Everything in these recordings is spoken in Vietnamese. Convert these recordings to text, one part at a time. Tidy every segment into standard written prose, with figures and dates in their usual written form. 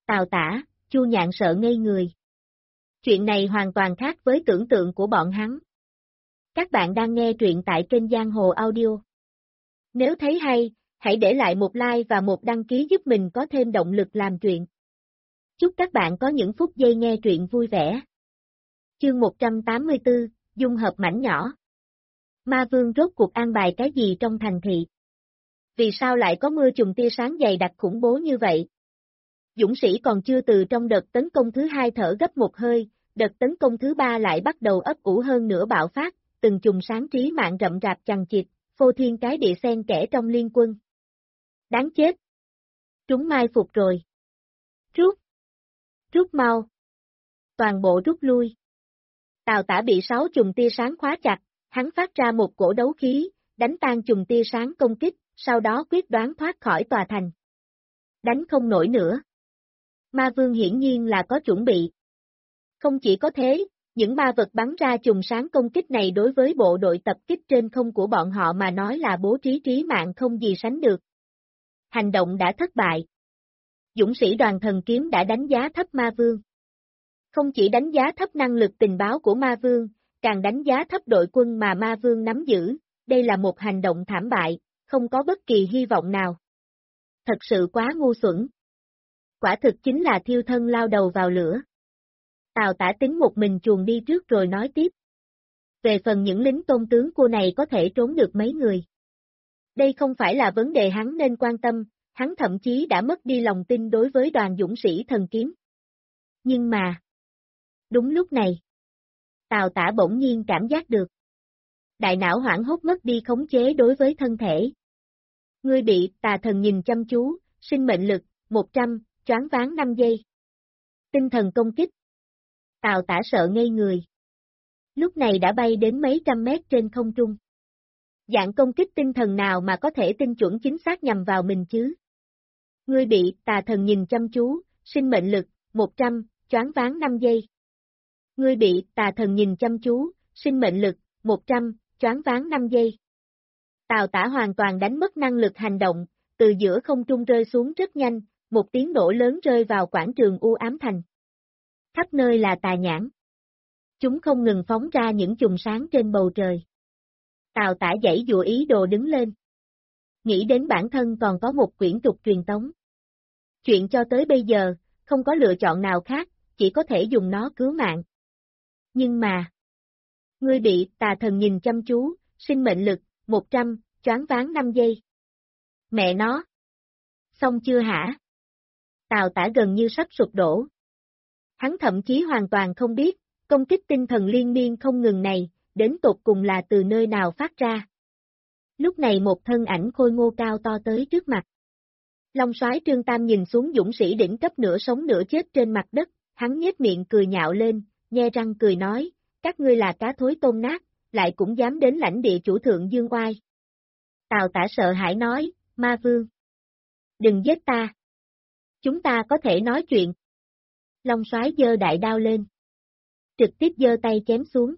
Tào Tả, Chu Nhạn sợ ngây người. Chuyện này hoàn toàn khác với tưởng tượng của bọn hắn. Các bạn đang nghe truyện tại kênh Giang Hồ Audio. Nếu thấy hay, hãy để lại một like và một đăng ký giúp mình có thêm động lực làm truyện. Chúc các bạn có những phút giây nghe truyện vui vẻ. Chương 184, dung hợp mảnh nhỏ. Ma Vương rốt cuộc an bài cái gì trong thành thị? Vì sao lại có mưa trùng tia sáng dày đặc khủng bố như vậy? Dũng sĩ còn chưa từ trong đợt tấn công thứ hai thở gấp một hơi, đợt tấn công thứ ba lại bắt đầu ấp ủ hơn nữa bạo phát, từng chùm sáng trí mạng rậm rạp chằng chịt, phô thiên cái địa xen kẽ trong liên quân. Đáng chết! Chúng mai phục rồi. Rút mau. Toàn bộ rút lui. Tào Tả bị 6 chùm tia sáng khóa chặt, hắn phát ra một cổ đấu khí, đánh tan chùm tia sáng công kích, sau đó quyết đoán thoát khỏi tòa thành. Đánh không nổi nữa. Ma Vương hiển nhiên là có chuẩn bị. Không chỉ có thế, những ma vật bắn ra chùm sáng công kích này đối với bộ đội tập kích trên không của bọn họ mà nói là bố trí trí mạng không gì sánh được. Hành động đã thất bại. Dũng sĩ đoàn thần kiếm đã đánh giá thấp Ma Vương. Không chỉ đánh giá thấp năng lực tình báo của Ma Vương, càng đánh giá thấp đội quân mà Ma Vương nắm giữ, đây là một hành động thảm bại, không có bất kỳ hy vọng nào. Thật sự quá ngu xuẩn. Quả thực chính là thiêu thân lao đầu vào lửa. Tào Tả tính một mình chuồn đi trước rồi nói tiếp. Về phần những lính tôn tướng cua này có thể trốn được mấy người. Đây không phải là vấn đề hắn nên quan tâm, hắn thậm chí đã mất đi lòng tin đối với đoàn dũng sĩ thần kiếm. Nhưng mà, đúng lúc này, Tào Tả bỗng nhiên cảm giác được. Đại não hoảng hốt mất đi khống chế đối với thân thể. Ngươi bị tà thần nhìn chăm chú, sinh mệnh lực, 100, choáng váng 5 giây. Tinh thần công kích. Tào Tả sợ ngây người. Lúc này đã bay đến mấy trăm mét trên không trung. Dạng công kích tinh thần nào mà có thể tinh chuẩn chính xác nhằm vào mình chứ? Ngươi bị tà thần nhìn chăm chú, sinh mệnh lực, 100, choáng váng 5 giây. Ngươi bị tà thần nhìn chăm chú, sinh mệnh lực, 100, choáng váng 5 giây. Tào Tả hoàn toàn đánh mất năng lực hành động, từ giữa không trung rơi xuống rất nhanh, một tiếng nổ lớn rơi vào quảng trường u ám thành. Khắp nơi là tà nhãn. Chúng không ngừng phóng ra những chùm sáng trên bầu trời. Tào Tả giãy giụa ý đồ đứng lên. Nghĩ đến bản thân còn có một quyển trục truyền tống. Chuyện cho tới bây giờ, không có lựa chọn nào khác, chỉ có thể dùng nó cứu mạng. Nhưng mà, ngươi bị tà thần nhìn chăm chú, sinh mệnh lực, 100, choáng váng 5 giây. Mẹ nó! Xong chưa hả? Tào Tả gần như sắp sụp đổ. Hắn thậm chí hoàn toàn không biết, công kích tinh thần liên miên không ngừng này, đến tột cùng là từ nơi nào phát ra. Lúc này một thân ảnh khôi ngô cao to tới trước mặt. Long soái Trương Tam nhìn xuống dũng sĩ đỉnh cấp nửa sống nửa chết trên mặt đất, hắn nhếch miệng cười nhạo lên, nhe răng cười nói, các ngươi là cá thối tôm nát, lại cũng dám đến lãnh địa chủ thượng dương oai. Tào Tả sợ hãi nói, Ma Vương. Đừng giết ta. Chúng ta có thể nói chuyện. Long soái giơ đại đao lên. Trực tiếp giơ tay chém xuống.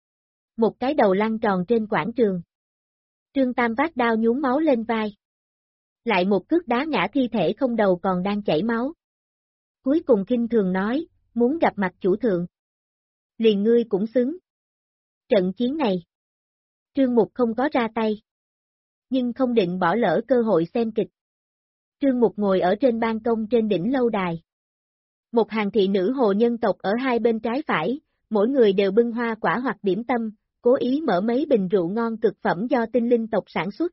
Một cái đầu lăn tròn trên quảng trường. Trương Tam vác đao nhuốm máu lên vai. Lại một cước đá ngã thi thể không đầu còn đang chảy máu. Cuối cùng khinh thường nói, muốn gặp mặt chủ thượng. Liền ngươi cũng xứng. Trận chiến này. Trương Mục không có ra tay. Nhưng không định bỏ lỡ cơ hội xem kịch. Trương Mục ngồi ở trên ban công trên đỉnh lâu đài. Một hàng thị nữ hồ nhân tộc ở hai bên trái phải, mỗi người đều bưng hoa quả hoặc điểm tâm, cố ý mở mấy bình rượu ngon cực phẩm do tinh linh tộc sản xuất.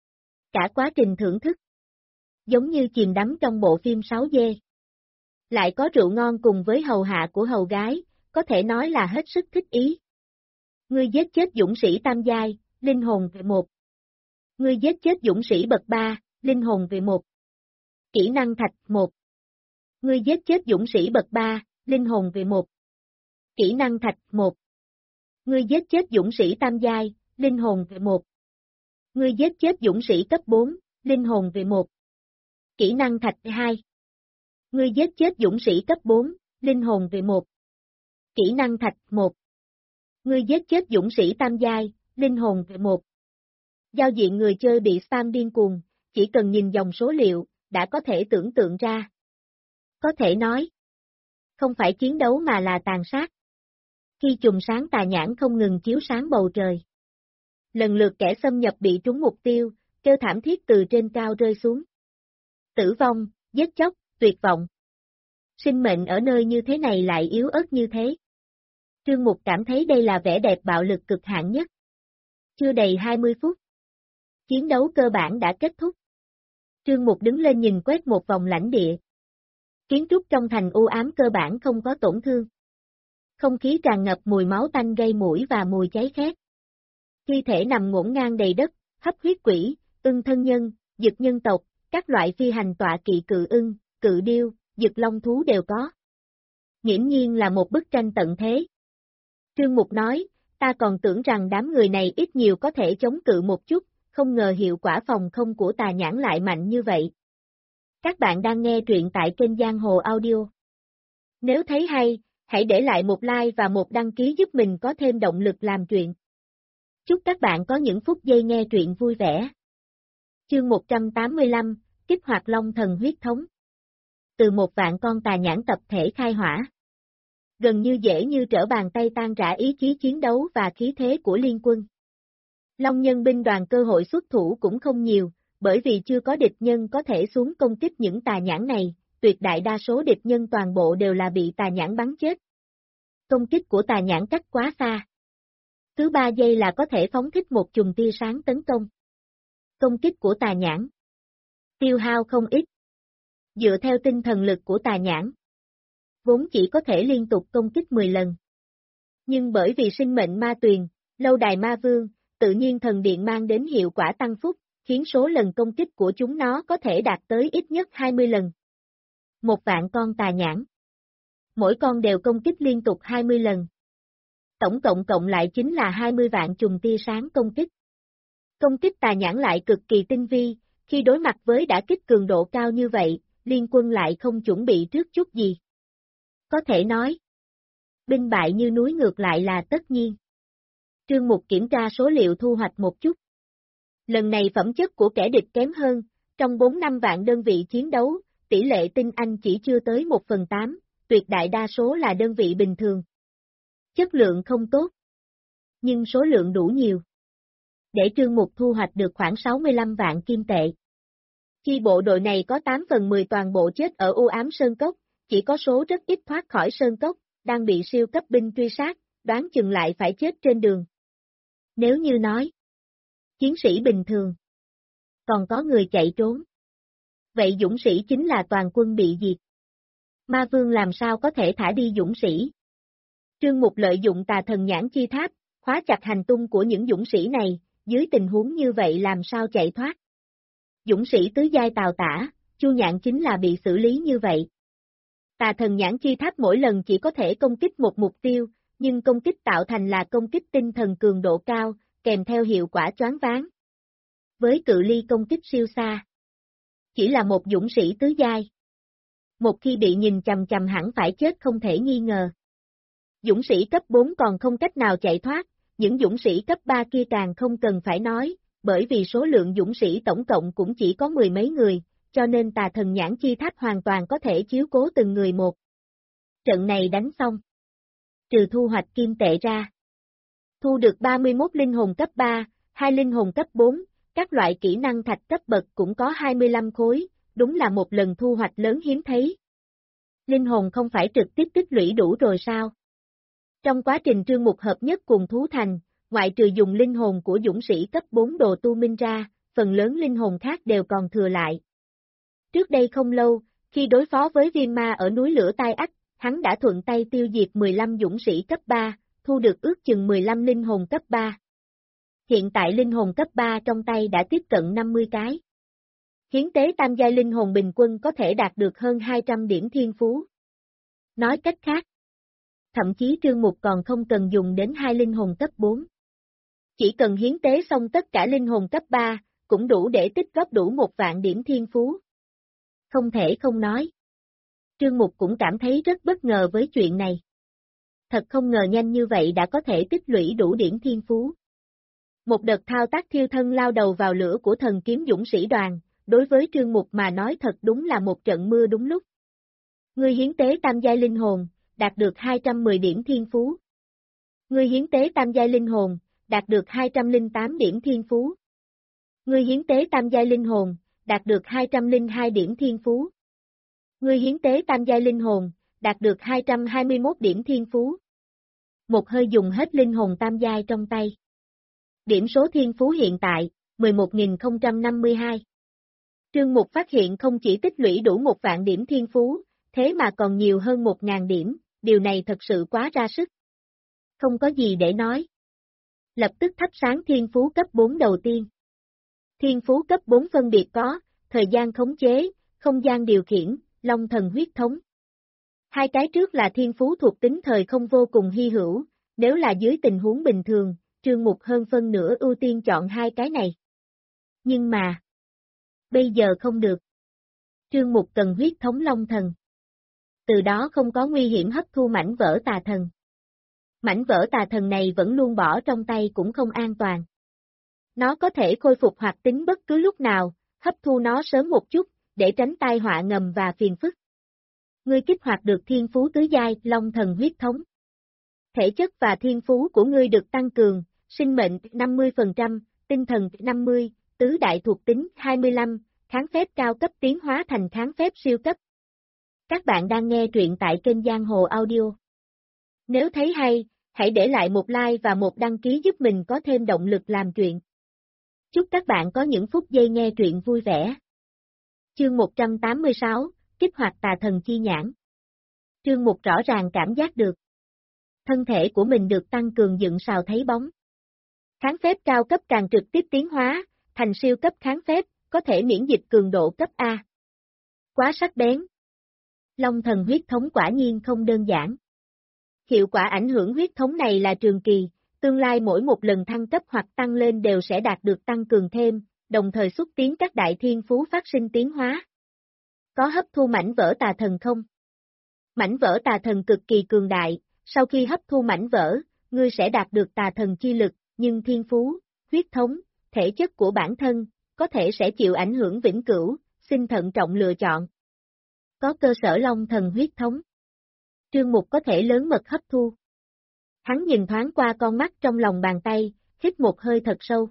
Cả quá trình thưởng thức, giống như chìm đắm trong bộ phim 6D. Lại có rượu ngon cùng với hầu hạ của hầu gái, có thể nói là hết sức thích ý. Ngươi giết chết dũng sĩ tam giai, linh hồn về 1. Ngươi giết chết dũng sĩ bậc 3, linh hồn về 1. Kỹ năng thạch 1. Ngươi giết chết dũng sĩ bậc 3, linh hồn về 1. Kỹ năng thạch 1. Ngươi giết chết dũng sĩ tam giai, linh hồn về 1. Ngươi giết chết dũng sĩ cấp 4, linh hồn về 1. Kỹ năng thạch 2. Ngươi giết chết dũng sĩ cấp 4, linh hồn về 1. Kỹ năng thạch 1. Ngươi giết chết dũng sĩ tam giai, linh hồn về 1. Giao diện người chơi bị spam điên cuồng, chỉ cần nhìn dòng số liệu, đã có thể tưởng tượng ra. Có thể nói, không phải chiến đấu mà là tàn sát. Khi chùm sáng tà nhãn không ngừng chiếu sáng bầu trời. Lần lượt kẻ xâm nhập bị trúng mục tiêu, kêu thảm thiết từ trên cao rơi xuống. Tử vong, giết chóc, tuyệt vọng. Sinh mệnh ở nơi như thế này lại yếu ớt như thế. Trương Mục cảm thấy đây là vẻ đẹp bạo lực cực hạn nhất. Chưa đầy 20 phút. Chiến đấu cơ bản đã kết thúc. Trương Mục đứng lên nhìn quét một vòng lãnh địa. Kiến trúc trong thành u ám cơ bản không có tổn thương. Không khí tràn ngập mùi máu tanh gây mũi và mùi cháy khét. Thi thể nằm ngổn ngang đầy đất, hấp huyết quỷ, ưng thân nhân, dực nhân tộc, các loại phi hành tọa kỵ cự ưng, cự điêu, dực long thú đều có. Nghiễm nhiên là một bức tranh tận thế. Trương Mục nói, ta còn tưởng rằng đám người này ít nhiều có thể chống cự một chút, không ngờ hiệu quả phòng không của tà nhãn lại mạnh như vậy. Các bạn đang nghe truyện tại kênh Giang Hồ Audio. Nếu thấy hay, hãy để lại một like và một đăng ký giúp mình có thêm động lực làm truyện. Chúc các bạn có những phút giây nghe truyện vui vẻ. Chương 185, kích hoạt Long Thần huyết thống. Từ 1.000 con tà nhãn tập thể khai hỏa. Gần như dễ như trở bàn tay tan rã ý chí chiến đấu và khí thế của liên quân. Long Nhân binh đoàn cơ hội xuất thủ cũng không nhiều, bởi vì chưa có địch nhân có thể xuống công kích những tà nhãn này, tuyệt đại đa số địch nhân toàn bộ đều là bị tà nhãn bắn chết. Công kích của tà nhãn cách quá xa. Cứ 3 giây là có thể phóng thích một chùm tia sáng tấn công. Công kích của tà nhãn. Tiêu hao không ít. Dựa theo tinh thần lực của tà nhãn, vốn chỉ có thể liên tục công kích 10 lần. Nhưng bởi vì sinh mệnh ma tuyền, lâu đài ma vương, tự nhiên thần điện mang đến hiệu quả tăng phúc, khiến số lần công kích của chúng nó có thể đạt tới ít nhất 20 lần. 1.000 con tà nhãn. Mỗi con đều công kích liên tục 20 lần. Tổng cộng lại chính là 20 vạn chùm tia sáng công kích. Công kích tà nhãn lại cực kỳ tinh vi, khi đối mặt với đả kích cường độ cao như vậy, liên quân lại không chuẩn bị trước chút gì. Có thể nói, binh bại như núi ngược lại là tất nhiên. Trương Mục kiểm tra số liệu thu hoạch một chút. Lần này phẩm chất của kẻ địch kém hơn, trong 4-5 vạn đơn vị chiến đấu, tỷ lệ tinh anh chỉ chưa tới 1/8, tuyệt đại đa số là đơn vị bình thường. Chất lượng không tốt, nhưng số lượng đủ nhiều. Để Trương Mục thu hoạch được khoảng 65 vạn kim tệ. Chi bộ đội này có 8/10 toàn bộ chết ở u ám sơn cốc, chỉ có số rất ít thoát khỏi sơn cốc, đang bị siêu cấp binh truy sát, đoán chừng lại phải chết trên đường. Nếu như nói, chiến sĩ bình thường, còn có người chạy trốn. Vậy dũng sĩ chính là toàn quân bị diệt. Ma vương làm sao có thể thả đi dũng sĩ? Trương Mục lợi dụng tà thần nhãn chi tháp, khóa chặt hành tung của những dũng sĩ này, dưới tình huống như vậy làm sao chạy thoát? Dũng sĩ tứ giai Tào Tả, Chu Nhạn chính là bị xử lý như vậy. Tà thần nhãn chi tháp mỗi lần chỉ có thể công kích một mục tiêu, nhưng công kích tạo thành là công kích tinh thần cường độ cao, kèm theo hiệu quả choáng váng. Với cự ly công kích siêu xa, chỉ là một dũng sĩ tứ giai. Một khi bị nhìn chằm chằm hẳn phải chết không thể nghi ngờ. Dũng sĩ cấp 4 còn không cách nào chạy thoát, những dũng sĩ cấp 3 kia càng không cần phải nói, bởi vì số lượng dũng sĩ tổng cộng cũng chỉ có 10 mấy người, cho nên tà thần nhãn chi tháp hoàn toàn có thể chiếu cố từng người một. Trận này đánh xong. Trừ thu hoạch kim tệ ra. Thu được 31 linh hồn cấp 3, 2 linh hồn cấp 4, các loại kỹ năng thạch cấp bậc cũng có 25 khối, đúng là một lần thu hoạch lớn hiếm thấy. Linh hồn không phải trực tiếp tích lũy đủ rồi sao? Trong quá trình Trương Mục hợp nhất cùng thú thành, ngoại trừ dùng linh hồn của dũng sĩ cấp 4 đồ tu minh ra, phần lớn linh hồn khác đều còn thừa lại. Trước đây không lâu, khi đối phó với viêm ma ở núi lửa Tai Ách, hắn đã thuận tay tiêu diệt 15 dũng sĩ cấp 3, thu được ước chừng 15 linh hồn cấp 3. Hiện tại linh hồn cấp 3 trong tay đã tiếp cận 50 cái. Hiến tế tam giai linh hồn bình quân có thể đạt được hơn 200 điểm thiên phú. Nói cách khác, thậm chí Trương Mục còn không cần dùng đến 2 linh hồn cấp 4. Chỉ cần hiến tế xong tất cả linh hồn cấp 3, cũng đủ để tích góp đủ 1 vạn điểm thiên phú. Không thể không nói. Trương Mục cũng cảm thấy rất bất ngờ với chuyện này. Thật không ngờ nhanh như vậy đã có thể tích lũy đủ điểm thiên phú. Một đợt thao tác thiêu thân lao đầu vào lửa của thần kiếm dũng sĩ đoàn, đối với Trương Mục mà nói thật đúng là một trận mưa đúng lúc. Ngươi hiến tế tam giai linh hồn, đạt được 210 điểm thiên phú. Ngươi hiến tế tam giai linh hồn, đạt được 208 điểm thiên phú. Ngươi hiến tế tam giai linh hồn, đạt được 202 điểm thiên phú. Ngươi hiến tế tam giai linh hồn, đạt được 221 điểm thiên phú. Một hơi dùng hết linh hồn tam giai trong tay. Điểm số thiên phú hiện tại, 11.052. Trương Mục phát hiện không chỉ tích lũy đủ 1.000 điểm thiên phú, thế mà còn nhiều hơn 1.000 điểm, điều này thật sự quá ra sức. Không có gì để nói. Lập tức thắp sáng thiên phú cấp 4 đầu tiên. Thiên phú cấp 4 phân biệt có, thời gian khống chế, không gian điều khiển, long thần huyết thống. Hai cái trước là thiên phú thuộc tính thời không vô cùng hy hữu, nếu là dưới tình huống bình thường, Trương Mục hơn phân nửa ưu tiên chọn hai cái này. Nhưng mà, bây giờ không được. Trương Mục cần huyết thống long thần. Từ đó không có nguy hiểm hấp thu mảnh vỡ tà thần. Mảnh vỡ tà thần này vẫn luôn bỏ trong tay cũng không an toàn. Nó có thể khôi phục hoạt tính bất cứ lúc nào, hấp thu nó sớm một chút, để tránh tai họa ngầm và phiền phức. Ngươi kích hoạt được thiên phú tứ giai, long thần huyết thống. Thể chất và thiên phú của ngươi được tăng cường, sinh mệnh 50%, tinh thần 50%, tứ đại thuộc tính 25%, kháng phép cao cấp tiến hóa thành kháng phép siêu cấp. Các bạn đang nghe truyện tại kênh Giang Hồ Audio. Nếu thấy hay, hãy để lại một like và một đăng ký giúp mình có thêm động lực làm truyện. Chúc các bạn có những phút giây nghe truyện vui vẻ. Chương 186, kích hoạt tà thần chi nhãn. Trương Mục rõ ràng cảm giác được. Thân thể của mình được tăng cường dựng sào thấy bóng. Kháng phép cao cấp càng trực tiếp tiến hóa, thành siêu cấp kháng phép, có thể miễn dịch cường độ cấp A. Quá sắc bén. Long thần huyết thống quả nhiên không đơn giản. Hiệu quả ảnh hưởng huyết thống này là trường kỳ, tương lai mỗi một lần thăng cấp hoặc tăng lên đều sẽ đạt được tăng cường thêm, đồng thời xúc tiến các đại thiên phú phát sinh tiến hóa. Có hấp thu mảnh vỡ tà thần không? Mảnh vỡ tà thần cực kỳ cường đại, sau khi hấp thu mảnh vỡ, ngươi sẽ đạt được tà thần chi lực, nhưng thiên phú, huyết thống, thể chất của bản thân, có thể sẽ chịu ảnh hưởng vĩnh cửu, xin thận trọng lựa chọn. Có cơ sở long thần huyết thống. Trương Mục có thể lớn mật hấp thu. Hắn nhìn thoáng qua con mắt trong lòng bàn tay, hít một hơi thật sâu.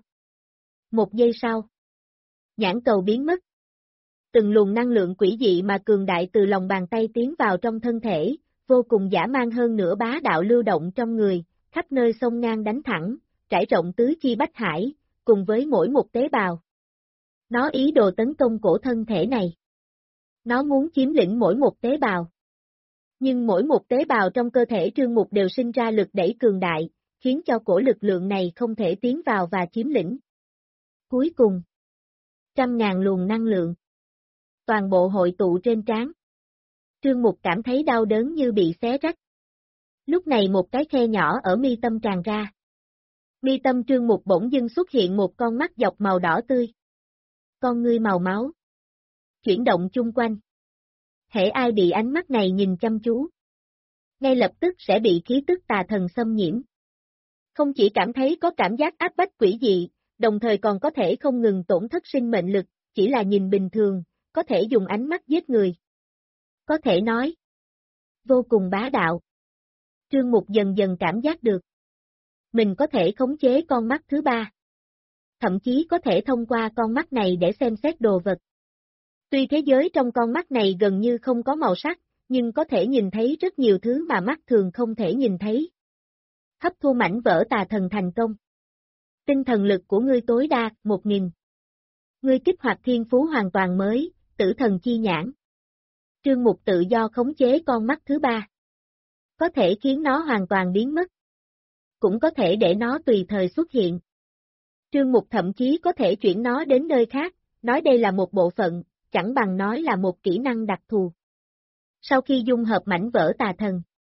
Một giây sau, nhãn cầu biến mất. Từng luồng năng lượng quỷ dị mà cường đại từ lòng bàn tay tiến vào trong thân thể, vô cùng dã man hơn nữa bá đạo lưu động trong người, khắp nơi sông ngang đánh thẳng, trải rộng tứ chi bách hải, cùng với mỗi một tế bào. Nó ý đồ tấn công cổ thân thể này. Nó muốn chiếm lĩnh mỗi một tế bào. Nhưng mỗi một tế bào trong cơ thể Trương Mục đều sinh ra lực đẩy cường đại, khiến cho cổ lực lượng này không thể tiến vào và chiếm lĩnh. Cuối cùng, 100.000 luồng năng lượng. Toàn bộ hội tụ trên trán. Trương Mục cảm thấy đau đớn như bị xé rách. Lúc này một cái khe nhỏ ở mi tâm tràn ra. Mi tâm Trương Mục bỗng dưng xuất hiện một con mắt dọc màu đỏ tươi. Con ngươi màu máu. Chuyển động chung quanh. Hễ ai bị ánh mắt này nhìn chăm chú, ngay lập tức sẽ bị khí tức tà thần xâm nhiễm. Không chỉ cảm thấy có cảm giác áp bách quỷ dị, đồng thời còn có thể không ngừng tổn thất sinh mệnh lực, chỉ là nhìn bình thường, có thể dùng ánh mắt giết người. Có thể nói, vô cùng bá đạo. Trương Mục dần dần cảm giác được. Mình có thể khống chế con mắt thứ ba. Thậm chí có thể thông qua con mắt này để xem xét đồ vật. Tuy thế giới trong con mắt này gần như không có màu sắc, nhưng có thể nhìn thấy rất nhiều thứ mà mắt thường không thể nhìn thấy. Hấp thu mảnh vỡ tà thần thành công. Tinh thần lực của ngươi tối đa, 1.000. Ngươi kích hoạt thiên phú hoàn toàn mới, tử thần chi nhãn. Trương Mục tự do khống chế con mắt thứ ba. Có thể khiến nó hoàn toàn biến mất. Cũng có thể để nó tùy thời xuất hiện. Trương Mục thậm chí có thể chuyển nó đến nơi khác, nói đây là một bộ phận, chẳng bằng nói là một kỹ năng đặc thù. Sau khi dung hợp mảnh vỡ tà thần,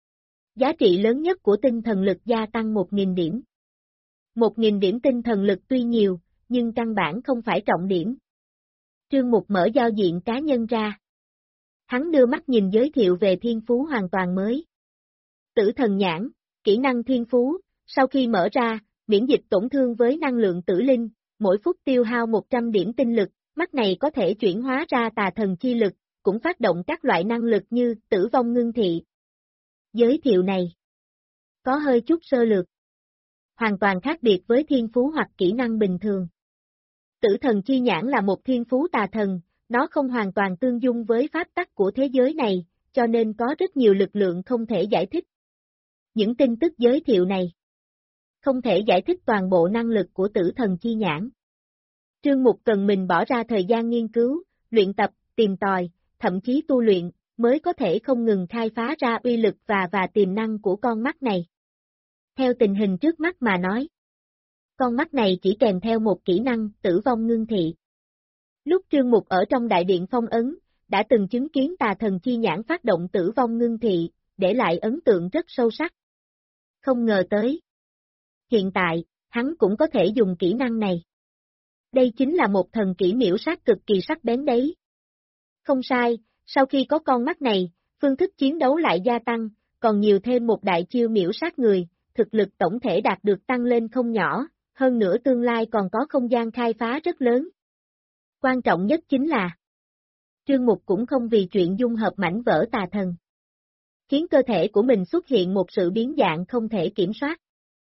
giá trị lớn nhất của tinh thần lực gia tăng 1.000 điểm. 1.000 điểm tinh thần lực tuy nhiều, nhưng căn bản không phải trọng điểm. Trương Mục mở giao diện cá nhân ra. Hắn đưa mắt nhìn giới thiệu về thiên phú hoàn toàn mới. Tử thần nhãn, kỹ năng thiên phú, sau khi mở ra, miễn dịch tổn thương với năng lượng tử linh, mỗi phút tiêu hao 100 điểm tinh lực, mắt này có thể chuyển hóa ra tà thần chi lực, cũng phát động các loại năng lực như tử vong ngưng thị. Giới thiệu này có hơi chút sơ lược, hoàn toàn khác biệt với thiên phú hoặc kỹ năng bình thường. Tử thần chi nhãn là một thiên phú tà thần, nó không hoàn toàn tương dung với pháp tắc của thế giới này, cho nên có rất nhiều lực lượng không thể giải thích. Những tin tức giới thiệu này không thể giải thích toàn bộ năng lực của tử thần chi nhãn. Trương Mục cần mình bỏ ra thời gian nghiên cứu, luyện tập, tìm tòi, thậm chí tu luyện, mới có thể không ngừng khai phá ra uy lực và tiềm năng của con mắt này. Theo tình hình trước mắt mà nói, con mắt này chỉ kèm theo một kỹ năng tử vong ngưng thị. Lúc Trương Mục ở trong đại điện phong ấn, đã từng chứng kiến tà thần chi nhãn phát động tử vong ngưng thị, để lại ấn tượng rất sâu sắc. Không ngờ tới. Hiện tại, hắn cũng có thể dùng kỹ năng này. Đây chính là một thần kỹ miễu sát cực kỳ sắc bén đấy. Không sai, sau khi có con mắt này, phương thức chiến đấu lại gia tăng, còn nhiều thêm một đại chiêu miễu sát người, thực lực tổng thể đạt được tăng lên không nhỏ, hơn nữa tương lai còn có không gian khai phá rất lớn. Quan trọng nhất chính là, Trương Mục cũng không vì chuyện dung hợp mảnh vỡ tà thần, khiến cơ thể của mình xuất hiện một sự biến dạng không thể kiểm soát.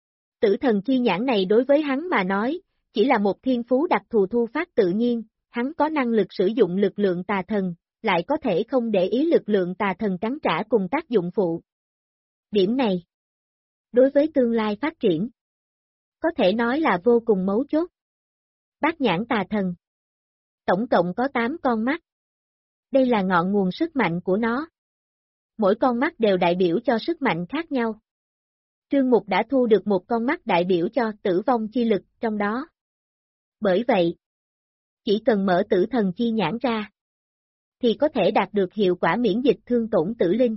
Tử thần chi nhãn này đối với hắn mà nói, chỉ là một thiên phú đặc thù thu phát tự nhiên, hắn có năng lực sử dụng lực lượng tà thần, lại có thể không để ý lực lượng tà thần cắn trả cùng tác dụng phụ. Điểm này, đối với tương lai phát triển, có thể nói là vô cùng mấu chốt. Bát nhãn tà thần, tổng cộng có 8 con mắt. Đây là ngọn nguồn sức mạnh của nó. Mỗi con mắt đều đại biểu cho sức mạnh khác nhau. Trương Mục đã thu được một con mắt đại biểu cho tử vong chi lực trong đó. Bởi vậy, chỉ cần mở tử thần chi nhãn ra, thì có thể đạt được hiệu quả miễn dịch thương tổn tử linh.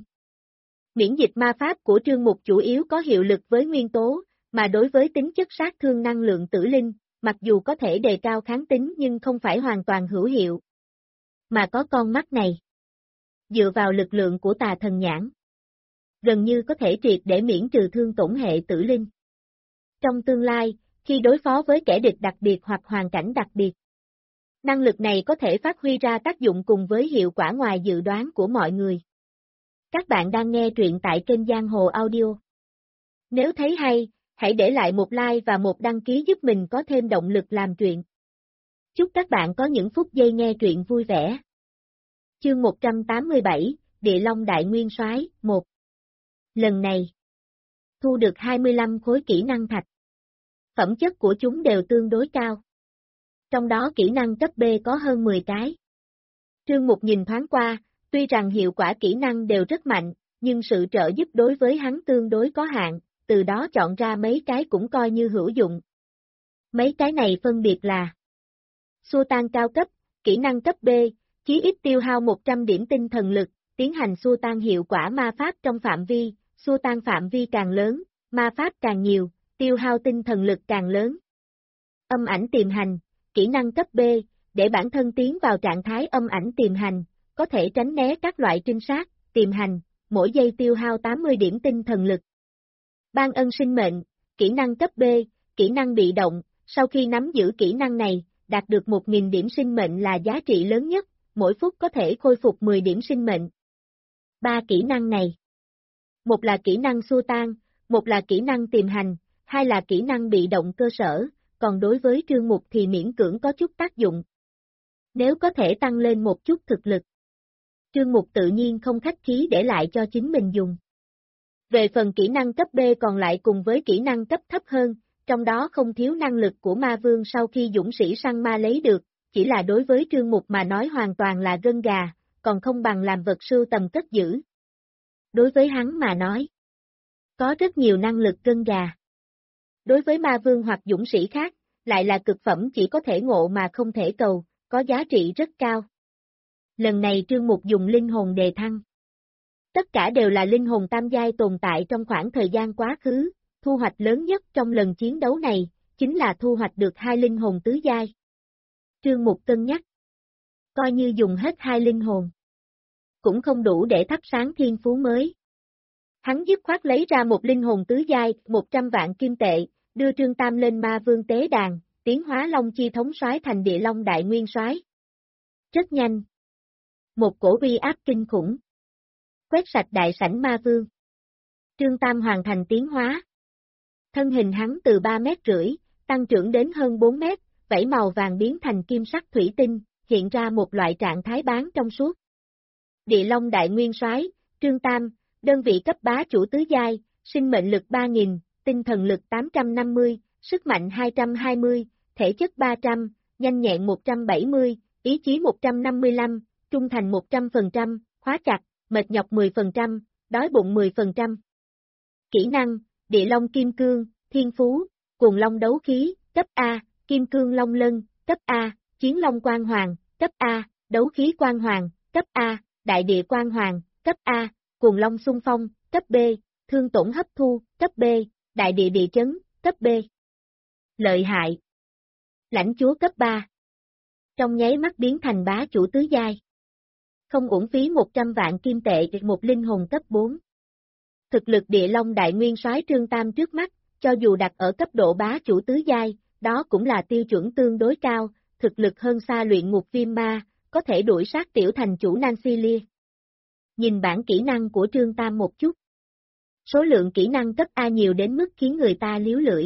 Miễn dịch ma pháp của Trương Mục chủ yếu có hiệu lực với nguyên tố, mà đối với tính chất sát thương năng lượng tử linh, mặc dù có thể đề cao kháng tính nhưng không phải hoàn toàn hữu hiệu. Mà có con mắt này, dựa vào lực lượng của tà thần nhãn, gần như có thể triệt để miễn trừ thương tổn hệ tử linh. Trong tương lai, khi đối phó với kẻ địch đặc biệt hoặc hoàn cảnh đặc biệt, năng lực này có thể phát huy ra tác dụng cùng với hiệu quả ngoài dự đoán của mọi người. Các bạn đang nghe truyện tại kênh Giang Hồ Audio. Nếu thấy hay, hãy để lại một like và một đăng ký giúp mình có thêm động lực làm truyện. Chúc các bạn có những phút giây nghe truyện vui vẻ. Chương 187, Địa Long Đại Nguyên Soái 1. Lần này, thu được 25 khối kỹ năng thạch. Phẩm chất của chúng đều tương đối cao. Trong đó kỹ năng cấp B có hơn 10 cái. Trương Mục nhìn thoáng qua, tuy rằng hiệu quả kỹ năng đều rất mạnh, nhưng sự trợ giúp đối với hắn tương đối có hạn, từ đó chọn ra mấy cái cũng coi như hữu dụng. Mấy cái này phân biệt là xua tan cao cấp, kỹ năng cấp B, chí ít tiêu hao 100 điểm tinh thần lực, tiến hành xua tan hiệu quả ma pháp trong phạm vi, xua tan phạm vi càng lớn, ma pháp càng nhiều, tiêu hao tinh thần lực càng lớn. Âm ảnh tiềm hành, kỹ năng cấp B, để bản thân tiến vào trạng thái âm ảnh tiềm hành, có thể tránh né các loại trinh sát, tiềm hành, mỗi giây tiêu hao 80 điểm tinh thần lực. Ban ân sinh mệnh, kỹ năng cấp B, kỹ năng bị động, sau khi nắm giữ kỹ năng này, đạt được 1.000 điểm sinh mệnh là giá trị lớn nhất, mỗi phút có thể khôi phục 10 điểm sinh mệnh. 3 kỹ năng này. Một là kỹ năng xua tan, một là kỹ năng tiềm hành, hai là kỹ năng bị động cơ sở, còn đối với Trương Mục thì miễn cưỡng có chút tác dụng. Nếu có thể tăng lên một chút thực lực, Trương Mục tự nhiên không khách khí để lại cho chính mình dùng. Về phần kỹ năng cấp B còn lại cùng với kỹ năng cấp thấp hơn, trong đó không thiếu năng lực của ma vương sau khi dũng sĩ săn ma lấy được, chỉ là đối với Trương Mục mà nói hoàn toàn là gân gà, còn không bằng làm vật sưu tầm cất giữ. Đối với hắn mà nói, có rất nhiều năng lực gân gà. Đối với ma vương hoặc dũng sĩ khác, lại là cực phẩm chỉ có thể ngộ mà không thể cầu, có giá trị rất cao. Lần này Trương Mục dùng linh hồn đề thăng. Tất cả đều là linh hồn tam giai tồn tại trong khoảng thời gian quá khứ, thu hoạch lớn nhất trong lần chiến đấu này, chính là thu hoạch được 2 linh hồn tứ giai. Trương Mục cân nhắc, coi như dùng hết 2 linh hồn, cũng không đủ để thắp sáng thiên phú mới. Hắn dứt khoát lấy ra một linh hồn tứ giai, 100 vạn kim tệ, đưa Trương Tam lên ma vương tế đàn, tiến hóa Long Chi thống soái thành Địa Long Đại Nguyên Soái. Rất nhanh. một cổ uy áp kinh khủng. Quét sạch đại sảnh ma vương. Trương Tam hoàn thành tiến hóa. Thân hình hắn từ 3,5 m, tăng trưởng đến hơn 4 m, vảy màu vàng biến thành kim sắc thủy tinh, hiện ra một loại trạng thái bán trong suốt. Địa Long Đại Nguyên Soái, Trương Tam, đơn vị cấp bá chủ tứ giai, sinh mệnh lực 3.000, tinh thần lực 850, sức mạnh 220, thể chất 300, nhanh nhẹn 170, ý chí 155, trung thành 100%, khóa chặt, mệt nhọc 10%, đói bụng 10%. Kỹ năng, Địa Long Kim Cương, Thiên Phú, Cuồng Long Đấu Khí, cấp A, Kim Cương Long Lân, cấp A, Chiến Long Quang Hoàng, cấp A, Đấu Khí Quang Hoàng, cấp A, Đại Địa Quang Hoàng, cấp A, Cuồng Long Xung Phong, cấp B, Thương Tổn Hấp Thu, cấp B, Đại Địa Địa Chấn, cấp B. Lợi hại. Lãnh Chúa cấp 3. Trong nháy mắt biến thành bá chủ tứ giai. Không uổng phí 100 vạn kim tệ một linh hồn cấp 4. Thực lực Địa Long Đại Nguyên Soái Trương Tam trước mắt, cho dù đặt ở cấp độ bá chủ tứ giai, đó cũng là tiêu chuẩn tương đối cao, thực lực hơn xa luyện ngục viêm ma, có thể đuổi sát tiểu thành chủ Nancy Lia. Nhìn bản kỹ năng của Trương Tam một chút. Số lượng kỹ năng cấp A nhiều đến mức khiến người ta liếu lưỡi.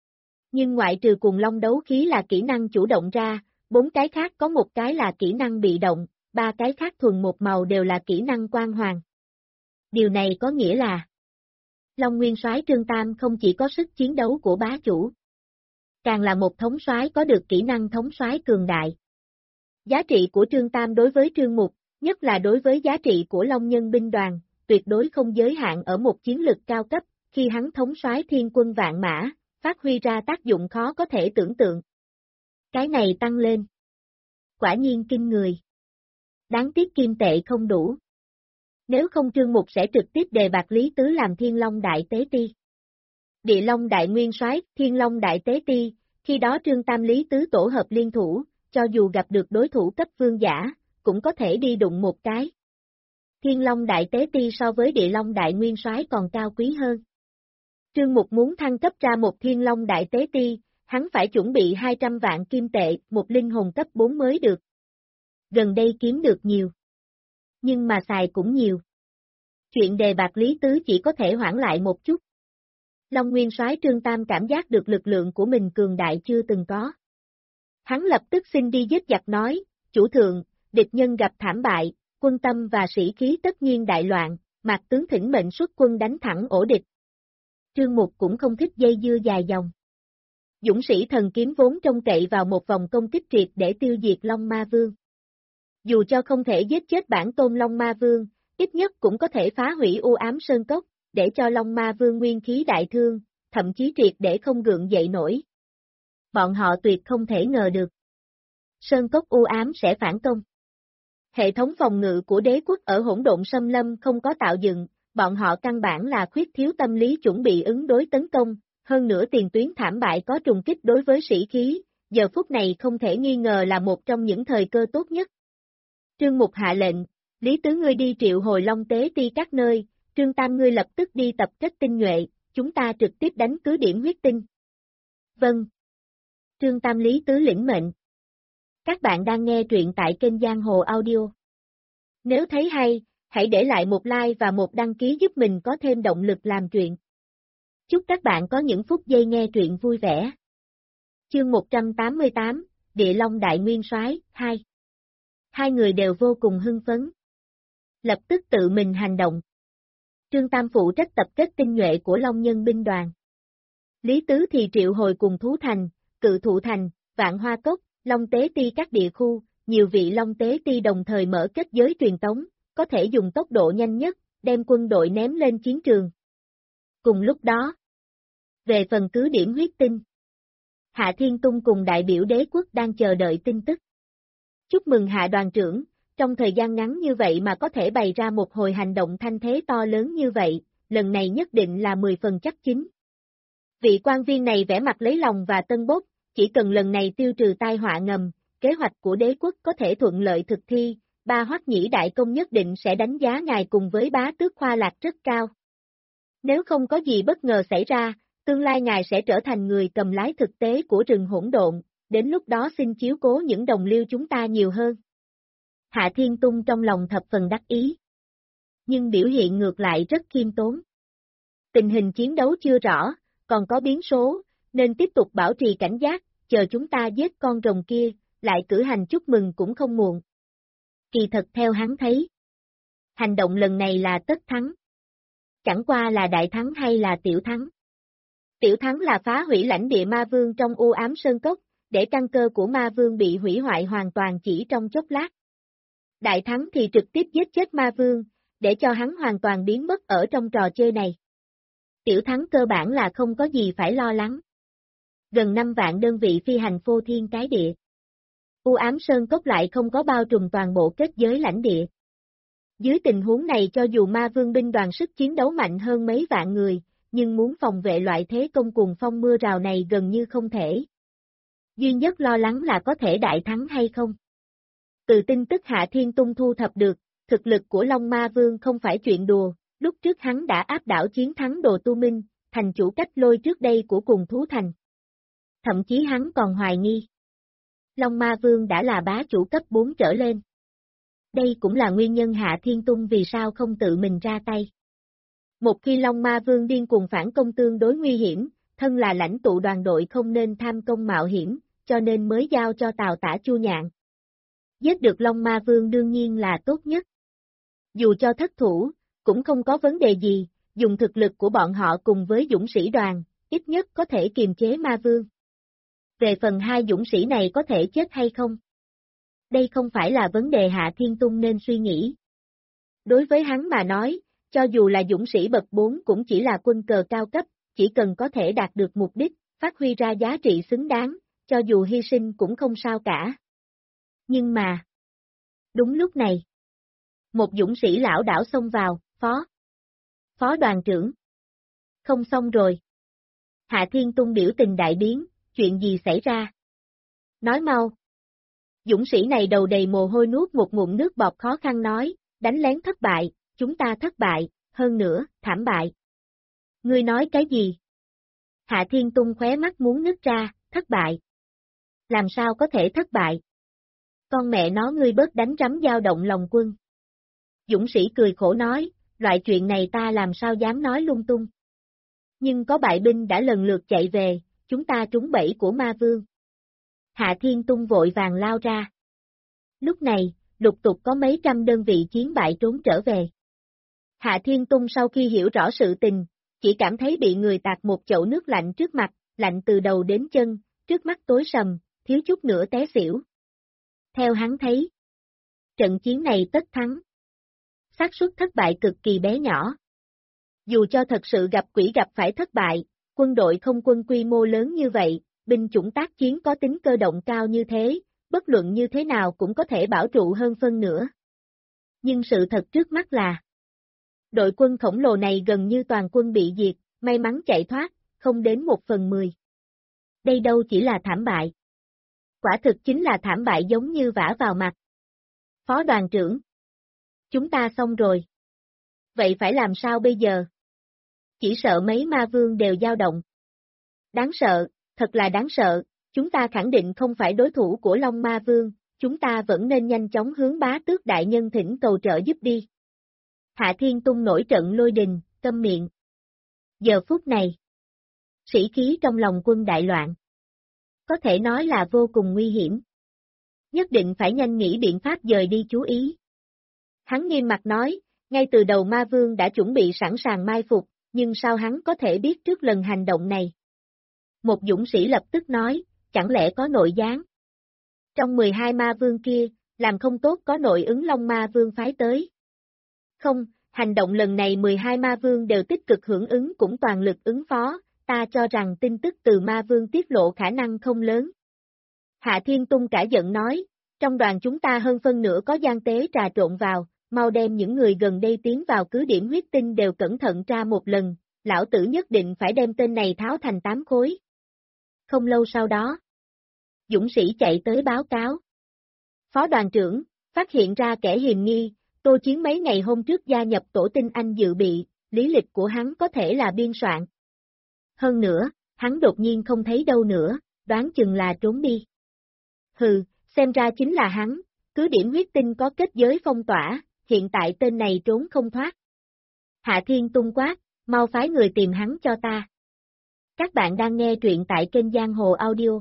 Nhưng ngoại trừ Cuồng Long Đấu Khí là kỹ năng chủ động ra, 4 cái khác có một cái là kỹ năng bị động, 3 cái khác thuần một màu đều là kỹ năng quang hoàng. Điều này có nghĩa là Long Nguyên Soái Trương Tam không chỉ có sức chiến đấu của bá chủ, càng là một thống soái có được kỹ năng thống soái cường đại. Giá trị của Trương Tam đối với Trương Mục, nhất là đối với giá trị của Long Nhân binh đoàn, tuyệt đối không giới hạn ở một chiến lực cao cấp, khi hắn thống soái thiên quân vạn mã, phát huy ra tác dụng khó có thể tưởng tượng. Cái này tăng lên. Quả nhiên kinh người. Đáng tiếc kim tệ không đủ. Nếu không Trương Mục sẽ trực tiếp đề bạt Lý Tứ làm Thiên Long Đại Tế Ti. Địa Long Đại Nguyên Soái, Thiên Long Đại Tế Ti, khi đó Trương Tam Lý Tứ tổ hợp liên thủ, cho dù gặp được đối thủ cấp vương giả, cũng có thể đi đụng một cái. Thiên Long Đại Tế Ti so với Địa Long Đại Nguyên Soái còn cao quý hơn. Trương Mục muốn thăng cấp ra một Thiên Long Đại Tế Ti, hắn phải chuẩn bị 200 vạn kim tệ, một linh hồn cấp 4 mới được. Gần đây kiếm được nhiều. Nhưng mà xài cũng nhiều. Chuyện đề bạt Lý Tứ chỉ có thể hoãn lại một chút. Long Nguyên Soái Trương Tam cảm giác được lực lượng của mình cường đại chưa từng có. Hắn lập tức xin đi giết giặc nói, chủ thượng, địch nhân gặp thảm bại, quân tâm và sĩ khí tất nhiên đại loạn, Mạc tướng thỉnh mệnh xuất quân đánh thẳng ổ địch. Trương Mục cũng không thích dây dưa dài dòng. Dũng sĩ thần kiếm vốn trông cậy vào một vòng công kích triệt để tiêu diệt Long Ma Vương. Dù cho không thể giết chết bản tôn Long Ma Vương, ít nhất cũng có thể phá hủy u ám sơn cốc, để cho Long Ma Vương nguyên khí đại thương, thậm chí triệt để không gượng dậy nổi. Bọn họ tuyệt không thể ngờ được. Sơn cốc u ám sẽ phản công. Hệ thống phòng ngự của đế quốc ở hỗn độn xâm lâm không có tạo dựng, bọn họ căn bản là khuyết thiếu tâm lý chuẩn bị ứng đối tấn công, hơn nữa tiền tuyến thảm bại có trùng kích đối với sĩ khí, giờ phút này không thể nghi ngờ là một trong những thời cơ tốt nhất. Trương Mục hạ lệnh, Lý Tứ ngươi đi triệu hồi Long Tế Ti các nơi, Trương Tam ngươi lập tức đi tập kết tinh nhuệ, chúng ta trực tiếp đánh cứ điểm huyết tinh. Vâng. Trương Tam Lý Tứ lĩnh mệnh. Các bạn đang nghe truyện tại kênh Giang Hồ Audio. Nếu thấy hay, hãy để lại một like và một đăng ký giúp mình có thêm động lực làm truyện. Chúc các bạn có những phút giây nghe truyện vui vẻ. Chương 188, Địa Long Đại Nguyên Soái 2. Hai người đều vô cùng hưng phấn. Lập tức tự mình hành động. Trương Tam phụ trách tập kết tinh nhuệ của Long Nhân binh đoàn. Lý Tứ thì triệu hồi cùng Thú Thành, Cự Thụ Thành, Vạn Hoa Cốc, Long Tế Ti các địa khu, nhiều vị Long Tế Ti đồng thời mở kết giới truyền tống, có thể dùng tốc độ nhanh nhất, đem quân đội ném lên chiến trường. Cùng lúc đó, về phần cứ điểm huyết tinh, Hạ Thiên Tung cùng đại biểu đế quốc đang chờ đợi tin tức. Chúc mừng Hạ đoàn trưởng, trong thời gian ngắn như vậy mà có thể bày ra một hồi hành động thanh thế to lớn như vậy, lần này nhất định là 10 phần chắc chín. Vị quan viên này vẻ mặt lấy lòng và tân bốc, chỉ cần lần này tiêu trừ tai họa ngầm, kế hoạch của đế quốc có thể thuận lợi thực thi, Ba Hoắc Nhĩ đại công nhất định sẽ đánh giá ngài cùng với bá tước Khoa Lạc rất cao. Nếu không có gì bất ngờ xảy ra, tương lai ngài sẽ trở thành người cầm lái thực tế của rừng hỗn độn, đến lúc đó xin chiếu cố những đồng liêu chúng ta nhiều hơn. Hạ Thiên Tung trong lòng thập phần đắc ý. Nhưng biểu hiện ngược lại rất khiêm tốn. Tình hình chiến đấu chưa rõ, còn có biến số, nên tiếp tục bảo trì cảnh giác, chờ chúng ta giết con rồng kia, lại cử hành chúc mừng cũng không muộn. Kỳ thật theo hắn thấy, hành động lần này là tất thắng. Chẳng qua là đại thắng hay là tiểu thắng. Tiểu thắng là phá hủy lãnh địa ma vương trong u ám sơn cốc, để căn cơ của ma vương bị hủy hoại hoàn toàn chỉ trong chốc lát. Đại thắng thì trực tiếp giết chết ma vương, để cho hắn hoàn toàn biến mất ở trong trò chơi này. Tiểu thắng cơ bản là không có gì phải lo lắng. Gần 5 vạn đơn vị phi hành phô thiên cái địa. U ám sơn cốc lại không có bao trùm toàn bộ kết giới lãnh địa. Dưới tình huống này cho dù ma vương binh đoàn sức chiến đấu mạnh hơn mấy vạn người, nhưng muốn phòng vệ loại thế công cuồng phong mưa rào này gần như không thể. Duy nhất lo lắng là có thể đại thắng hay không. Từ tin tức Hạ Thiên Tung thu thập được, thực lực của Long Ma Vương không phải chuyện đùa, lúc trước hắn đã áp đảo chiến thắng Đồ Tu Minh, thành chủ cách lôi trước đây của cùng thú thành. Thậm chí hắn còn hoài nghi. Long Ma Vương đã là bá chủ cấp 4 trở lên. Đây cũng là nguyên nhân Hạ Thiên Tung vì sao không tự mình ra tay. Một khi Long Ma Vương điên cuồng phản công tương đối nguy hiểm, thân là lãnh tụ đoàn đội không nên tham công mạo hiểm, cho nên mới giao cho Tào Tả Chu Nhạn. Giết được Long Ma Vương đương nhiên là tốt nhất. Dù cho thất thủ, cũng không có vấn đề gì, dùng thực lực của bọn họ cùng với dũng sĩ đoàn, ít nhất có thể kiềm chế Ma Vương. Về phần hai dũng sĩ này có thể chết hay không? Đây không phải là vấn đề Hạ Thiên Tung nên suy nghĩ. Đối với hắn mà nói, cho dù là dũng sĩ bậc 4 cũng chỉ là quân cờ cao cấp, chỉ cần có thể đạt được mục đích, phát huy ra giá trị xứng đáng, cho dù hy sinh cũng không sao cả. Nhưng mà, đúng lúc này, một dũng sĩ lão đảo xông vào, phó đoàn trưởng. Không xong rồi. Hạ Thiên Tung biểu tình đại biến, chuyện gì xảy ra? Nói mau. Dũng sĩ này đầu đầy mồ hôi nuốt một ngụm nước bọt khó khăn nói, đánh lén thất bại, chúng ta thất bại, hơn nữa, thảm bại. Ngươi nói cái gì? Hạ Thiên Tung khóe mắt muốn nứt ra, thất bại. Làm sao có thể thất bại? Con mẹ nó ngươi bớt đánh rắm dao động lòng quân. Dũng sĩ cười khổ nói, loại chuyện này ta làm sao dám nói lung tung. Nhưng có bại binh đã lần lượt chạy về, chúng ta trúng bẫy của ma vương. Hạ Thiên Tung vội vàng lao ra. Lúc này, lục tục có mấy trăm đơn vị chiến bại trốn trở về. Hạ Thiên Tung sau khi hiểu rõ sự tình, chỉ cảm thấy bị người tạt một chậu nước lạnh trước mặt, lạnh từ đầu đến chân, trước mắt tối sầm, thiếu chút nữa té xỉu. Theo hắn thấy, trận chiến này tất thắng. Xác suất thất bại cực kỳ bé nhỏ. Dù cho thật sự gặp quỷ gặp phải thất bại, quân đội không quân quy mô lớn như vậy, binh chủng tác chiến có tính cơ động cao như thế, bất luận như thế nào cũng có thể bảo trụ hơn phân nửa. Nhưng sự thật trước mắt là, đội quân khổng lồ này gần như toàn quân bị diệt, may mắn chạy thoát, không đến 1/10. Đây đâu chỉ là thảm bại. Quả thực chính là thảm bại giống như vả vào mặt. Phó đoàn trưởng. Chúng ta xong rồi. Vậy phải làm sao bây giờ? Chỉ sợ mấy ma vương đều dao động. Đáng sợ, thật là đáng sợ, chúng ta khẳng định không phải đối thủ của Long Ma Vương, chúng ta vẫn nên nhanh chóng hướng Bá Tước đại nhân thỉnh cầu trợ giúp đi. Hạ Thiên Tung nổi trận lôi đình, câm miệng. Giờ phút này, sĩ khí trong lòng quân đại loạn. Có thể nói là vô cùng nguy hiểm. Nhất định phải nhanh nghĩ biện pháp dời đi chú ý. Hắn nghiêm mặt nói, ngay từ đầu Ma Vương đã chuẩn bị sẵn sàng mai phục, nhưng sao hắn có thể biết trước lần hành động này? Một dũng sĩ lập tức nói, chẳng lẽ có nội gián? Trong 12 ma vương kia, làm không tốt có nội ứng Long Ma Vương phái tới. Không, hành động lần này 12 ma vương đều tích cực hưởng ứng cũng toàn lực ứng phó, ta cho rằng tin tức từ ma vương tiết lộ khả năng không lớn. Hạ Thiên Tung cả giận nói, trong đoàn chúng ta hơn phân nửa có gian tế trà trộn vào, mau đem những người gần đây tiến vào cứ điểm huyết tinh đều cẩn thận tra một lần, lão tử nhất định phải đem tên này tháo thành 8 khối. Không lâu sau đó, dũng sĩ chạy tới báo cáo. Phó đoàn trưởng, phát hiện ra kẻ hiềm nghi, Tô Chiến mấy ngày hôm trước gia nhập tổ tinh anh dự bị, lý lịch của hắn có thể là biên soạn. Hơn nữa, hắn đột nhiên không thấy đâu nữa, đoán chừng là trốn đi. Hừ, xem ra chính là hắn, cứ điểm huyết tinh có kết giới phong tỏa, hiện tại tên này trốn không thoát. Hạ Thiên Tung quát, mau phái người tìm hắn cho ta. Các bạn đang nghe truyện tại kênh Giang Hồ Audio.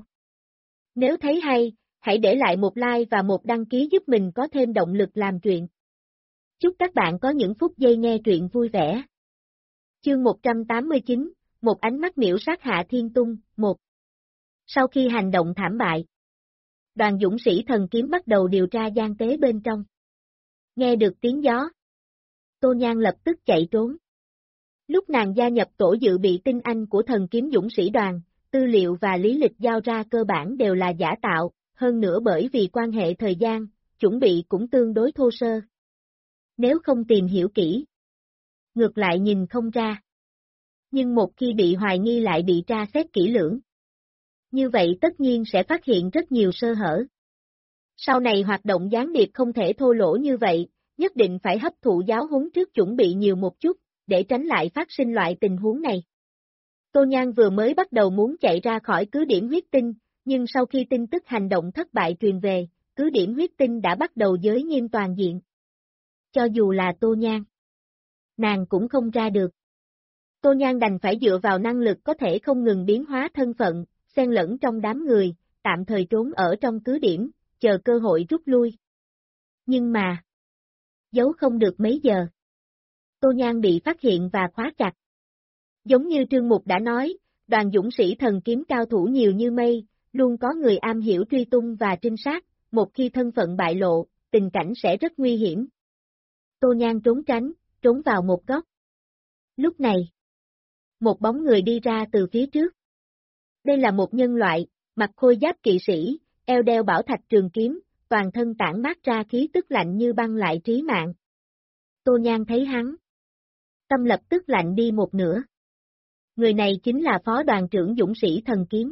Nếu thấy hay, hãy để lại một like và một đăng ký giúp mình có thêm động lực làm truyện. Chúc các bạn có những phút giây nghe truyện vui vẻ. Chương 189, một ánh mắt miễu sát Hạ Thiên Tung, 1. Sau khi hành động thảm bại, đoàn dũng sĩ thần kiếm bắt đầu điều tra gian tế bên trong. Nghe được tiếng gió, Tô Nhan lập tức chạy trốn. Lúc nàng gia nhập tổ dự bị tinh anh của thần kiếm dũng sĩ đoàn, tư liệu và lý lịch giao ra cơ bản đều là giả tạo, hơn nữa bởi vì quan hệ thời gian, chuẩn bị cũng tương đối thô sơ. Nếu không tìm hiểu kỹ, ngược lại nhìn không ra. Nhưng một khi bị hoài nghi lại bị tra xét kỹ lưỡng. Như vậy tất nhiên sẽ phát hiện rất nhiều sơ hở. Sau này hoạt động gián điệp không thể thô lỗ như vậy, nhất định phải hấp thụ giáo huấn trước chuẩn bị nhiều một chút, để tránh lại phát sinh loại tình huống này. Tô Nhan vừa mới bắt đầu muốn chạy ra khỏi cứ điểm huyết tinh, nhưng sau khi tin tức hành động thất bại truyền về, cứ điểm huyết tinh đã bắt đầu giới nghiêm toàn diện. Cho dù là Tô Nhan, nàng cũng không ra được. Tô Nhan đành phải dựa vào năng lực có thể không ngừng biến hóa thân phận, xen lẫn trong đám người, tạm thời trốn ở trong cứ điểm, chờ cơ hội rút lui. Nhưng mà, giấu không được mấy giờ. Tô Nhan bị phát hiện và khóa chặt. Giống như Trương Mục đã nói, đoàn dũng sĩ thần kiếm cao thủ nhiều như mây, luôn có người am hiểu truy tung và trinh sát, một khi thân phận bại lộ, tình cảnh sẽ rất nguy hiểm. Tô Nhan trốn tránh, trốn vào một góc. Lúc này, một bóng người đi ra từ phía trước. Đây là một nhân loại, mặc khôi giáp kỵ sĩ, eo đeo bảo thạch trường kiếm, toàn thân tản mát ra khí tức lạnh như băng lại trí mạng. Tô Nhan thấy hắn, tâm lập tức lạnh đi một nửa. Người này chính là phó đoàn trưởng dũng sĩ thần kiếm.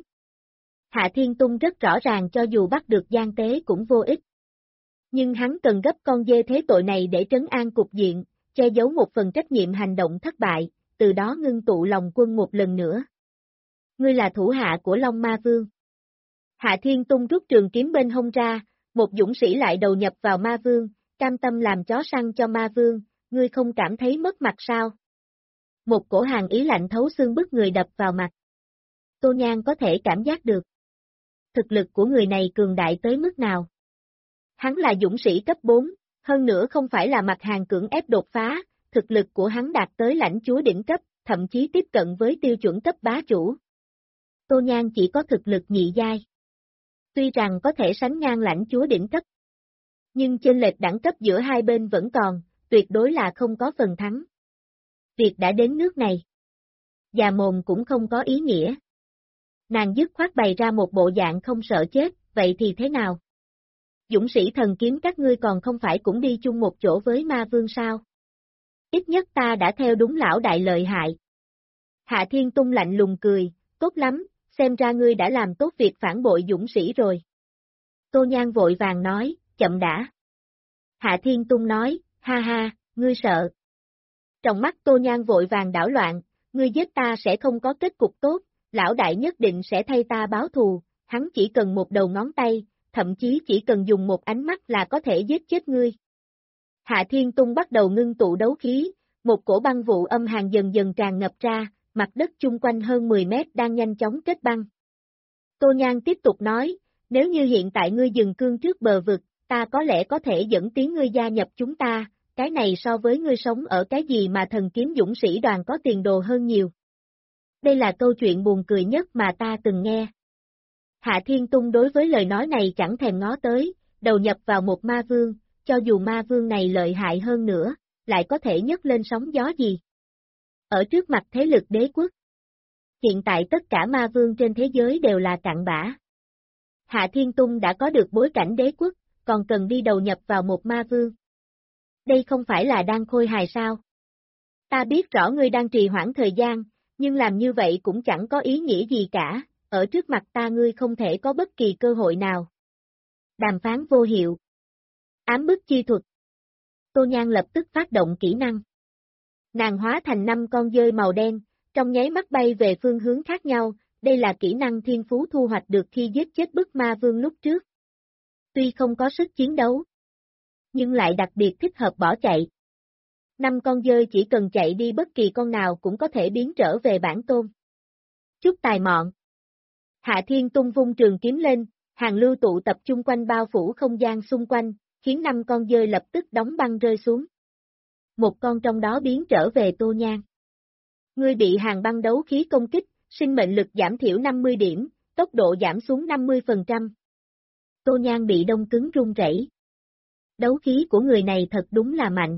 Hạ Thiên Tung rất rõ ràng cho dù bắt được gian tế cũng vô ích. Nhưng hắn cần gấp con dê thế tội này để trấn an cục diện, che giấu một phần trách nhiệm hành động thất bại, từ đó ngưng tụ lòng quân một lần nữa. Ngươi là thủ hạ của Long Ma Vương. Hạ Thiên Tung rút trường kiếm bên hông ra, một dũng sĩ lại đầu nhập vào Ma Vương, cam tâm làm chó săn cho Ma Vương, ngươi không cảm thấy mất mặt sao? Một cổ hàn ý lạnh thấu xương bức người đập vào mặt. Tô Nhan có thể cảm giác được. Thực lực của người này cường đại tới mức nào? Hắn là dũng sĩ cấp 4, hơn nữa không phải là mặt hàng cưỡng ép đột phá, thực lực của hắn đạt tới lãnh chúa đỉnh cấp, thậm chí tiếp cận với tiêu chuẩn cấp bá chủ. Tô Nhan chỉ có thực lực nhị giai. Tuy rằng có thể sánh ngang lãnh chúa đỉnh cấp, nhưng chênh lệch đẳng cấp giữa hai bên vẫn còn, tuyệt đối là không có phần thắng. Việc đã đến nước này, già mồm cũng không có ý nghĩa. Nàng dứt khoát bày ra một bộ dạng không sợ chết, vậy thì thế nào? Dũng sĩ thần kiếm các ngươi còn không phải cũng đi chung một chỗ với Ma Vương sao? Ít nhất ta đã theo đúng lão đại lợi hại. Hạ Thiên Tung lạnh lùng cười, tốt lắm, xem ra ngươi đã làm tốt việc phản bội dũng sĩ rồi. Tô Nhan vội vàng nói, chậm đã. Hạ Thiên Tung nói, ha ha, ngươi sợ. Trong mắt Tô Nhan vội vàng đảo loạn, ngươi giết ta sẽ không có kết cục tốt, lão đại nhất định sẽ thay ta báo thù, hắn chỉ cần một đầu ngón tay, thậm chí chỉ cần dùng một ánh mắt là có thể giết chết ngươi. Hạ Thiên Tung bắt đầu ngưng tụ đấu khí, một cổ băng vụ âm hàn dần dần tràn ngập ra, mặt đất chung quanh hơn 10 mét đang nhanh chóng kết băng. Tô Nhan tiếp tục nói, nếu như hiện tại ngươi dừng cương trước bờ vực, ta có lẽ có thể dẫn tiếng ngươi gia nhập chúng ta, cái này so với ngươi sống ở cái gì mà thần kiếm dũng sĩ đoàn có tiền đồ hơn nhiều. Đây là câu chuyện buồn cười nhất mà ta từng nghe. Hạ Thiên Tung đối với lời nói này chẳng thèm ngó tới, đầu nhập vào một Ma Vương, cho dù Ma Vương này lợi hại hơn nữa, lại có thể nhấc lên sóng gió gì. Ở trước mặt thế lực đế quốc, hiện tại tất cả Ma Vương trên thế giới đều là cặn bã. Hạ Thiên Tung đã có được bối cảnh đế quốc, còn cần đi đầu nhập vào một Ma Vương. Đây không phải là đang khôi hài sao? Ta biết rõ ngươi đang trì hoãn thời gian, nhưng làm như vậy cũng chẳng có ý nghĩa gì cả, ở trước mặt ta ngươi không thể có bất kỳ cơ hội nào. Đàm phán vô hiệu. Ám bức chi thuật. Tô Nhan lập tức phát động kỹ năng. Nàng hóa thành 5 con dơi màu đen, trong nháy mắt bay về phương hướng khác nhau, đây là kỹ năng thiên phú thu hoạch được khi giết chết bức Ma Vương lúc trước. Tuy không có sức chiến đấu, nhưng lại đặc biệt thích hợp bỏ chạy. 5 con dơi chỉ cần chạy đi bất kỳ con nào cũng có thể biến trở về bản tôn. Chút tài mọn. Hạ Thiên tung vung trường kiếm lên, hàng lưu tụ tập chung quanh bao phủ không gian xung quanh, khiến 5 con dơi lập tức đóng băng rơi xuống. Một con trong đó biến trở về Tô Nhan. Ngươi bị hàng băng đấu khí công kích, sinh mệnh lực giảm thiểu 50 điểm, tốc độ giảm xuống 50%. Tô Nhan bị đông cứng run rẩy. Đấu khí của người này thật đúng là mạnh.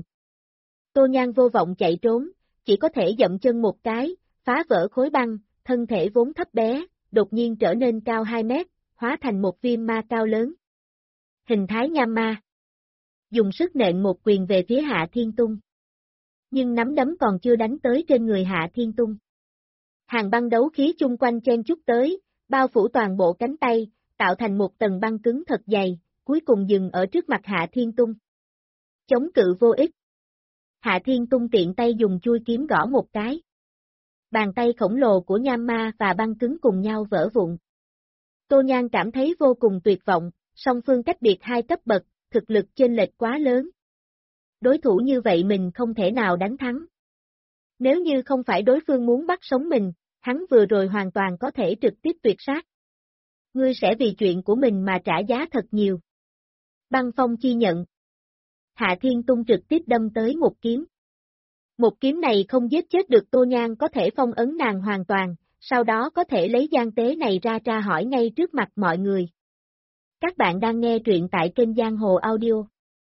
Tô Nhan vô vọng chạy trốn, chỉ có thể dậm chân một cái, phá vỡ khối băng, thân thể vốn thấp bé, đột nhiên trở nên cao 2 mét, hóa thành một viêm ma cao lớn. Hình thái nham ma. Dùng sức nện một quyền về phía Hạ Thiên Tung. Nhưng nắm đấm còn chưa đánh tới trên người Hạ Thiên Tung. Hàng băng đấu khí chung quanh chen chúc tới, bao phủ toàn bộ cánh tay, tạo thành một tầng băng cứng thật dày, cuối cùng dừng ở trước mặt Hạ Thiên Tung. Chống cự vô ích. Hạ Thiên Tung tiện tay dùng chui kiếm gõ một cái. Bàn tay khổng lồ của nham ma và băng cứng cùng nhau vỡ vụn. Tô Nhan cảm thấy vô cùng tuyệt vọng, song phương cách biệt 2 cấp bậc, thực lực chênh lệch quá lớn. Đối thủ như vậy mình không thể nào đánh thắng. Nếu như không phải đối phương muốn bắt sống mình, hắn vừa rồi hoàn toàn có thể trực tiếp tuyệt sát. Ngươi sẽ vì chuyện của mình mà trả giá thật nhiều. Băng phong chi nhận. Hạ Thiên Tung trực tiếp đâm tới một kiếm. Một kiếm này không giết chết được Tô Nhan, có thể phong ấn nàng hoàn toàn, sau đó có thể lấy gian tế này ra tra hỏi ngay trước mặt mọi người. Các bạn đang nghe truyện tại kênh Giang Hồ Audio.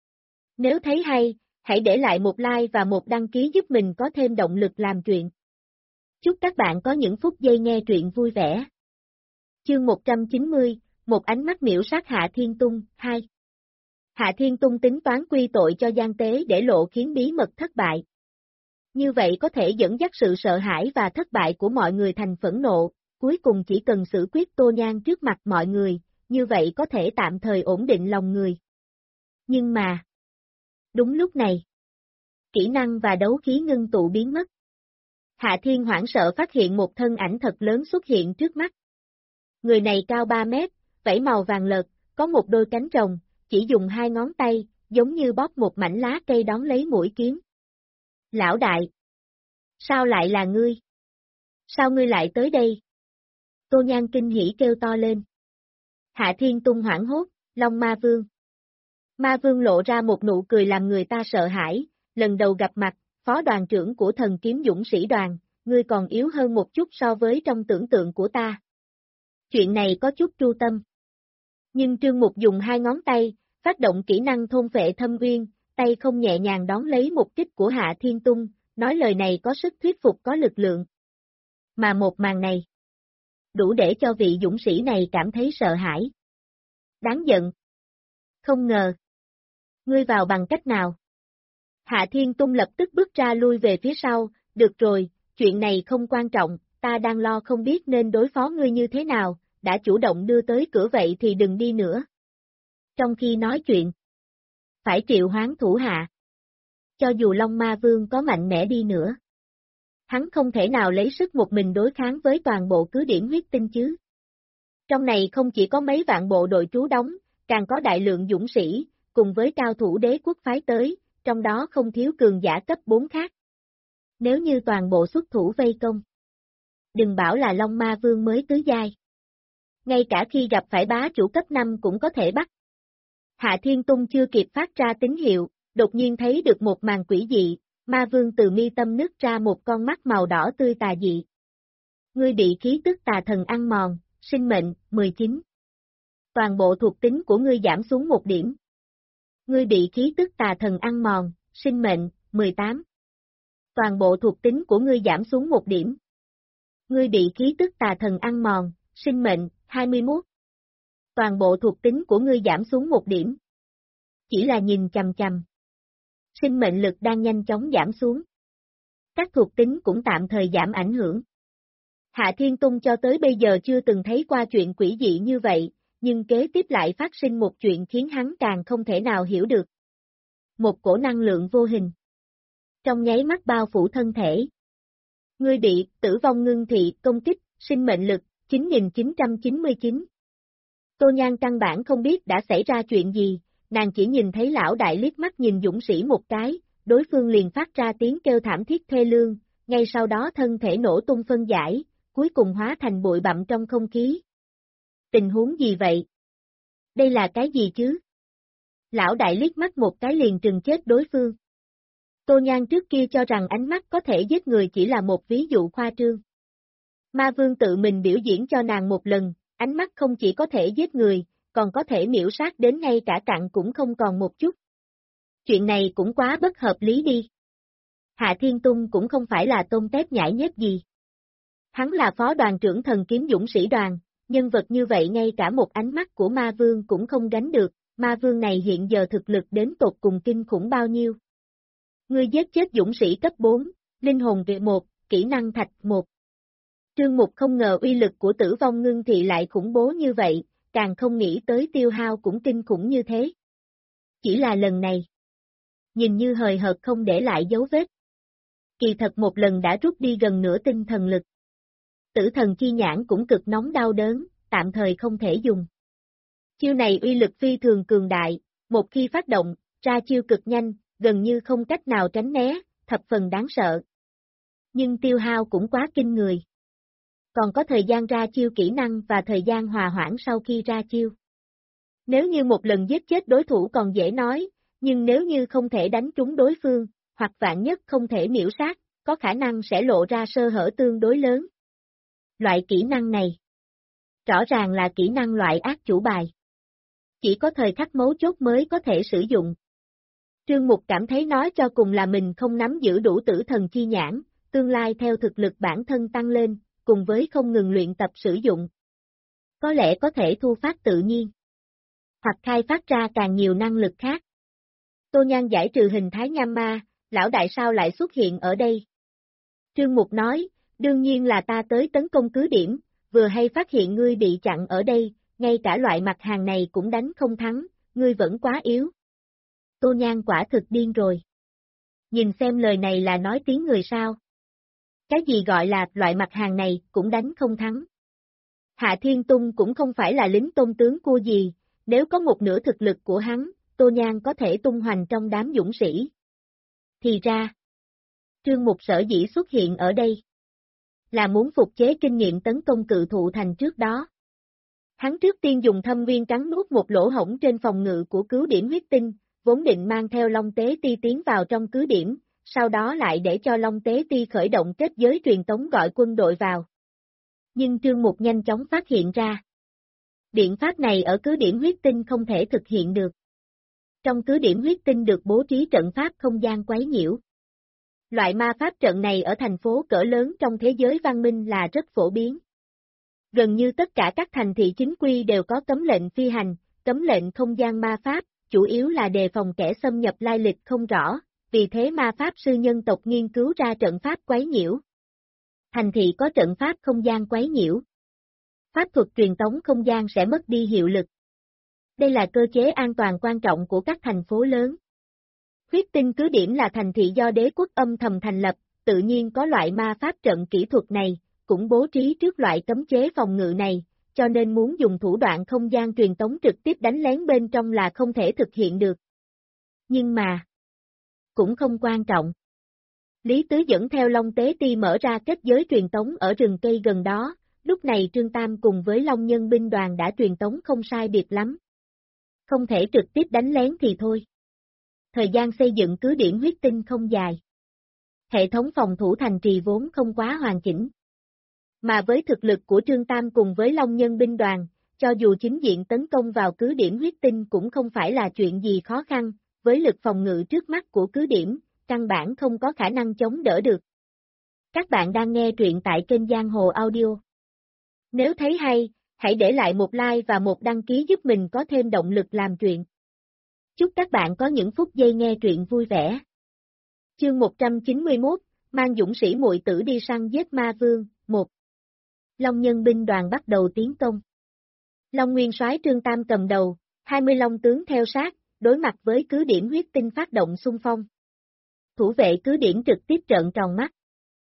Nếu thấy hay, hãy để lại một like và một đăng ký giúp mình có thêm động lực làm truyện. Chúc các bạn có những phút giây nghe truyện vui vẻ. Chương 190, một ánh mắt miễu sát Hạ Thiên Tung, 2. Hạ Thiên Tung tính toán quy tội cho gian tế để lộ khiến bí mật thất bại. Như vậy có thể dẫn dắt sự sợ hãi và thất bại của mọi người thành phẫn nộ, cuối cùng chỉ cần xử quyết Tô Nhan trước mặt mọi người, như vậy có thể tạm thời ổn định lòng người. Nhưng mà, đúng lúc này, kỹ năng và đấu khí ngưng tụ biến mất. Hạ Thiên hoảng sợ phát hiện một thân ảnh thật lớn xuất hiện trước mắt. Người này cao 3 mét, vảy màu vàng lợt, có một đôi cánh rồng, chỉ dùng 2 ngón tay, giống như bóp một mảnh lá cây đón lấy mũi kiếm. Lão đại! Sao lại là ngươi? Sao ngươi lại tới đây? Tô Nhan kinh hỉ kêu to lên. Hạ Thiên Tung hoảng hốt, Long Ma Vương. Ma Vương lộ ra một nụ cười làm người ta sợ hãi, lần đầu gặp mặt, phó đoàn trưởng của thần kiếm dũng sĩ đoàn, ngươi còn yếu hơn một chút so với trong tưởng tượng của ta. Chuyện này có chút tru tâm. Nhưng Trương Mục dùng 2 ngón tay, phát động kỹ năng thôn vệ thâm uyên, tay không nhẹ nhàng đón lấy một kích của Hạ Thiên Tung, nói lời này có sức thuyết phục có lực lượng. Mà một màn này, đủ để cho vị dũng sĩ này cảm thấy sợ hãi. Đáng giận. Không ngờ. Ngươi vào bằng cách nào? Hạ Thiên Tung lập tức bước ra lui về phía sau, được rồi, chuyện này không quan trọng, ta đang lo không biết nên đối phó ngươi như thế nào, đã chủ động đưa tới cửa vậy thì đừng đi nữa. Trong khi nói chuyện, phải triệu hoán thủ hạ. Cho dù Long Ma Vương có mạnh mẽ đi nữa, hắn không thể nào lấy sức một mình đối kháng với toàn bộ cứ điểm huyết tinh chứ. Trong này không chỉ có mấy vạn bộ đội trú đóng, càng có đại lượng dũng sĩ, cùng với cao thủ đế quốc phái tới, trong đó không thiếu cường giả cấp 4 khác. Nếu như toàn bộ xuất thủ vây công, đừng bảo là Long Ma Vương mới tứ giai. Ngay cả khi gặp phải bá chủ cấp 5 cũng có thể bắt. Hạ Thiên Tung chưa kịp phát ra tín hiệu, đột nhiên thấy được một màn quỷ dị, Ma Vương từ mi tâm nứt ra một con mắt màu đỏ tươi tà dị. Ngươi bị khí tức tà thần ăn mòn, sinh mệnh, 19. Toàn bộ thuộc tính của ngươi giảm xuống 1 điểm. Ngươi bị khí tức tà thần ăn mòn, sinh mệnh, 18. Toàn bộ thuộc tính của ngươi giảm xuống 1 điểm. Ngươi bị khí tức tà thần ăn mòn, sinh mệnh, 21. Toàn bộ thuộc tính của ngươi giảm xuống 1 điểm. Chỉ là nhìn chằm chằm. Sinh mệnh lực đang nhanh chóng giảm xuống. Các thuộc tính cũng tạm thời giảm ảnh hưởng. Hạ Thiên Tung cho tới bây giờ chưa từng thấy qua chuyện quỷ dị như vậy, nhưng kế tiếp lại phát sinh một chuyện khiến hắn càng không thể nào hiểu được. Một cổ năng lượng vô hình. Trong nháy mắt bao phủ thân thể. Ngươi bị tử vong ngưng thị công kích, sinh mệnh lực, 9.999. Tô Nhan căn bản không biết đã xảy ra chuyện gì, nàng chỉ nhìn thấy lão đại liếc mắt nhìn dũng sĩ một cái, đối phương liền phát ra tiếng kêu thảm thiết thê lương, ngay sau đó thân thể nổ tung phân giải, cuối cùng hóa thành bụi bặm trong không khí. Tình huống gì vậy? Đây là cái gì chứ? Lão đại liếc mắt một cái liền trừng chết đối phương. Tô Nhan trước kia cho rằng ánh mắt có thể giết người chỉ là một ví dụ khoa trương. Ma Vương tự mình biểu diễn cho nàng một lần, ánh mắt không chỉ có thể giết người, còn có thể miễu sát đến ngay cả cặn cũng không còn một chút. Chuyện này cũng quá bất hợp lý đi. Hạ Thiên Tung cũng không phải là tôm tép nhãi nhép gì. Hắn là phó đoàn trưởng thần kiếm dũng sĩ đoàn, nhân vật như vậy ngay cả một ánh mắt của Ma Vương cũng không gánh được, Ma Vương này hiện giờ thực lực đến tột cùng kinh khủng bao nhiêu. Ngươi giết chết dũng sĩ cấp 4, linh hồn vệ 1, kỹ năng thạch 1. Trương Mục không ngờ uy lực của Tử Vong Ngưng Thị lại khủng bố như vậy, càng không nghĩ tới tiêu hao cũng kinh khủng như thế. Chỉ là lần này, nhìn như hời hợt không để lại dấu vết. Kỳ thật một lần đã rút đi gần nửa tinh thần lực. Tử thần chi nhãn cũng cực nóng đau đớn, tạm thời không thể dùng. Chiêu này uy lực phi thường cường đại, một khi phát động, ra chiêu cực nhanh, gần như không cách nào tránh né, thập phần đáng sợ. Nhưng tiêu hao cũng quá kinh người. Còn có thời gian ra chiêu kỹ năng và thời gian hòa hoãn sau khi ra chiêu. Nếu như một lần giết chết đối thủ còn dễ nói, nhưng nếu như không thể đánh trúng đối phương, hoặc vạn nhất không thể miễu sát, có khả năng sẽ lộ ra sơ hở tương đối lớn. Loại kỹ năng này, rõ ràng là kỹ năng loại ác chủ bài. Chỉ có thời khắc mấu chốt mới có thể sử dụng. Trương Mục cảm thấy nói cho cùng là mình không nắm giữ đủ tử thần chi nhãn, tương lai theo thực lực bản thân tăng lên, cùng với không ngừng luyện tập sử dụng. Có lẽ có thể thu phát tự nhiên, hoặc khai phát ra càng nhiều năng lực khác. Tô Nhan giải trừ hình thái nham ma, lão đại sao lại xuất hiện ở đây? Trương Mục nói, đương nhiên là ta tới tấn công cứ điểm, vừa hay phát hiện ngươi bị chặn ở đây, ngay cả loại mặt hàng này cũng đánh không thắng, ngươi vẫn quá yếu. Tô Nhan quả thực điên rồi. Nhìn xem lời này là nói tiếng người sao? Cái gì gọi là loại mặt hàng này cũng đánh không thắng? Hạ Thiên Tung cũng không phải là lính tôn tướng cua gì, nếu có một nửa thực lực của hắn, Tô Nhan có thể tung hoành trong đám dũng sĩ. Thì ra, Trương Mục sở dĩ xuất hiện ở đây, là muốn phục chế kinh nghiệm tấn công cự thụ thành trước đó. Hắn trước tiên dùng thâm nguyên cắn nuốt một lỗ hổng trên phòng ngự của cứu điểm huyết tinh, vốn định mang theo Long Tế Ti tiến vào trong cứ điểm, sau đó lại để cho Long Tế Ti khởi động kết giới truyền tống gọi quân đội vào. Nhưng Trương Mục nhanh chóng phát hiện ra. Biện pháp này ở cứ điểm huyết tinh không thể thực hiện được. Trong cứ điểm huyết tinh được bố trí trận pháp không gian quấy nhiễu. Loại ma pháp trận này ở thành phố cỡ lớn trong thế giới văn minh là rất phổ biến. Gần như tất cả các thành thị chính quy đều có cấm lệnh phi hành, cấm lệnh không gian ma pháp, chủ yếu là đề phòng kẻ xâm nhập lai lịch không rõ, vì thế ma pháp sư nhân tộc nghiên cứu ra trận pháp quấy nhiễu. Thành thị có trận pháp không gian quấy nhiễu. Pháp thuật truyền tống không gian sẽ mất đi hiệu lực. Đây là cơ chế an toàn quan trọng của các thành phố lớn. Huyết tinh cứ điểm là thành thị do đế quốc âm thầm thành lập, tự nhiên có loại ma pháp trận kỹ thuật này, cũng bố trí trước loại cấm chế phòng ngự này, cho nên muốn dùng thủ đoạn không gian truyền tống trực tiếp đánh lén bên trong là không thể thực hiện được. Nhưng mà, cũng không quan trọng. Lý Tứ dẫn theo Long Tế Ti mở ra kết giới truyền tống ở rừng cây gần đó, lúc này Trương Tam cùng với Long Nhân binh đoàn đã truyền tống không sai biệt lắm. Không thể trực tiếp đánh lén thì thôi. Thời gian xây dựng cứ điểm huyết tinh không dài. Hệ thống phòng thủ thành trì vốn không quá hoàn chỉnh. Mà với thực lực của Trương Tam cùng với Long Nhân binh đoàn, cho dù chính diện tấn công vào cứ điểm huyết tinh cũng không phải là chuyện gì khó khăn, với lực phòng ngự trước mắt của cứ điểm, căn bản không có khả năng chống đỡ được. Các bạn đang nghe truyện tại kênh Giang Hồ Audio. Nếu thấy hay, hãy để lại một like và một đăng ký giúp mình có thêm động lực làm truyện. Chúc các bạn có những phút giây nghe truyện vui vẻ. Chương 191, mang dũng sĩ muội tử đi săn giết ma vương, 1. Long Nhân binh đoàn bắt đầu tiến công. Long Nguyên soái Trương Tam cầm đầu, 20 long tướng theo sát, đối mặt với cứ điểm huyết tinh phát động xung phong. Thủ vệ cứ điểm trực tiếp trợn tròn mắt.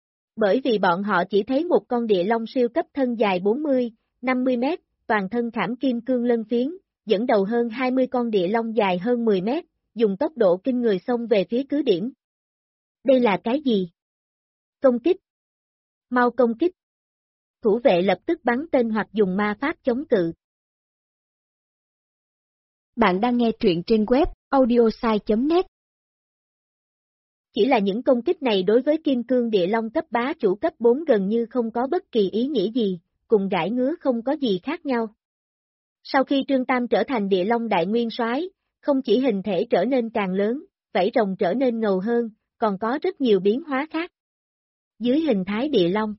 Bởi vì bọn họ chỉ thấy một con địa long siêu cấp thân dài 40, 50 mét, toàn thân khảm kim cương lân phiến, dẫn đầu hơn 20 con địa long dài hơn 10 mét, dùng tốc độ kinh người xông về phía cứ điểm. Đây là cái gì? Công kích! Mau công kích! Thủ vệ lập tức bắn tên hoặc dùng ma pháp chống cự. Bạn đang nghe truyện trên web audiosai.net. Chỉ là những công kích này đối với kim cương địa long cấp bá chủ cấp 4 gần như không có bất kỳ ý nghĩa gì, cùng gãi ngứa không có gì khác nhau. Sau khi Trương Tam trở thành địa long đại nguyên soái, không chỉ hình thể trở nên càng lớn, vảy rồng trở nên ngầu hơn, còn có rất nhiều biến hóa khác. Dưới hình thái địa long,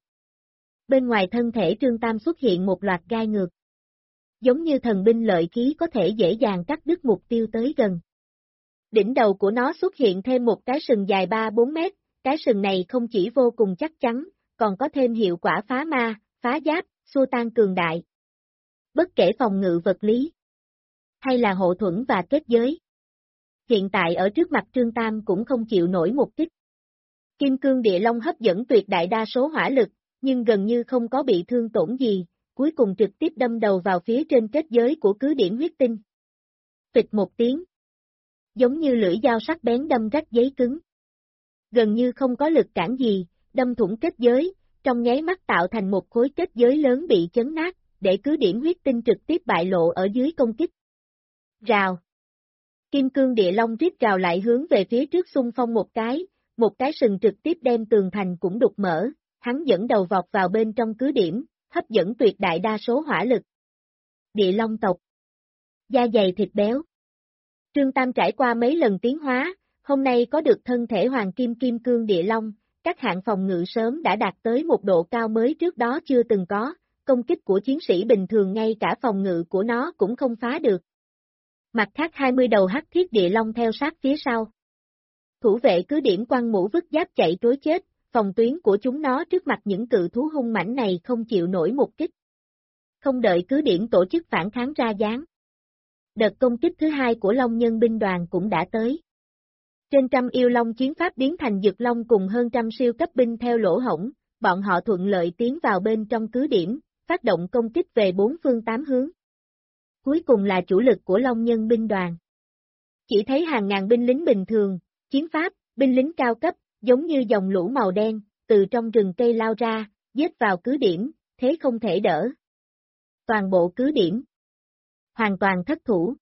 bên ngoài thân thể Trương Tam xuất hiện một loạt gai ngược. Giống như thần binh lợi khí có thể dễ dàng cắt đứt mục tiêu tới gần. Đỉnh đầu của nó xuất hiện thêm một cái sừng dài 3-4 mét, cái sừng này không chỉ vô cùng chắc chắn, còn có thêm hiệu quả phá ma, phá giáp, xua tan cường đại. Bất kể phòng ngự vật lý, hay là hộ thuẫn và kết giới. Hiện tại ở trước mặt Trương Tam cũng không chịu nổi một kích. Kim cương địa long hấp dẫn tuyệt đại đa số hỏa lực, nhưng gần như không có bị thương tổn gì, cuối cùng trực tiếp đâm đầu vào phía trên kết giới của cứ điểm huyết tinh. Phịch một tiếng. Giống như lưỡi dao sắc bén đâm rách giấy cứng. Gần như không có lực cản gì, đâm thủng kết giới, trong nháy mắt tạo thành một khối kết giới lớn bị chấn nát, để cứ điểm huyết tinh trực tiếp bại lộ ở dưới công kích. Rào. Kim cương địa long rít gào lại hướng về phía trước xung phong một cái sừng trực tiếp đem tường thành cũng đục mở, hắn dẫn đầu vọt vào bên trong cứ điểm, hấp dẫn tuyệt đại đa số hỏa lực. Địa long tộc. Da dày thịt béo. Trương Tam trải qua mấy lần tiến hóa, hôm nay có được thân thể hoàng kim kim cương địa long, các hạng phòng ngự sớm đã đạt tới một độ cao mới trước đó chưa từng có, công kích của chiến sĩ bình thường ngay cả phòng ngự của nó cũng không phá được. Mặt khác 20 đầu hắc thiết địa long theo sát phía sau. Thủ vệ cứ điểm quăng mũ vứt giáp chạy trối chết, phòng tuyến của chúng nó trước mặt những cự thú hung mãnh này không chịu nổi một kích. Không đợi cứ điểm tổ chức phản kháng ra dáng. Đợt công kích thứ hai của Long Nhân binh đoàn cũng đã tới. Trên trăm yêu long chiến pháp biến thành dực long cùng hơn trăm siêu cấp binh theo lỗ hổng, bọn họ thuận lợi tiến vào bên trong cứ điểm, phát động công kích về bốn phương tám hướng. Cuối cùng là chủ lực của Long Nhân binh đoàn. Chỉ thấy hàng ngàn binh lính bình thường, chiến pháp, binh lính cao cấp, giống như dòng lũ màu đen, từ trong rừng cây lao ra, giết vào cứ điểm, thế không thể đỡ. Toàn bộ cứ điểm hoàn toàn thất thủ.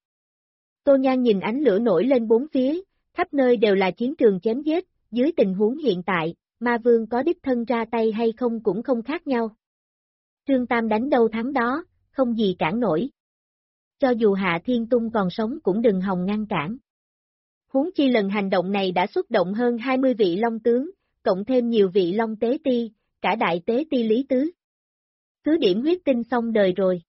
Tô Nhan nhìn ánh lửa nổi lên bốn phía, khắp nơi đều là chiến trường chém giết, dưới tình huống hiện tại, ma vương có đích thân ra tay hay không cũng không khác nhau. Trương Tam đánh đâu thắng đó, không gì cản nổi. Cho dù Hạ Thiên Tung còn sống cũng đừng hòng ngăn cản. Huống chi lần hành động này đã xuất động hơn 20 vị long tướng, cộng thêm nhiều vị long tế ti, cả đại tế ti Lý Tứ. Cứ điểm huyết tinh xong đời rồi.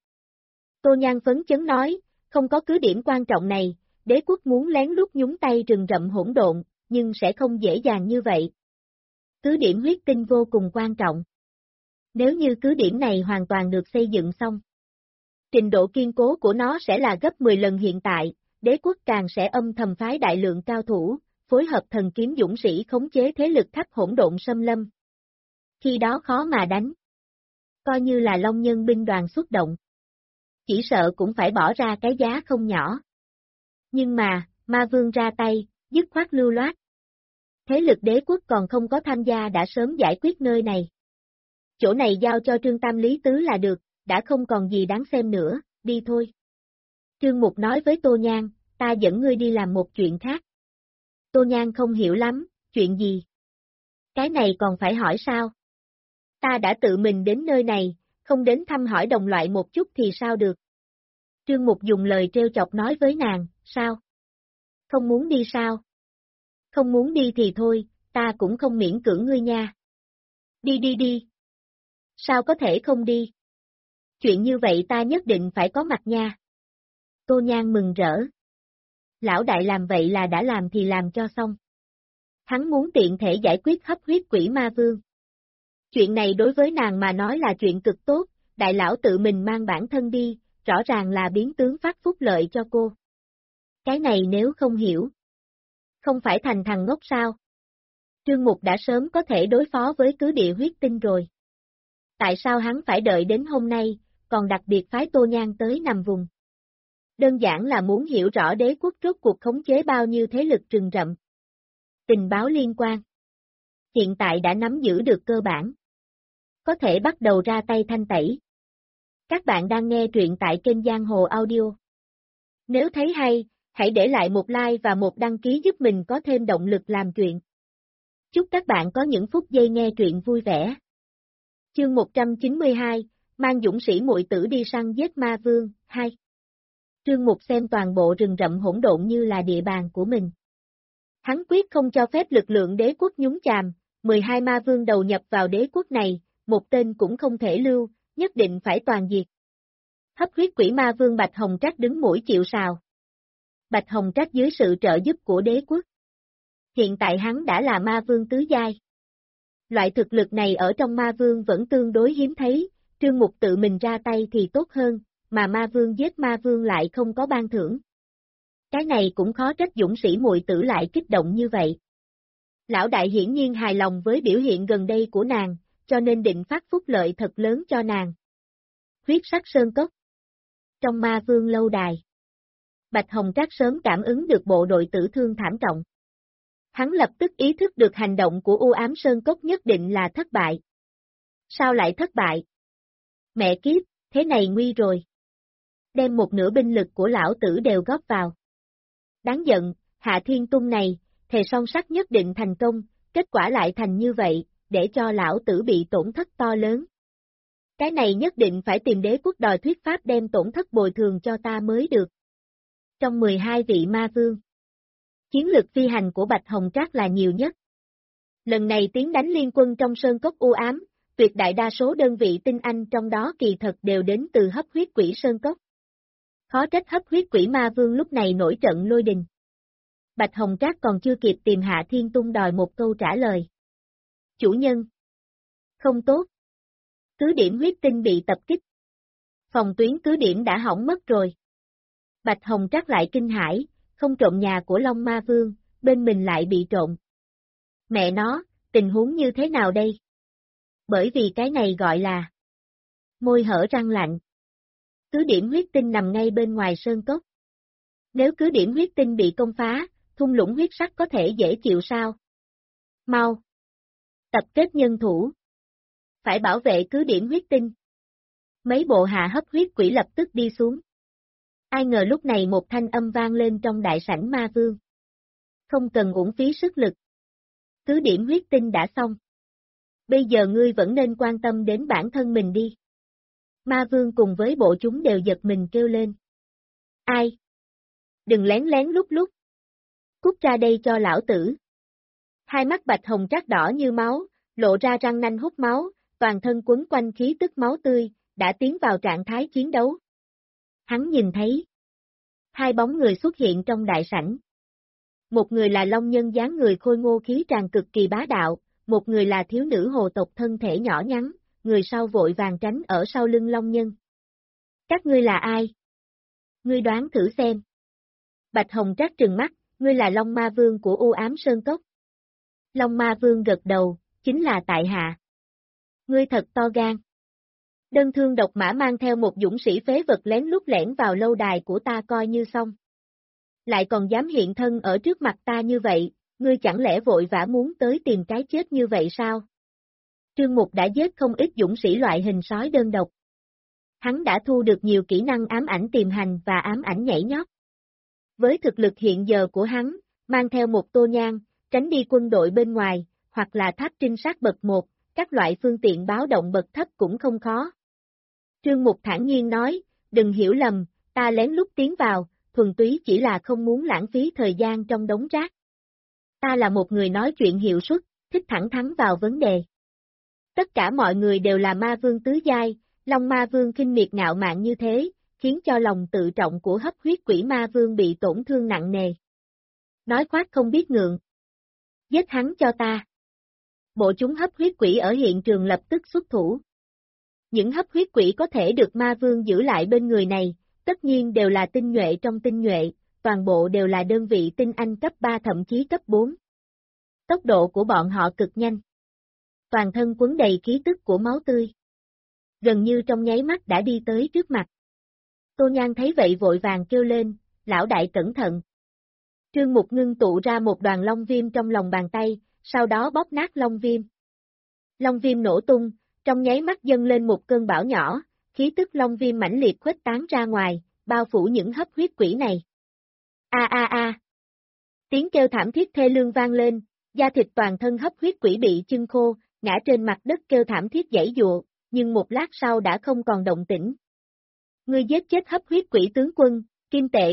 Tô Nhan phấn chấn nói, không có cứ điểm quan trọng này, đế quốc muốn lén lút nhúng tay rừng rậm hỗn độn, nhưng sẽ không dễ dàng như vậy. Cứ điểm huyết tinh vô cùng quan trọng. Nếu như cứ điểm này hoàn toàn được xây dựng xong, trình độ kiên cố của nó sẽ là gấp 10 lần hiện tại, đế quốc càng sẽ âm thầm phái đại lượng cao thủ, phối hợp thần kiếm dũng sĩ khống chế thế lực thấp hỗn độn xâm lâm. Khi đó khó mà đánh. Coi như là Long Nhân binh đoàn xuất động. Chỉ sợ cũng phải bỏ ra cái giá không nhỏ. Nhưng mà, ma vương ra tay, dứt khoát lưu loát. Thế lực đế quốc còn không có tham gia đã sớm giải quyết nơi này. Chỗ này giao cho Trương Tam Lý Tứ là được, đã không còn gì đáng xem nữa, đi thôi. Trương Mục nói với Tô Nhan, ta dẫn ngươi đi làm một chuyện khác. Tô Nhan không hiểu lắm, chuyện gì? Cái này còn phải hỏi sao? Ta đã tự mình đến nơi này, không đến thăm hỏi đồng loại một chút thì sao được? Trương Mục dùng lời trêu chọc nói với nàng, sao? Không muốn đi sao? Không muốn đi thì thôi, ta cũng không miễn cưỡng ngươi nha. Đi đi đi. Sao có thể không đi? Chuyện như vậy ta nhất định phải có mặt nha. Tô Nhan mừng rỡ. Lão đại làm vậy là đã làm thì làm cho xong. Hắn muốn tiện thể giải quyết hấp huyết quỷ ma vương. Chuyện này đối với nàng mà nói là chuyện cực tốt, đại lão tự mình mang bản thân đi, rõ ràng là biến tướng phát phúc lợi cho cô. Cái này nếu không hiểu, không phải thành thằng ngốc sao? Trương Mục đã sớm có thể đối phó với cứ địa huyết tinh rồi. Tại sao hắn phải đợi đến hôm nay, còn đặc biệt phái Tô Nhan tới nằm vùng? Đơn giản là muốn hiểu rõ đế quốc rốt cuộc khống chế bao nhiêu thế lực rừng rậm. Tình báo liên quan. Hiện tại đã nắm giữ được cơ bản. Có thể bắt đầu ra tay thanh tẩy. Các bạn đang nghe truyện tại kênh Giang Hồ Audio. Nếu thấy hay, hãy để lại một like và một đăng ký giúp mình có thêm động lực làm truyện. Chúc các bạn có những phút giây nghe truyện vui vẻ. Chương 192, mang dũng sĩ muội tử đi săn giết ma vương, 2. Trương Mục xem toàn bộ rừng rậm hỗn độn như là địa bàn của mình. Hắn quyết không cho phép lực lượng đế quốc nhúng chàm, 12 ma vương đầu nhập vào đế quốc này, một tên cũng không thể lưu, nhất định phải toàn diệt. Hấp huyết quỷ ma vương Bạch Hồng Trác đứng mũi chịu sào. Bạch Hồng Trác dưới sự trợ giúp của đế quốc. Hiện tại hắn đã là ma vương tứ giai. Loại thực lực này ở trong ma vương vẫn tương đối hiếm thấy, Trương Mục tự mình ra tay thì tốt hơn, mà ma vương giết ma vương lại không có ban thưởng. Cái này cũng khó trách dũng sĩ muội tử lại kích động như vậy. Lão đại hiển nhiên hài lòng với biểu hiện gần đây của nàng, cho nên định phát phúc lợi thật lớn cho nàng. Huyết sắc sơn cốc. Trong ma vương lâu đài. Bạch Hồng Trác sớm cảm ứng được bộ đội tử thương thảm trọng. Hắn lập tức ý thức được hành động của U Ám Sơn Cốc nhất định là thất bại. Sao lại thất bại? Mẹ kiếp, thế này nguy rồi. Đem một nửa binh lực của lão tử đều góp vào. Đáng giận, Hạ Thiên Tung này, thề son sắt nhất định thành công, kết quả lại thành như vậy, để cho lão tử bị tổn thất to lớn. Cái này nhất định phải tìm đế quốc đòi thuyết pháp đem tổn thất bồi thường cho ta mới được. Trong 12 vị ma vương, chiến lực phi hành của Bạch Hồng Trác là nhiều nhất. Lần này tiến đánh liên quân trong Sơn Cốc U Ám, tuyệt đại đa số đơn vị tinh anh trong đó kỳ thật đều đến từ hấp huyết quỷ Sơn Cốc. Khó trách hấp huyết quỷ ma vương lúc này nổi trận lôi đình. Bạch Hồng Trác còn chưa kịp tìm Hạ Thiên Tung đòi một câu trả lời. Chủ nhân. Không tốt. Cứ điểm huyết tinh bị tập kích. Phòng tuyến cứ điểm đã hỏng mất rồi. Bạch Hồng Trác lại kinh hãi, không trộm nhà của Long Ma Vương, bên mình lại bị trộm. Mẹ nó, tình huống như thế nào đây? Bởi vì cái này gọi là môi hở răng lạnh. Cứ điểm huyết tinh nằm ngay bên ngoài sơn cốc. Nếu cứ điểm huyết tinh bị công phá, thung lũng huyết sắc có thể dễ chịu sao? Mau! Tập kết nhân thủ. Phải bảo vệ cứ điểm huyết tinh. Mấy bộ hạ hấp huyết quỷ lập tức đi xuống. Ai ngờ lúc này một thanh âm vang lên trong đại sảnh ma vương. Không cần uổng phí sức lực. Cứ điểm huyết tinh đã xong. Bây giờ ngươi vẫn nên quan tâm đến bản thân mình đi. Ma vương cùng với bộ chúng đều giật mình kêu lên. Ai? Đừng lén lén lúc. Cút ra đây cho lão tử. Hai mắt Bạch Hồng Trác đỏ như máu, lộ ra răng nanh hút máu, toàn thân quấn quanh khí tức máu tươi, đã tiến vào trạng thái chiến đấu. Hắn nhìn thấy hai bóng người xuất hiện trong đại sảnh. Một người là long nhân dáng người khôi ngô khí tràn cực kỳ bá đạo, một người là thiếu nữ hồ tộc thân thể nhỏ nhắn, người sau vội vàng tránh ở sau lưng long nhân. Các ngươi là ai? Ngươi đoán thử xem. Bạch Hồng Trác trừng mắt, ngươi là Long Ma Vương của U Ám Sơn Cốc. Long Ma Vương gật đầu, chính là tại hạ. Ngươi thật to gan. Đơn thương độc mã mang theo một dũng sĩ phế vật lén lút lẻn vào lâu đài của ta coi như xong. Lại còn dám hiện thân ở trước mặt ta như vậy, ngươi chẳng lẽ vội vã muốn tới tìm cái chết như vậy sao? Trương Mục đã giết không ít dũng sĩ loại hình sói đơn độc. Hắn đã thu được nhiều kỹ năng ám ảnh tiềm hành và ám ảnh nhảy nhót. Với thực lực hiện giờ của hắn, mang theo một tô nhang, tránh đi quân đội bên ngoài, hoặc là tháp trinh sát bậc 1, các loại phương tiện báo động bậc thấp cũng không khó. Trương Mục thản nhiên nói, đừng hiểu lầm, ta lén lút tiến vào, thuần túy chỉ là không muốn lãng phí thời gian trong đống rác. Ta là một người nói chuyện hiệu suất, thích thẳng thắn vào vấn đề. Tất cả mọi người đều là ma vương tứ giai, Long Ma Vương khinh miệt ngạo mạn như thế, khiến cho lòng tự trọng của hấp huyết quỷ ma vương bị tổn thương nặng nề. Nói khoác không biết ngượng. Giết hắn cho ta. Bộ chúng hấp huyết quỷ ở hiện trường lập tức xuất thủ. Những hấp huyết quỷ có thể được ma vương giữ lại bên người này, tất nhiên đều là tinh nhuệ trong tinh nhuệ, toàn bộ đều là đơn vị tinh anh cấp 3 thậm chí cấp 4. Tốc độ của bọn họ cực nhanh. Toàn thân quấn đầy khí tức của máu tươi. Gần như trong nháy mắt đã đi tới trước mặt. Tô Nhan thấy vậy vội vàng kêu lên, lão đại cẩn thận. Trương Mục ngưng tụ ra một đoàn long viêm trong lòng bàn tay, sau đó bóp nát long viêm. Long viêm nổ tung, trong nháy mắt dâng lên một cơn bão nhỏ, khí tức long viêm mãnh liệt khuếch tán ra ngoài, bao phủ những hấp huyết quỷ này. A a a. Tiếng kêu thảm thiết thê lương vang lên, da thịt toàn thân hấp huyết quỷ bị chưng khô, ngã trên mặt đất kêu thảm thiết giãy giụa, nhưng một lát sau đã không còn động tĩnh. Ngươi giết chết hấp huyết quỷ tướng quân, kim tệ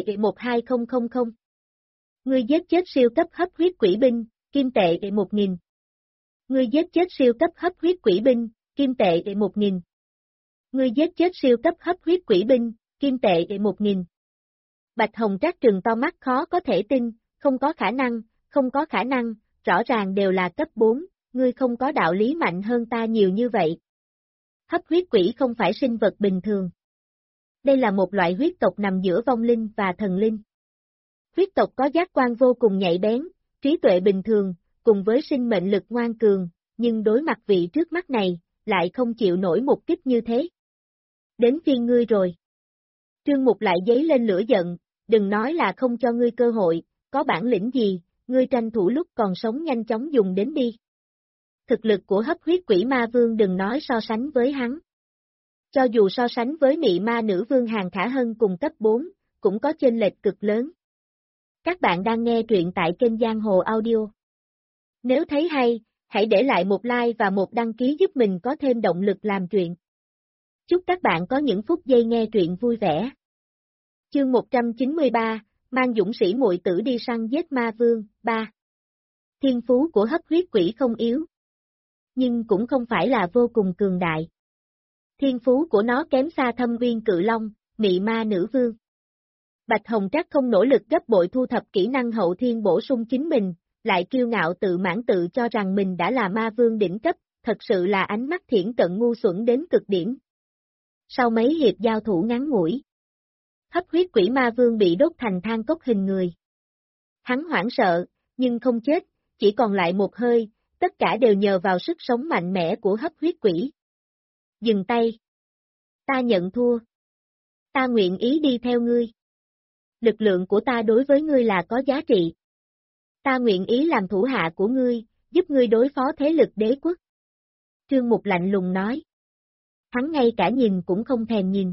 12000. Ngươi giết chết siêu cấp hấp huyết quỷ binh, kim tệ 1000. Ngươi giết chết siêu cấp hấp huyết quỷ binh, kim tệ 1000. Ngươi giết chết siêu cấp hấp huyết quỷ binh, kim tệ 1000. Bạch Hồng Trác trừng to mắt khó có thể tin, không có khả năng, rõ ràng đều là cấp 4, ngươi không có đạo lý mạnh hơn ta nhiều như vậy. Hấp huyết quỷ không phải sinh vật bình thường. Đây là một loại huyết tộc nằm giữa vong linh và thần linh. Huyết tộc có giác quan vô cùng nhạy bén, trí tuệ bình thường, cùng với sinh mệnh lực ngoan cường, nhưng đối mặt vị trước mắt này, lại không chịu nổi một kích như thế. Đến phiên ngươi rồi. Trương Mục lại giấy lên lửa giận, đừng nói là không cho ngươi cơ hội, có bản lĩnh gì, ngươi tranh thủ lúc còn sống nhanh chóng dùng đến đi. Thực lực của hấp huyết quỷ ma vương đừng nói so sánh với hắn. Cho dù so sánh với mị ma nữ vương Hàng Khả Hân cùng cấp 4, cũng có chênh lệch cực lớn. Các bạn đang nghe truyện tại kênh Giang Hồ Audio. Nếu thấy hay, hãy để lại một like và một đăng ký giúp mình có thêm động lực làm truyện. Chúc các bạn có những phút giây nghe truyện vui vẻ. Chương 193, mang dũng sĩ muội tử đi săn giết ma vương, 3. Thiên phú của hấp huyết quỷ không yếu, nhưng cũng không phải là vô cùng cường đại. Thiên phú của nó kém xa Thâm Uyên Cự Long, mị ma nữ vương. Bạch Hồng Trác không nỗ lực gấp bội thu thập kỹ năng hậu thiên bổ sung chính mình, lại kiêu ngạo tự mãn tự cho rằng mình đã là ma vương đỉnh cấp, thật sự là ánh mắt thiển cận ngu xuẩn đến cực điểm. Sau mấy hiệp giao thủ ngắn ngủi, hấp huyết quỷ ma vương bị đốt thành than cốc hình người. Hắn hoảng sợ, nhưng không chết, chỉ còn lại một hơi, tất cả đều nhờ vào sức sống mạnh mẽ của hấp huyết quỷ. Dừng tay. Ta nhận thua. Ta nguyện ý đi theo ngươi. Lực lượng của ta đối với ngươi là có giá trị. Ta nguyện ý làm thủ hạ của ngươi, giúp ngươi đối phó thế lực đế quốc. Trương Mục lạnh lùng nói. Hắn ngay cả nhìn cũng không thèm nhìn.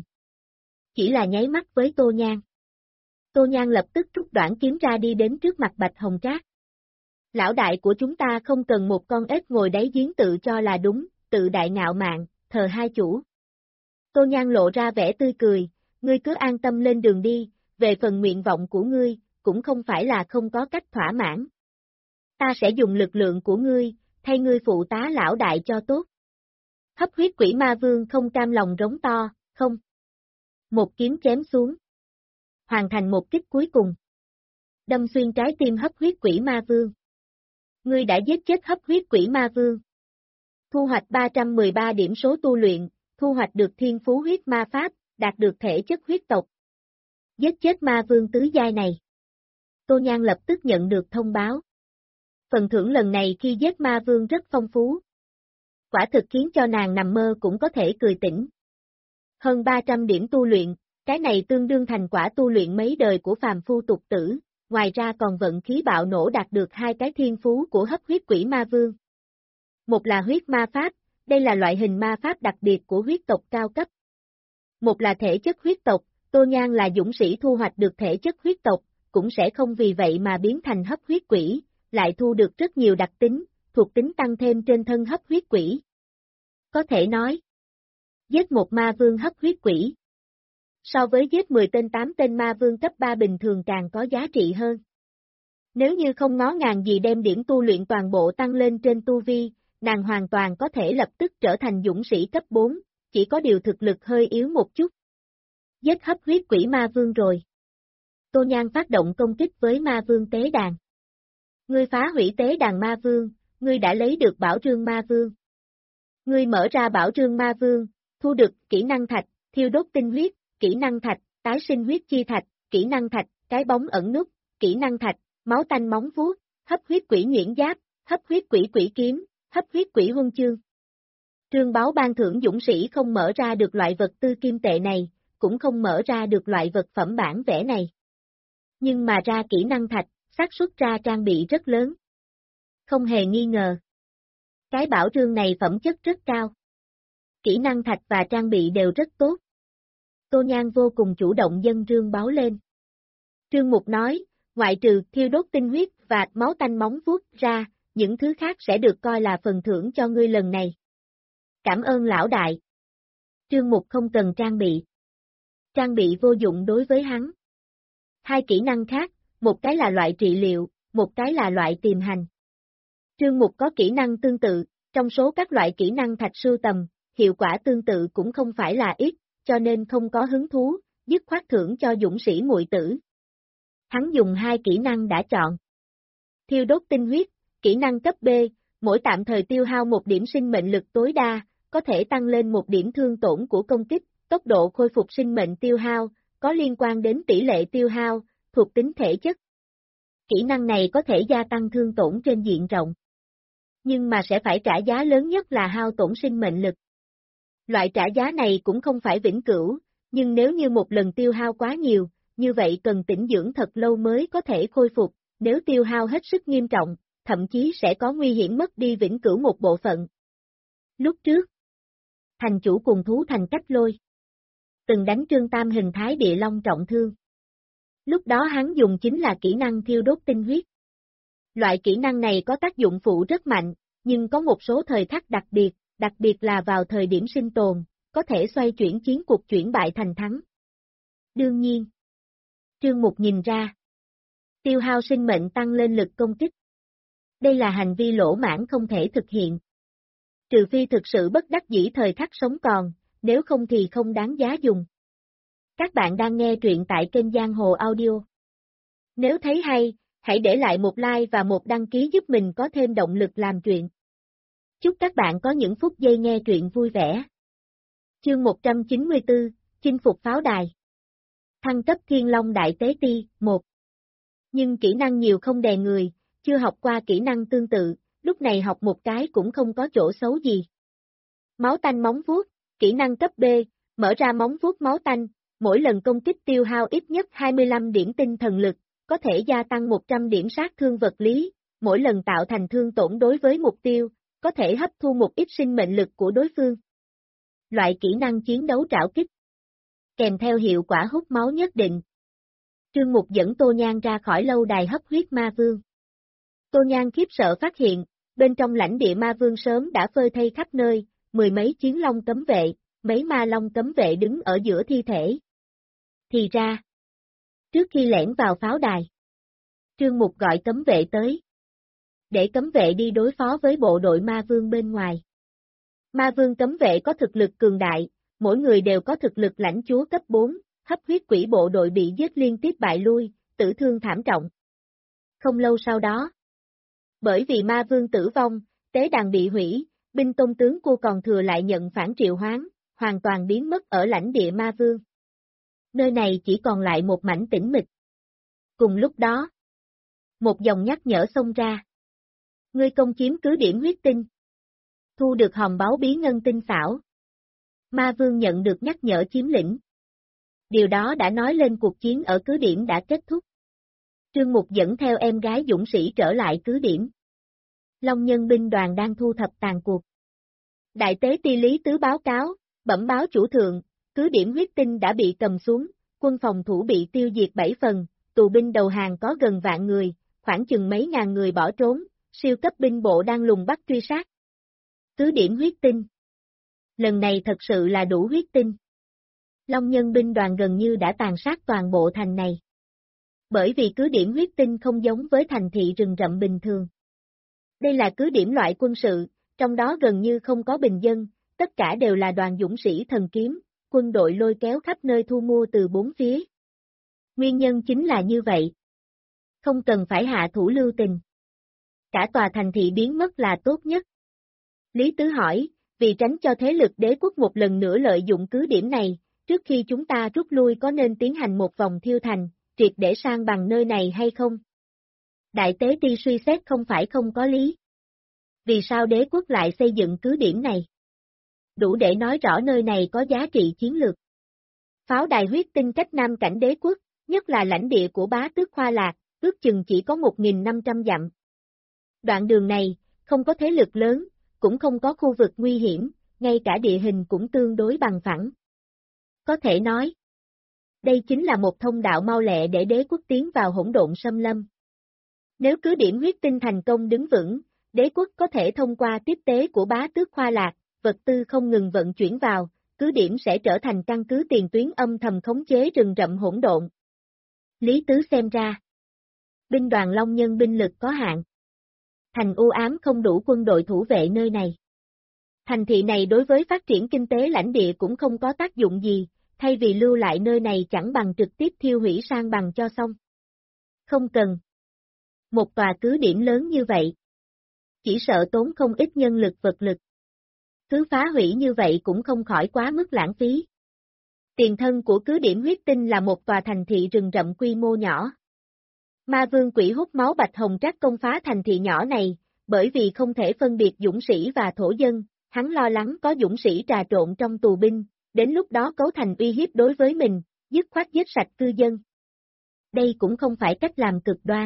Chỉ là nháy mắt với Tô Nhan. Tô Nhan lập tức rút đoạn kiếm ra đi đến trước mặt Bạch Hồng Trác. Lão đại của chúng ta không cần một con ếch ngồi đáy giếng tự cho là đúng, tự đại ngạo mạn, thờ hai chủ. Tô Nhan lộ ra vẻ tươi cười, ngươi cứ an tâm lên đường đi, về phần nguyện vọng của ngươi, cũng không phải là không có cách thỏa mãn. Ta sẽ dùng lực lượng của ngươi, thay ngươi phụ tá lão đại cho tốt. Hấp huyết quỷ ma vương không cam lòng rống to, không. Một kiếm chém xuống. Hoàn thành một kích cuối cùng. Đâm xuyên trái tim hấp huyết quỷ ma vương. Ngươi đã giết chết hấp huyết quỷ ma vương. Thu hoạch 313 điểm số tu luyện, thu hoạch được thiên phú huyết ma pháp, đạt được thể chất huyết tộc. Giết chết ma vương tứ giai này. Tô Nhan lập tức nhận được thông báo. Phần thưởng lần này khi giết ma vương rất phong phú. Quả thực khiến cho nàng nằm mơ cũng có thể cười tỉnh. Hơn 300 điểm tu luyện, cái này tương đương thành quả tu luyện mấy đời của phàm phu tục tử, ngoài ra còn vận khí bạo nổ đạt được hai cái thiên phú của hấp huyết quỷ ma vương. Một là huyết ma pháp, đây là loại hình ma pháp đặc biệt của huyết tộc cao cấp. Một là thể chất huyết tộc, Tô Nhan là dũng sĩ thu hoạch được thể chất huyết tộc, cũng sẽ không vì vậy mà biến thành hấp huyết quỷ, lại thu được rất nhiều đặc tính, thuộc tính tăng thêm trên thân hấp huyết quỷ. Có thể nói, giết một ma vương hấp huyết quỷ, so với giết 10 tên 8 tên ma vương cấp 3 bình thường càng có giá trị hơn. Nếu như không ngó ngàng gì đem điểm tu luyện toàn bộ tăng lên trên tu vi, nàng hoàn toàn có thể lập tức trở thành dũng sĩ cấp 4, chỉ có điều thực lực hơi yếu một chút. Giết hấp huyết quỷ ma vương rồi. Tô Nhan phát động công kích với ma vương tế đàn. Ngươi phá hủy tế đàn ma vương, ngươi đã lấy được bảo trương ma vương. Ngươi mở ra bảo trương ma vương, thu được kỹ năng thạch, thiêu đốt tinh huyết, kỹ năng thạch, tái sinh huyết chi thạch, kỹ năng thạch, cái bóng ẩn nút, kỹ năng thạch, máu tanh móng vuốt, hấp huyết quỷ nhuyễn giáp, hấp huyết quỷ quỷ kiếm, hấp huyết quỷ huân chương. Trương báo ban thưởng dũng sĩ không mở ra được loại vật tư kim tệ này, cũng không mở ra được loại vật phẩm bản vẽ này. Nhưng mà ra kỹ năng thạch, xác suất ra trang bị rất lớn. Không hề nghi ngờ. Cái bảo trương này phẩm chất rất cao. Kỹ năng thạch và trang bị đều rất tốt. Tô Nhan vô cùng chủ động dâng trương báo lên. Trương Mục nói, ngoại trừ thiêu đốt tinh huyết và máu tanh móng vuốt ra, những thứ khác sẽ được coi là phần thưởng cho ngươi lần này. Cảm ơn lão đại. Trương Mục không cần trang bị. Trang bị vô dụng đối với hắn. Hai kỹ năng khác, một cái là loại trị liệu, một cái là loại tìm hành. Trương Mục có kỹ năng tương tự, trong số các loại kỹ năng thạch sưu tầm, hiệu quả tương tự cũng không phải là ít, cho nên không có hứng thú, dứt khoát thưởng cho dũng sĩ muội tử. Hắn dùng hai kỹ năng đã chọn. Thiêu đốt tinh huyết, kỹ năng cấp B, mỗi tạm thời tiêu hao một điểm sinh mệnh lực tối đa, có thể tăng lên một điểm thương tổn của công kích, tốc độ khôi phục sinh mệnh tiêu hao, có liên quan đến tỷ lệ tiêu hao, thuộc tính thể chất. Kỹ năng này có thể gia tăng thương tổn trên diện rộng. Nhưng mà sẽ phải trả giá lớn nhất là hao tổn sinh mệnh lực. Loại trả giá này cũng không phải vĩnh cửu, nhưng nếu như một lần tiêu hao quá nhiều, như vậy cần tĩnh dưỡng thật lâu mới có thể khôi phục, nếu tiêu hao hết sức nghiêm trọng, thậm chí sẽ có nguy hiểm mất đi vĩnh cửu một bộ phận. Lúc trước, thành chủ cùng thú thành Cách Lôi từng đánh Trương Tam hình thái địa long trọng thương. Lúc đó hắn dùng chính là kỹ năng thiêu đốt tinh huyết. Loại kỹ năng này có tác dụng phụ rất mạnh, nhưng có một số thời khắc đặc biệt là vào thời điểm sinh tồn, có thể xoay chuyển chiến cuộc chuyển bại thành thắng. Đương nhiên, Trương Mục nhìn ra, tiêu hao sinh mệnh tăng lên lực công kích. Đây là hành vi lỗ mãn không thể thực hiện. Trừ phi thực sự bất đắc dĩ thời khắc sống còn, nếu không thì không đáng giá dùng. Các bạn đang nghe truyện tại kênh Giang Hồ Audio. Nếu thấy hay, hãy để lại một like và một đăng ký giúp mình có thêm động lực làm truyện. Chúc các bạn có những phút giây nghe truyện vui vẻ. Chương 194, Chinh phục pháo đài. Thăng cấp Thiên Long Đại Tế Ti, 1. Nhưng kỹ năng nhiều không đè người, chưa học qua kỹ năng tương tự, lúc này học một cái cũng không có chỗ xấu gì. Máu tanh móng vuốt, kỹ năng cấp B, mở ra móng vuốt máu tanh, mỗi lần công kích tiêu hao ít nhất 25 điểm tinh thần lực, có thể gia tăng 100 điểm sát thương vật lý, mỗi lần tạo thành thương tổn đối với mục tiêu, có thể hấp thu một ít sinh mệnh lực của đối phương. Loại kỹ năng chiến đấu trảo kích, kèm theo hiệu quả hút máu nhất định. Trương Mục dẫn Tô Nhan ra khỏi lâu đài hấp huyết ma vương. Tô Nhan khiếp sợ phát hiện, bên trong lãnh địa ma vương sớm đã phơi thây khắp nơi, mười mấy chiến long cấm vệ, mấy ma long cấm vệ đứng ở giữa thi thể. Thì ra, trước khi lẻn vào pháo đài, Trương Mục gọi cấm vệ tới, để cấm vệ đi đối phó với bộ đội ma vương bên ngoài. Ma vương cấm vệ có thực lực cường đại, mỗi người đều có thực lực lãnh chúa cấp 4, hấp huyết quỷ bộ đội bị giết liên tiếp bại lui, tử thương thảm trọng. Không lâu sau đó, bởi vì ma vương tử vong, tế đàn bị hủy, binh tôn tướng cô còn thừa lại nhận phản triệu hoán, hoàn toàn biến mất ở lãnh địa ma vương. Nơi này chỉ còn lại một mảnh tĩnh mịch. Cùng lúc đó, một dòng nhắc nhở xông ra. Ngươi công chiếm cứ điểm huyết tinh. Thu được hòm báu bí ngân tinh xảo. Ma vương nhận được nhắc nhở chiếm lĩnh. Điều đó đã nói lên cuộc chiến ở cứ điểm đã kết thúc. Trương Mục dẫn theo em gái dũng sĩ trở lại cứ điểm. Long nhân binh đoàn đang thu thập tàn cuộc. Đại tế ti Lý Tứ báo cáo, bẩm báo chủ thượng, cứ điểm huyết tinh đã bị cầm xuống, quân phòng thủ bị tiêu diệt 7 phần, tù binh đầu hàng có gần vạn người, khoảng chừng mấy ngàn người bỏ trốn, siêu cấp binh bộ đang lùng bắt truy sát. Cứ điểm huyết tinh. Lần này thật sự là đủ huyết tinh. Long nhân binh đoàn gần như đã tàn sát toàn bộ thành này. Bởi vì cứ điểm huyết tinh không giống với thành thị rừng rậm bình thường. Đây là cứ điểm loại quân sự, trong đó gần như không có bình dân, tất cả đều là đoàn dũng sĩ thần kiếm, quân đội lôi kéo khắp nơi thu mua từ bốn phía. Nguyên nhân chính là như vậy. Không cần phải hạ thủ lưu tình. Cả tòa thành thị biến mất là tốt nhất. Lý Tứ hỏi, vì tránh cho thế lực đế quốc một lần nữa lợi dụng cứ điểm này, trước khi chúng ta rút lui có nên tiến hành một vòng thiêu thành, triệt để sang bằng nơi này hay không? Đại tế ti suy xét không phải không có lý. Vì sao đế quốc lại xây dựng cứ điểm này? Đủ để nói rõ nơi này có giá trị chiến lược. Pháo đài huyết tinh cách Nam cảnh đế quốc, nhất là lãnh địa của bá tước Khoa Lạc, ước chừng chỉ có 1.500 dặm. Đoạn đường này, không có thế lực lớn, cũng không có khu vực nguy hiểm, ngay cả địa hình cũng tương đối bằng phẳng. Có thể nói, đây chính là một thông đạo mau lẹ để đế quốc tiến vào hỗn độn xâm lâm. Nếu cứ điểm huyết tinh thành công đứng vững, đế quốc có thể thông qua tiếp tế của bá tước Khoa Lạc, vật tư không ngừng vận chuyển vào, cứ điểm sẽ trở thành căn cứ tiền tuyến âm thầm khống chế rừng rậm hỗn độn. Lý Tứ xem ra, binh đoàn Long Nhân binh lực có hạn. Thành u ám không đủ quân đội thủ vệ nơi này. Thành thị này đối với phát triển kinh tế lãnh địa cũng không có tác dụng gì, thay vì lưu lại nơi này chẳng bằng trực tiếp thiêu hủy san bằng cho xong. Không cần. Một tòa cứ điểm lớn như vậy. Chỉ sợ tốn không ít nhân lực vật lực. Cứ phá hủy như vậy cũng không khỏi quá mức lãng phí. Tiền thân của cứ điểm huyết tinh là một tòa thành thị rừng rậm quy mô nhỏ. Ma vương quỷ hút máu bạch hồng trác công phá thành thị nhỏ này, bởi vì không thể phân biệt dũng sĩ và thổ dân, hắn lo lắng có dũng sĩ trà trộn trong tù binh, đến lúc đó cấu thành uy hiếp đối với mình, dứt khoát giết sạch cư dân. Đây cũng không phải cách làm cực đoan.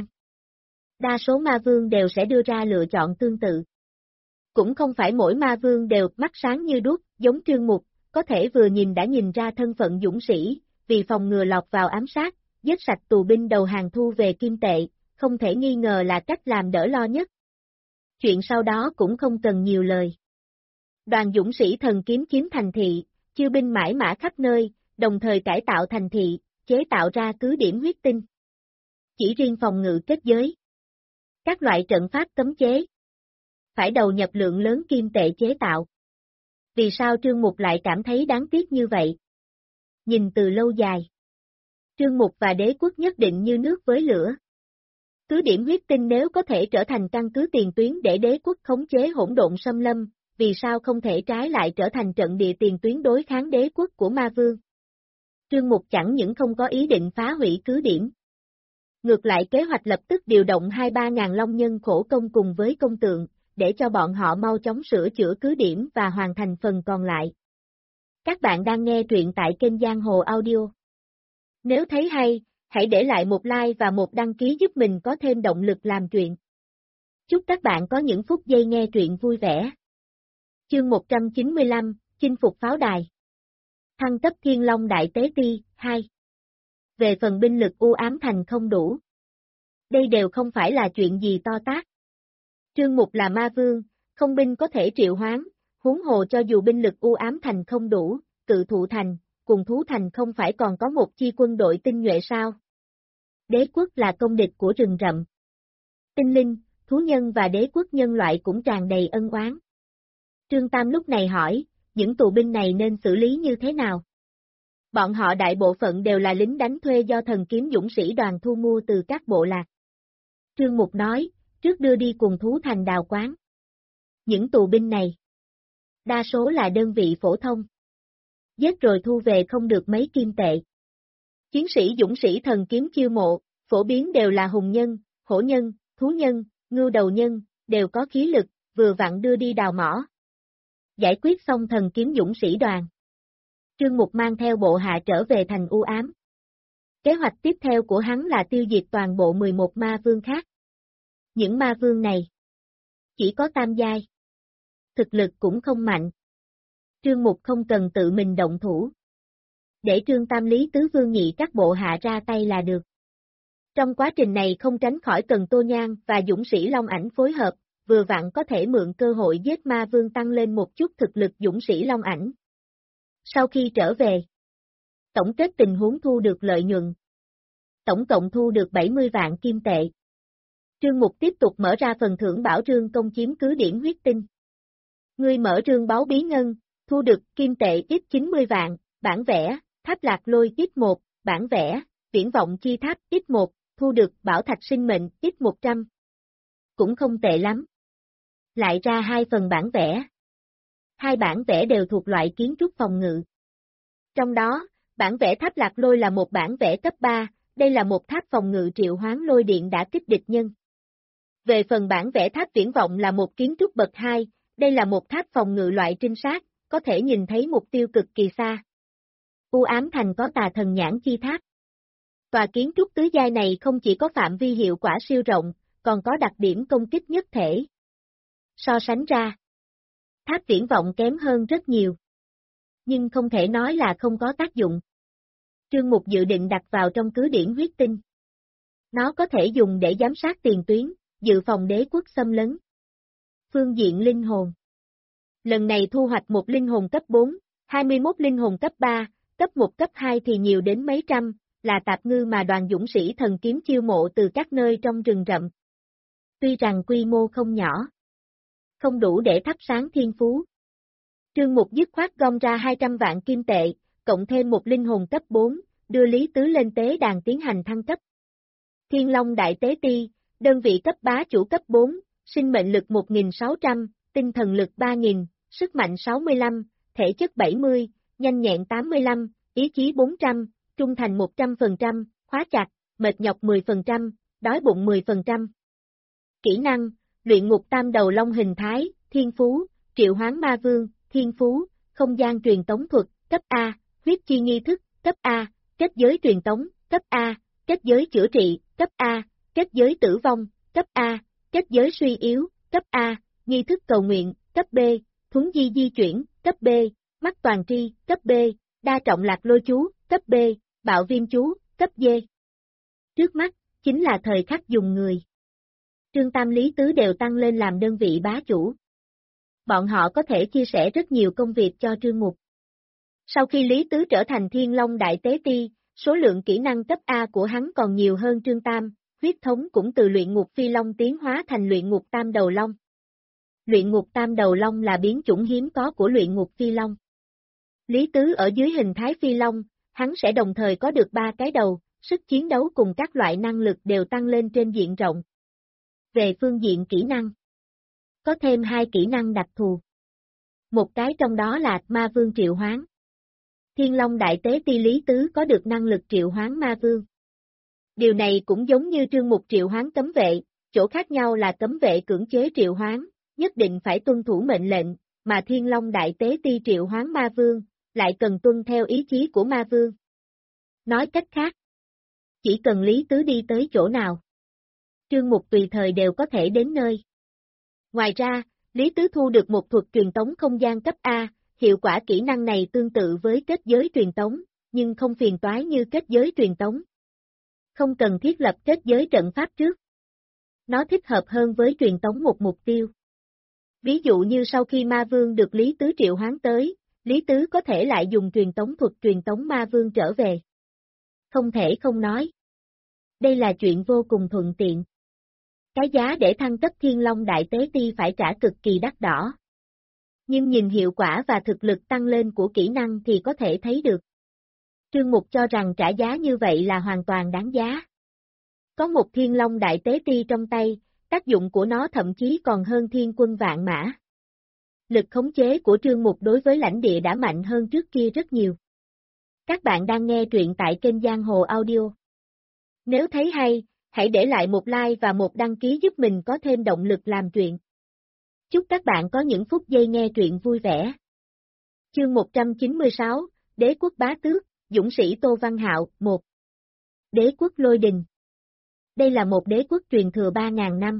Đa số ma vương đều sẽ đưa ra lựa chọn tương tự. Cũng không phải mỗi ma vương đều mắt sáng như đuốc, giống Trương Mục, có thể vừa nhìn đã nhìn ra thân phận dũng sĩ, vì phòng ngừa lọt vào ám sát, giết sạch tù binh đầu hàng thu về kim tệ, không thể nghi ngờ là cách làm đỡ lo nhất. Chuyện sau đó cũng không cần nhiều lời. Đoàn dũng sĩ thần kiếm chiếm thành thị, chiêu binh mãi mã khắp nơi, đồng thời cải tạo thành thị, chế tạo ra cứ điểm huyết tinh. Chỉ riêng phòng ngự kết giới. Các loại trận pháp cấm chế. Phải đầu nhập lượng lớn kim tệ chế tạo. Vì sao Trương Mục lại cảm thấy đáng tiếc như vậy? Nhìn từ lâu dài. Trương Mục và đế quốc nhất định như nước với lửa. Cứ điểm huyết tinh nếu có thể trở thành căn cứ tiền tuyến để đế quốc khống chế hỗn độn xâm lâm, vì sao không thể trái lại trở thành trận địa tiền tuyến đối kháng đế quốc của ma vương? Trương Mục chẳng những không có ý định phá hủy cứ điểm. Ngược lại kế hoạch lập tức điều động 2-3 ngàn long nhân khổ công cùng với công tượng, để cho bọn họ mau chóng sửa chữa cứ điểm và hoàn thành phần còn lại. Các bạn đang nghe truyện tại kênh Giang Hồ Audio. Nếu thấy hay, hãy để lại một like và một đăng ký giúp mình có thêm động lực làm truyện. Chúc các bạn có những phút giây nghe truyện vui vẻ. Chương 195, chinh phục pháo đài. Thăng cấp Thiên Long Đại Tế Ti, 2. Về phần binh lực u ám thành không đủ. Đây đều không phải là chuyện gì to tát. Trương Mục là ma vương, không binh có thể triệu hoán, huống hồ cho dù binh lực u ám thành không đủ, Cự Thụ thành, cùng Thú thành không phải còn có một chi quân đội tinh nhuệ sao? Đế quốc là công địch của rừng rậm. Tinh linh, thú nhân và đế quốc nhân loại cũng tràn đầy ân oán. Trương Tam lúc này hỏi, những tù binh này nên xử lý như thế nào? Bọn họ đại bộ phận đều là lính đánh thuê do thần kiếm dũng sĩ đoàn thu mua từ các bộ lạc. Trương Mục nói, trước đưa đi cùng Thú thành đào quán. Những tù binh này, đa số là đơn vị phổ thông. Giết rồi thu về không được mấy kim tệ. Chiến sĩ dũng sĩ thần kiếm chiêu mộ, phổ biến đều là hùng nhân, hổ nhân, thú nhân, ngưu đầu nhân, đều có khí lực, vừa vặn đưa đi đào mỏ. Giải quyết xong thần kiếm dũng sĩ đoàn. Trương Mục mang theo bộ hạ trở về thành u ám. Kế hoạch tiếp theo của hắn là tiêu diệt toàn bộ 11 ma vương khác. Những ma vương này chỉ có tam giai. Thực lực cũng không mạnh. Trương Mục không cần tự mình động thủ. Để Trương Tam Lý Tứ Vương Nhị các bộ hạ ra tay là được. Trong quá trình này không tránh khỏi cần Tô Nhan và dũng sĩ Long Ảnh phối hợp, vừa vặn có thể mượn cơ hội giết ma vương tăng lên một chút thực lực dũng sĩ Long Ảnh. Sau khi trở về, tổng kết tình huống thu được lợi nhuận. Tổng cộng thu được 70 vạn kim tệ. Trương Mục tiếp tục mở ra phần thưởng bảo trương công chiếm cứ điểm huyết tinh. Ngươi mở trương báo bí ngân, thu được kim tệ ít 90 vạn, bản vẽ, tháp lạc lôi ít 1, bản vẽ, viễn vọng chi tháp ít 1, thu được bảo thạch sinh mệnh ít 100. Cũng không tệ lắm. Lại ra 2 phần bản vẽ. 2 bản vẽ đều thuộc loại kiến trúc phòng ngự. Trong đó, bản vẽ tháp lạc lôi là một bản vẽ cấp 3, đây là một tháp phòng ngự triệu hoán lôi điện đã kích địch nhân. Về phần bản vẽ tháp viễn vọng là một kiến trúc bậc 2, đây là một tháp phòng ngự loại trinh sát, có thể nhìn thấy mục tiêu cực kỳ xa. U ám thành có tà thần nhãn chi tháp. Tòa kiến trúc tứ giai này không chỉ có phạm vi hiệu quả siêu rộng, còn có đặc điểm công kích nhất thể. So sánh ra, tháp viễn vọng kém hơn rất nhiều. Nhưng không thể nói là không có tác dụng. Trương Mục dự định đặt vào trong cứ điểm huyết tinh. Nó có thể dùng để giám sát tiền tuyến, dự phòng đế quốc xâm lấn. Phương diện linh hồn. Lần này thu hoạch một linh hồn cấp 4, 21 linh hồn cấp 3, cấp 1 cấp 2 thì nhiều đến mấy trăm, là tạp ngư mà đoàn dũng sĩ thần kiếm chiêu mộ từ các nơi trong rừng rậm. Tuy rằng quy mô không nhỏ, không đủ để thắp sáng thiên phú. Trương Mục dứt khoát gom ra 200 vạn kim tệ, cộng thêm một linh hồn cấp 4, đưa Lý Tứ lên tế đàn tiến hành thăng cấp. Thiên Long Đại Tế Ti, đơn vị cấp bá chủ cấp 4, sinh mệnh lực 1.600, tinh thần lực 3.000, sức mạnh 65, thể chất 70, nhanh nhẹn 85, ý chí 400, trung thành 100%, khóa chặt, mệt nhọc 10%, đói bụng 10%. Kỹ năng, luyện ngục tam đầu long hình thái, thiên phú, triệu hoán ma vương, thiên phú, không gian truyền tống thuật, cấp A, huyết chi nghi thức, cấp A, kết giới truyền tống, cấp A, kết giới chữa trị, cấp A, kết giới tử vong, cấp A, kết giới suy yếu, cấp A, nghi thức cầu nguyện, cấp B, thuấn di chuyển, cấp B, mắt toàn tri, cấp B, đa trọng lạc lôi chú, cấp B, bạo viêm chú, cấp D. Trước mắt, chính là thời khắc dùng người. Trương Tam Lý Tứ đều tăng lên làm đơn vị bá chủ. Bọn họ có thể chia sẻ rất nhiều công việc cho Trương Mục. Sau khi Lý Tứ trở thành Thiên Long Đại Tế Ti, số lượng kỹ năng cấp A của hắn còn nhiều hơn Trương Tam, huyết thống cũng từ luyện ngục phi long tiến hóa thành luyện ngục tam đầu long. Luyện ngục tam đầu long là biến chủng hiếm có của luyện ngục phi long. Lý Tứ ở dưới hình thái phi long, hắn sẽ đồng thời có được 3 cái đầu, sức chiến đấu cùng các loại năng lực đều tăng lên trên diện rộng. Về phương diện kỹ năng, có thêm 2 kỹ năng đặc thù. Một cái trong đó là Ma Vương triệu hoán. Thiên Long Đại Tế Ti Lý Tứ có được năng lực triệu hoán Ma Vương. Điều này cũng giống như Trương Mục triệu hoán cấm vệ, chỗ khác nhau là cấm vệ cưỡng chế triệu hoán, nhất định phải tuân thủ mệnh lệnh, mà Thiên Long Đại Tế Ti triệu hoán Ma Vương, lại cần tuân theo ý chí của Ma Vương. Nói cách khác, chỉ cần Lý Tứ đi tới chỗ nào, Trương Mục tùy thời đều có thể đến nơi. Ngoài ra, Lý Tứ thu được một thuật truyền tống không gian cấp A, hiệu quả kỹ năng này tương tự với kết giới truyền tống, nhưng không phiền toái như kết giới truyền tống. Không cần thiết lập kết giới trận pháp trước. Nó thích hợp hơn với truyền tống một mục tiêu. Ví dụ như sau khi Ma Vương được Lý Tứ triệu hoán tới, Lý Tứ có thể lại dùng truyền tống thuật truyền tống Ma Vương trở về. Không thể không nói. Đây là chuyện vô cùng thuận tiện. Cái giá để thăng cấp Thiên Long Đại Tế Ti phải trả cực kỳ đắt đỏ. Nhưng nhìn hiệu quả và thực lực tăng lên của kỹ năng thì có thể thấy được. Trương Mục cho rằng trả giá như vậy là hoàn toàn đáng giá. Có một Thiên Long Đại Tế Ti trong tay, tác dụng của nó thậm chí còn hơn Thiên Quân Vạn Mã. Lực khống chế của Trương Mục đối với lãnh địa đã mạnh hơn trước kia rất nhiều. Các bạn đang nghe truyện tại kênh Giang Hồ Audio. Nếu thấy hay, hãy để lại một like và một đăng ký giúp mình có thêm động lực làm truyện. Chúc các bạn có những phút giây nghe truyện vui vẻ. Chương 196, Đế quốc bá tước, dũng sĩ Tô Văn Hạo, 1. Đế quốc Lôi Đình. Đây là một đế quốc truyền thừa 3.000 năm.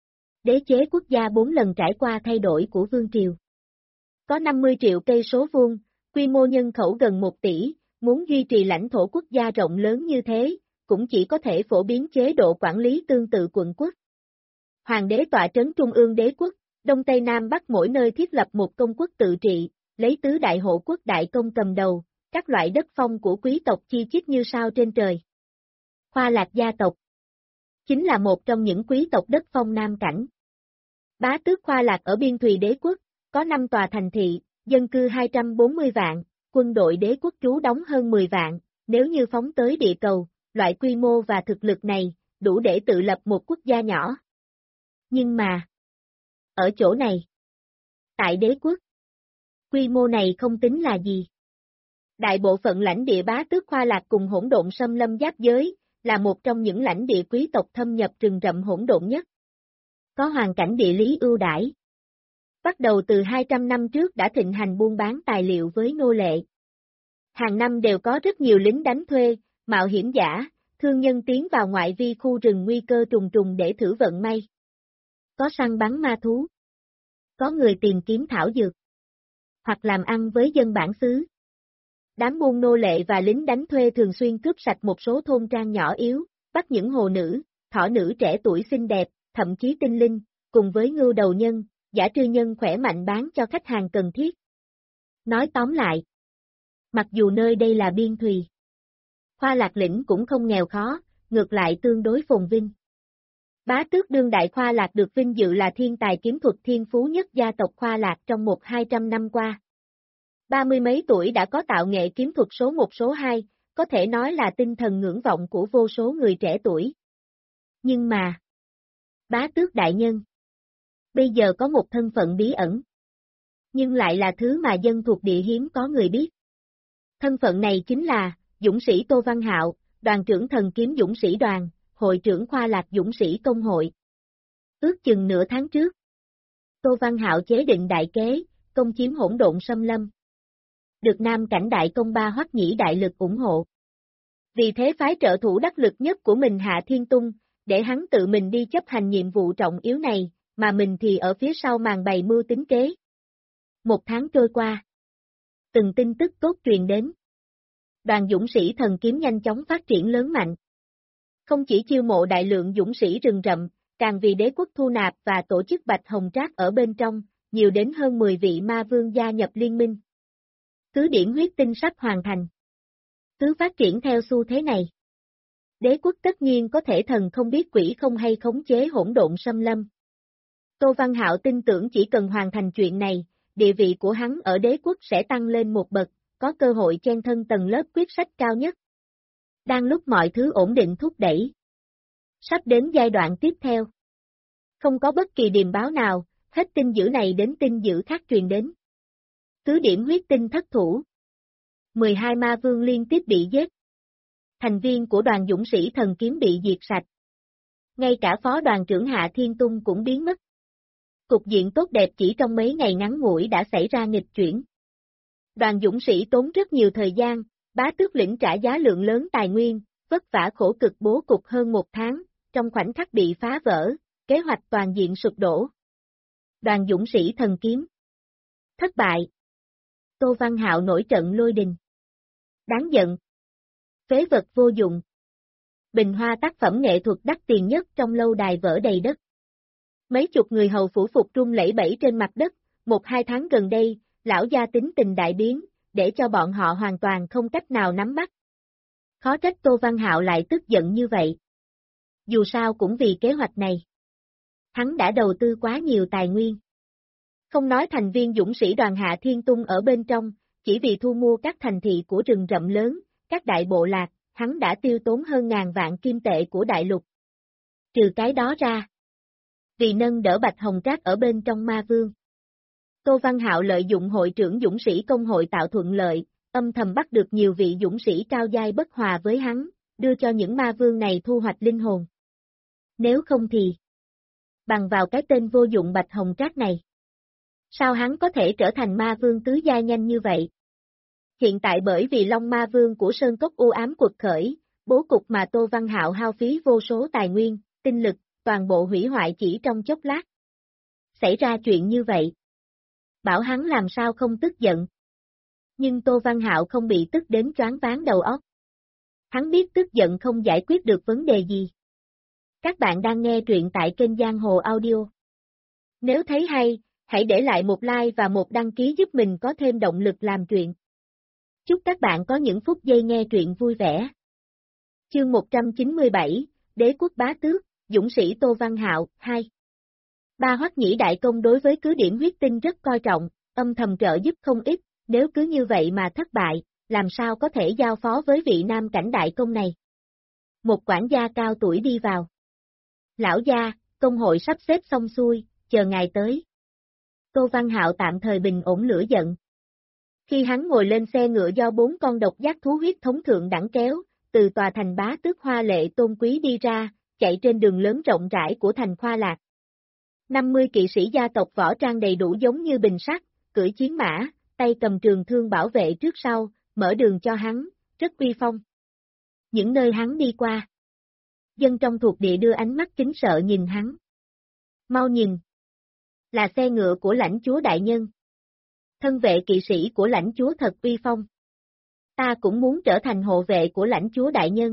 Đế chế quốc gia 4 lần trải qua thay đổi của vương triều. Có 50 triệu cây số vuông, quy mô nhân khẩu gần 1 tỷ, muốn duy trì lãnh thổ quốc gia rộng lớn như thế, cũng chỉ có thể phổ biến chế độ quản lý tương tự quận quốc. Hoàng đế tọa trấn trung ương đế quốc, Đông Tây Nam Bắc mỗi nơi thiết lập một công quốc tự trị, lấy tứ đại hộ quốc đại công cầm đầu, các loại đất phong của quý tộc chi chít như sao trên trời. Khoa Lạc gia tộc chính là một trong những quý tộc đất phong Nam Cảnh. Bá tước Khoa Lạc ở biên thùy đế quốc, có 5 tòa thành thị, dân cư 240 vạn, quân đội đế quốc trú đóng hơn 10 vạn, nếu như phóng tới địa cầu, loại quy mô và thực lực này, đủ để tự lập một quốc gia nhỏ. Nhưng mà, ở chỗ này, tại đế quốc, quy mô này không tính là gì. Đại bộ phận lãnh địa bá tước Khoa Lạc cùng hỗn độn xâm lâm giáp giới, là một trong những lãnh địa quý tộc thâm nhập rừng rậm hỗn độn nhất. Có hoàn cảnh địa lý ưu đãi. Bắt đầu từ 200 năm trước đã thịnh hành buôn bán tài liệu với nô lệ. Hàng năm đều có rất nhiều lính đánh thuê, mạo hiểm giả, thương nhân tiến vào ngoại vi khu rừng nguy cơ trùng trùng để thử vận may. Có săn bắn ma thú. Có người tìm kiếm thảo dược. Hoặc làm ăn với dân bản xứ. Đám buôn nô lệ và lính đánh thuê thường xuyên cướp sạch một số thôn trang nhỏ yếu, bắt những hồ nữ, thỏ nữ trẻ tuổi xinh đẹp, thậm chí tinh linh, cùng với ngưu đầu nhân, giả trư nhân khỏe mạnh bán cho khách hàng cần thiết. Nói tóm lại, mặc dù nơi đây là biên thùy, Khoa Lạc lĩnh cũng không nghèo khó, ngược lại tương đối phồn vinh. Bá tước đương đại Khoa Lạc được vinh dự là thiên tài kiếm thuật thiên phú nhất gia tộc Khoa Lạc trong 100-200 năm qua. 30 mấy tuổi đã có tạo nghệ kiếm thuật số 1 số 2, có thể nói là tinh thần ngưỡng vọng của vô số người trẻ tuổi. Nhưng mà, bá tước đại nhân, bây giờ có một thân phận bí ẩn, nhưng lại là thứ mà dân thuộc địa hiếm có người biết. Thân phận này chính là, dũng sĩ Tô Văn Hạo, đoàn trưởng thần kiếm dũng sĩ đoàn, hội trưởng Khoa Lạc dũng sĩ công hội. Ước chừng nửa tháng trước, Tô Văn Hạo chế định đại kế, công chiếm hỗn độn xâm lâm. Được Nam Cảnh Đại Công Ba Hoắc Nhĩ đại lực ủng hộ. Vì thế phái trợ thủ đắc lực nhất của mình Hạ Thiên Tung, để hắn tự mình đi chấp hành nhiệm vụ trọng yếu này, mà mình thì ở phía sau màn bày mưu tính kế. Một tháng trôi qua. Từng tin tức tốt truyền đến. Đoàn dũng sĩ thần kiếm nhanh chóng phát triển lớn mạnh. Không chỉ chiêu mộ đại lượng dũng sĩ rừng rậm, càng vì đế quốc thu nạp và tổ chức Bạch Hồng Trác ở bên trong, nhiều đến hơn 10 vị ma vương gia nhập liên minh. Cứ điểm huyết tinh sắp hoàn thành. Cứ phát triển theo xu thế này. Đế quốc tất nhiên có thể thần không biết quỷ không hay khống chế hỗn độn xâm lâm. Tô Văn Hạo tin tưởng chỉ cần hoàn thành chuyện này, địa vị của hắn ở đế quốc sẽ tăng lên một bậc, có cơ hội chen thân tầng lớp quyết sách cao nhất. Đang lúc mọi thứ ổn định thúc đẩy. Sắp đến giai đoạn tiếp theo. Không có bất kỳ điềm báo nào, hết tin dữ này đến tin dữ khác truyền đến. Cứ điểm huyết tinh thất thủ. 12 ma vương liên tiếp bị giết. Thành viên của đoàn dũng sĩ thần kiếm bị diệt sạch. Ngay cả phó đoàn trưởng Hạ Thiên Tung cũng biến mất. Cục diện tốt đẹp chỉ trong mấy ngày ngắn ngủi đã xảy ra nghịch chuyển. Đoàn dũng sĩ tốn rất nhiều thời gian, bá tước lĩnh trả giá lượng lớn tài nguyên, vất vả khổ cực bố cục hơn một tháng, trong khoảnh khắc bị phá vỡ, kế hoạch toàn diện sụp đổ. Đoàn dũng sĩ thần kiếm thất bại. Tô Văn Hạo nổi trận lôi đình. Đáng giận. Phế vật vô dụng. Bình hoa tác phẩm nghệ thuật đắt tiền nhất trong lâu đài vỡ đầy đất. Mấy chục người hầu phủ phục run lẩy bẩy trên mặt đất, 1-2 tháng gần đây, lão gia tính tình đại biến, để cho bọn họ hoàn toàn không cách nào nắm bắt. Khó trách Tô Văn Hạo lại tức giận như vậy. Dù sao cũng vì kế hoạch này. Hắn đã đầu tư quá nhiều tài nguyên. Không nói thành viên dũng sĩ đoàn Hạ Thiên Tung ở bên trong, chỉ vì thu mua các thành thị của rừng rậm lớn, các đại bộ lạc, hắn đã tiêu tốn hơn ngàn vạn kim tệ của đại lục. Trừ cái đó ra. Vì nâng đỡ Bạch Hồng Trác ở bên trong ma vương. Tô Văn Hạo lợi dụng hội trưởng dũng sĩ công hội tạo thuận lợi, âm thầm bắt được nhiều vị dũng sĩ cao giai bất hòa với hắn, đưa cho những ma vương này thu hoạch linh hồn. Nếu không thì, bằng vào cái tên vô dụng Bạch Hồng Trác này, sao hắn có thể trở thành ma vương tứ giai nhanh như vậy? Hiện tại bởi vì Long Ma Vương của Sơn Cốc u ám quật khởi, bố cục mà Tô Văn Hạo hao phí vô số tài nguyên, tinh lực, toàn bộ hủy hoại chỉ trong chốc lát. Xảy ra chuyện như vậy. Bảo hắn làm sao không tức giận. Nhưng Tô Văn Hạo không bị tức đến choáng váng đầu óc. Hắn biết tức giận không giải quyết được vấn đề gì. Các bạn đang nghe truyện tại kênh Giang Hồ Audio. Nếu thấy hay, hãy để lại một like và một đăng ký giúp mình có thêm động lực làm truyện. Chúc các bạn có những phút giây nghe truyện vui vẻ. Chương 197, Đế quốc bá tước, dũng sĩ Tô Văn Hạo, 2. Ba Hoắc Nhĩ đại công đối với cứ điểm huyết tinh rất coi trọng, âm thầm trợ giúp không ít, nếu cứ như vậy mà thất bại, làm sao có thể giao phó với vị Nam Cảnh đại công này. Một quản gia cao tuổi đi vào. Lão gia, công hội sắp xếp xong xuôi, chờ ngài tới. Tô Văn Hạo tạm thời bình ổn lửa giận. Khi hắn ngồi lên xe ngựa do 4 con độc giác thú huyết thống thượng đẳng kéo, từ tòa thành bá tước hoa lệ tôn quý đi ra, chạy trên đường lớn rộng rãi của thành Khoa Lạc. 50 kỵ sĩ gia tộc võ trang đầy đủ giống như bình sắt, cưỡi chiến mã, tay cầm trường thương bảo vệ trước sau, mở đường cho hắn, rất uy phong. Những nơi hắn đi qua, dân trong thuộc địa đưa ánh mắt kính sợ nhìn hắn. Mau nhìn! Là xe ngựa của lãnh chúa đại nhân. Thân vệ kỵ sĩ của lãnh chúa thật uy phong. Ta cũng muốn trở thành hộ vệ của lãnh chúa đại nhân.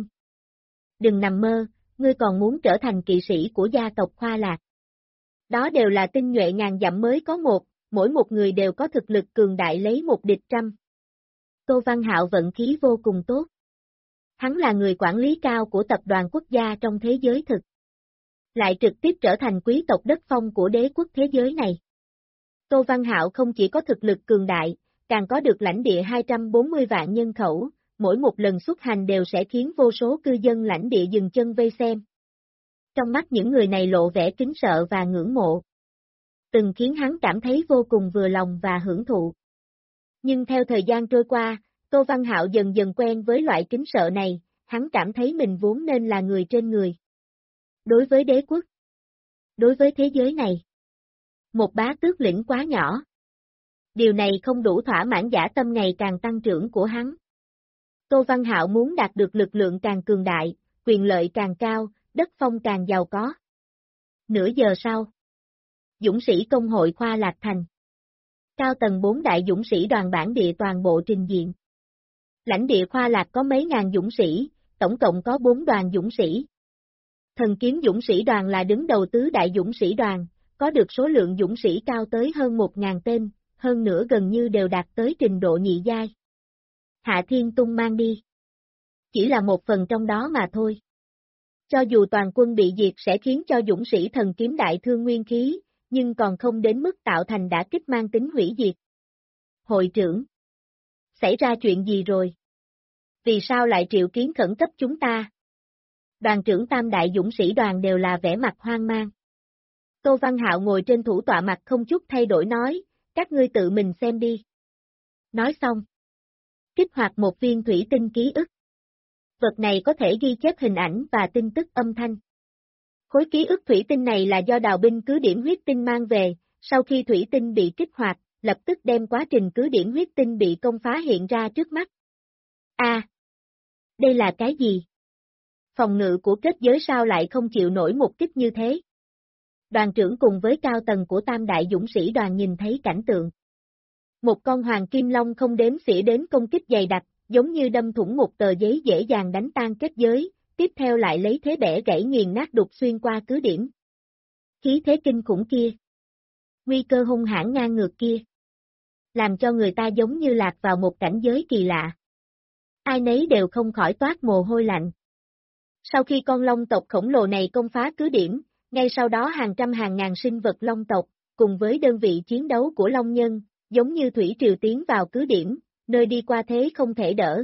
Đừng nằm mơ, ngươi còn muốn trở thành kỵ sĩ của gia tộc Khoa Lạc. Đó đều là tinh nhuệ ngàn dặm mới có một, mỗi một người đều có thực lực cường đại lấy một địch trăm. Tô Văn Hạo vận khí vô cùng tốt. Hắn là người quản lý cao của tập đoàn quốc gia trong thế giới thực. Lại trực tiếp trở thành quý tộc đất phong của đế quốc thế giới này. Tô Văn Hạo không chỉ có thực lực cường đại, càng có được lãnh địa 240 vạn nhân khẩu, mỗi một lần xuất hành đều sẽ khiến vô số cư dân lãnh địa dừng chân vây xem. Trong mắt những người này lộ vẻ kính sợ và ngưỡng mộ. Từng khiến hắn cảm thấy vô cùng vừa lòng và hưởng thụ. Nhưng theo thời gian trôi qua, Tô Văn Hạo dần dần quen với loại kính sợ này, hắn cảm thấy mình vốn nên là người trên người. Đối với đế quốc, đối với thế giới này, một bá tước lĩnh quá nhỏ. Điều này không đủ thỏa mãn dã tâm ngày càng tăng trưởng của hắn. Tô Văn Hạo muốn đạt được lực lượng càng cường đại, quyền lợi càng cao, đất phong càng giàu có. Nửa giờ sau, dũng sĩ công hội Khoa Lạc Thành. Cao tầng 4 đại dũng sĩ đoàn bản địa toàn bộ trình diện. Lãnh địa Khoa Lạc có mấy ngàn dũng sĩ, tổng cộng có 4 đoàn dũng sĩ. Thần kiếm dũng sĩ đoàn là đứng đầu tứ đại dũng sĩ đoàn, có được số lượng dũng sĩ cao tới hơn 1.000 tên, hơn nữa gần như đều đạt tới trình độ nhị giai. Hạ Thiên Tung mang đi. Chỉ là một phần trong đó mà thôi. Cho dù toàn quân bị diệt sẽ khiến cho dũng sĩ thần kiếm đại thương nguyên khí, nhưng còn không đến mức tạo thành đả kích mang tính hủy diệt. Hội trưởng! Xảy ra chuyện gì rồi? Vì sao lại triệu kiến khẩn cấp chúng ta? Đoàn trưởng tam đại dũng sĩ đoàn đều là vẻ mặt hoang mang. Tô Văn Hạo ngồi trên thủ tọa mặt không chút thay đổi nói, các ngươi tự mình xem đi. Nói xong. Kích hoạt một viên thủy tinh ký ức. Vật này có thể ghi chép hình ảnh và tin tức âm thanh. Khối ký ức thủy tinh này là do đào binh cứ điểm huyết tinh mang về, sau khi thủy tinh bị kích hoạt, lập tức đem quá trình cứ điểm huyết tinh bị công phá hiện ra trước mắt. Đây là cái gì? Phòng ngự của kết giới sao lại không chịu nổi một kích như thế? Đoàn trưởng cùng với cao tầng của tam đại dũng sĩ đoàn nhìn thấy cảnh tượng. Một con hoàng kim long không đếm xỉa đến công kích dày đặc, giống như đâm thủng một tờ giấy dễ dàng đánh tan kết giới, tiếp theo lại lấy thế bẻ gãy nghiền nát đục xuyên qua cứ điểm. Khí thế kinh khủng kia. Nguy cơ hung hãn ngang ngược kia. Làm cho người ta giống như lạc vào một cảnh giới kỳ lạ. Ai nấy đều không khỏi toát mồ hôi lạnh. Sau khi con long tộc khổng lồ này công phá cứ điểm, ngay sau đó hàng trăm hàng ngàn sinh vật long tộc, cùng với đơn vị chiến đấu của long nhân, giống như thủy triều tiến vào cứ điểm, nơi đi qua thế không thể đỡ.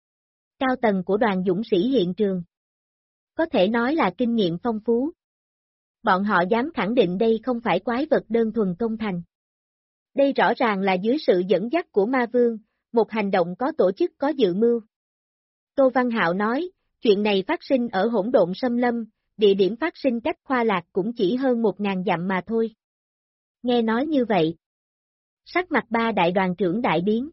Cao tầng của đoàn dũng sĩ hiện trường. Có thể nói là kinh nghiệm phong phú. Bọn họ dám khẳng định đây không phải quái vật đơn thuần công thành. Đây rõ ràng là dưới sự dẫn dắt của ma vương, một hành động có tổ chức có dự mưu. Tô Văn Hạo nói, chuyện này phát sinh ở hỗn độn xâm lâm, địa điểm phát sinh cách Khoa Lạc cũng chỉ hơn 1.000 dặm mà thôi. Nghe nói như vậy. Sắc mặt ba đại đoàn trưởng đại biến.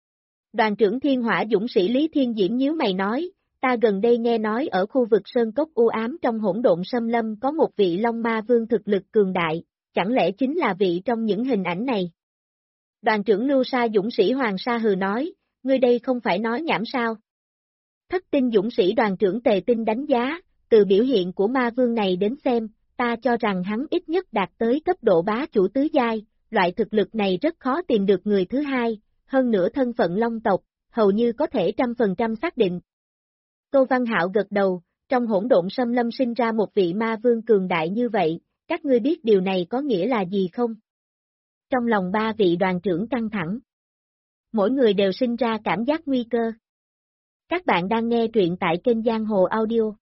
Đoàn trưởng Thiên Hỏa dũng sĩ Lý Thiên Diễm nhíu mày nói, ta gần đây nghe nói ở khu vực Sơn Cốc u ám trong hỗn độn xâm lâm có một vị Long Ma Vương thực lực cường đại, chẳng lẽ chính là vị trong những hình ảnh này? Đoàn trưởng Lưu Sa dũng sĩ Hoàng Sa hừ nói, ngươi đây không phải nói nhảm sao? Thất tinh dũng sĩ đoàn trưởng Tề Tinh đánh giá, từ biểu hiện của ma vương này đến xem, ta cho rằng hắn ít nhất đạt tới cấp độ bá chủ tứ giai, loại thực lực này rất khó tìm được người thứ hai, hơn nữa thân phận long tộc, hầu như có thể 100% xác định. Tô Văn Hạo gật đầu, trong hỗn độn xâm lâm sinh ra một vị ma vương cường đại như vậy, các ngươi biết điều này có nghĩa là gì không? Trong lòng ba vị đoàn trưởng căng thẳng. Mỗi người đều sinh ra cảm giác nguy cơ. Các bạn đang nghe truyện tại kênh Giang Hồ Audio.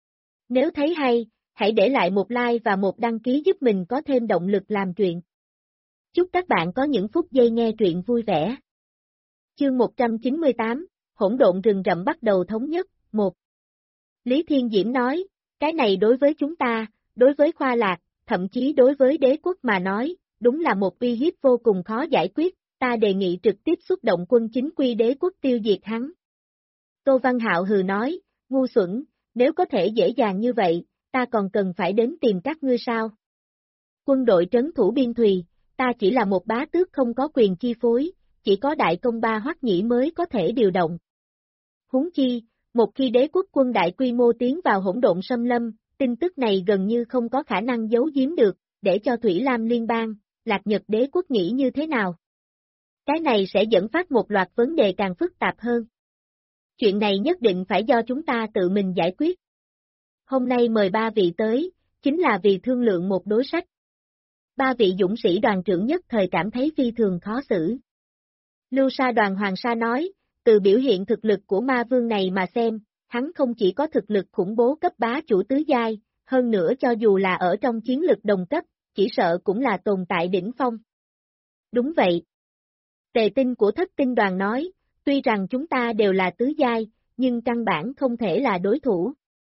Nếu thấy hay, hãy để lại một like và một đăng ký giúp mình có thêm động lực làm truyện. Chúc các bạn có những phút giây nghe truyện vui vẻ. Chương 198, hỗn độn rừng rậm bắt đầu thống nhất, 1. Lý Thiên Diễm nói, cái này đối với chúng ta, đối với Khoa Lạc, thậm chí đối với đế quốc mà nói, đúng là một uy hiếp vô cùng khó giải quyết, ta đề nghị trực tiếp xuất động quân chính quy đế quốc tiêu diệt hắn. Tô Văn Hạo hừ nói, ngu xuẩn, nếu có thể dễ dàng như vậy, ta còn cần phải đến tìm các ngươi sao? Quân đội trấn thủ biên thùy, ta chỉ là một bá tước không có quyền chi phối, chỉ có đại công ba Hoắc Nhĩ mới có thể điều động. Huống chi, một khi đế quốc quân đại quy mô tiến vào hỗn độn xâm lâm, tin tức này gần như không có khả năng giấu giếm được, để cho Thủy Lam Liên bang, Lạc Nhật đế quốc nghĩ như thế nào. Cái này sẽ dẫn phát một loạt vấn đề càng phức tạp hơn. Chuyện này nhất định phải do chúng ta tự mình giải quyết. Hôm nay mời 3 vị tới, chính là vì thương lượng một đối sách. 3 vị dũng sĩ đoàn trưởng nhất thời cảm thấy phi thường khó xử. Lưu Sa đoàn Hoàng Sa nói, từ biểu hiện thực lực của ma vương này mà xem, hắn không chỉ có thực lực khủng bố cấp bá chủ tứ giai, hơn nữa cho dù là ở trong chiến lực đồng cấp, chỉ sợ cũng là tồn tại đỉnh phong. Đúng vậy. Tề Tinh của Thất Tinh đoàn nói, tuy rằng chúng ta đều là tứ giai, nhưng căn bản không thể là đối thủ.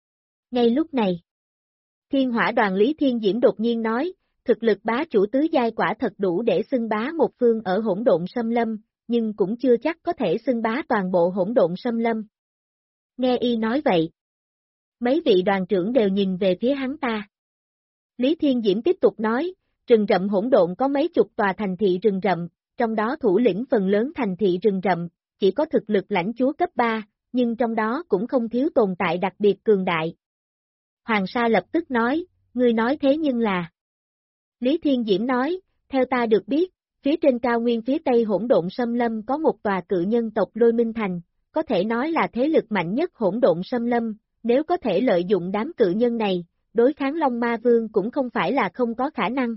Ngay lúc này, Thiên Hỏa đoàn Lý Thiên Diễm đột nhiên nói, thực lực bá chủ tứ giai quả thật đủ để xưng bá một phương ở hỗn độn xâm lâm, nhưng cũng chưa chắc có thể xưng bá toàn bộ hỗn độn xâm lâm. Nghe y nói vậy, mấy vị đoàn trưởng đều nhìn về phía hắn ta. Lý Thiên Diễm tiếp tục nói, rừng rậm hỗn độn có mấy chục tòa thành thị rừng rậm, trong đó thủ lĩnh phần lớn thành thị rừng rậm, chỉ có thực lực lãnh chúa cấp 3, nhưng trong đó cũng không thiếu tồn tại đặc biệt cường đại. Hoàng Sa lập tức nói, ngươi nói thế nhưng là... Lý Thiên Diễm nói, theo ta được biết, phía trên cao nguyên phía tây hỗn độn xâm lâm có một tòa cự nhân tộc Lôi Minh Thành, có thể nói là thế lực mạnh nhất hỗn độn xâm lâm, nếu có thể lợi dụng đám cự nhân này, đối kháng Long Ma Vương cũng không phải là không có khả năng.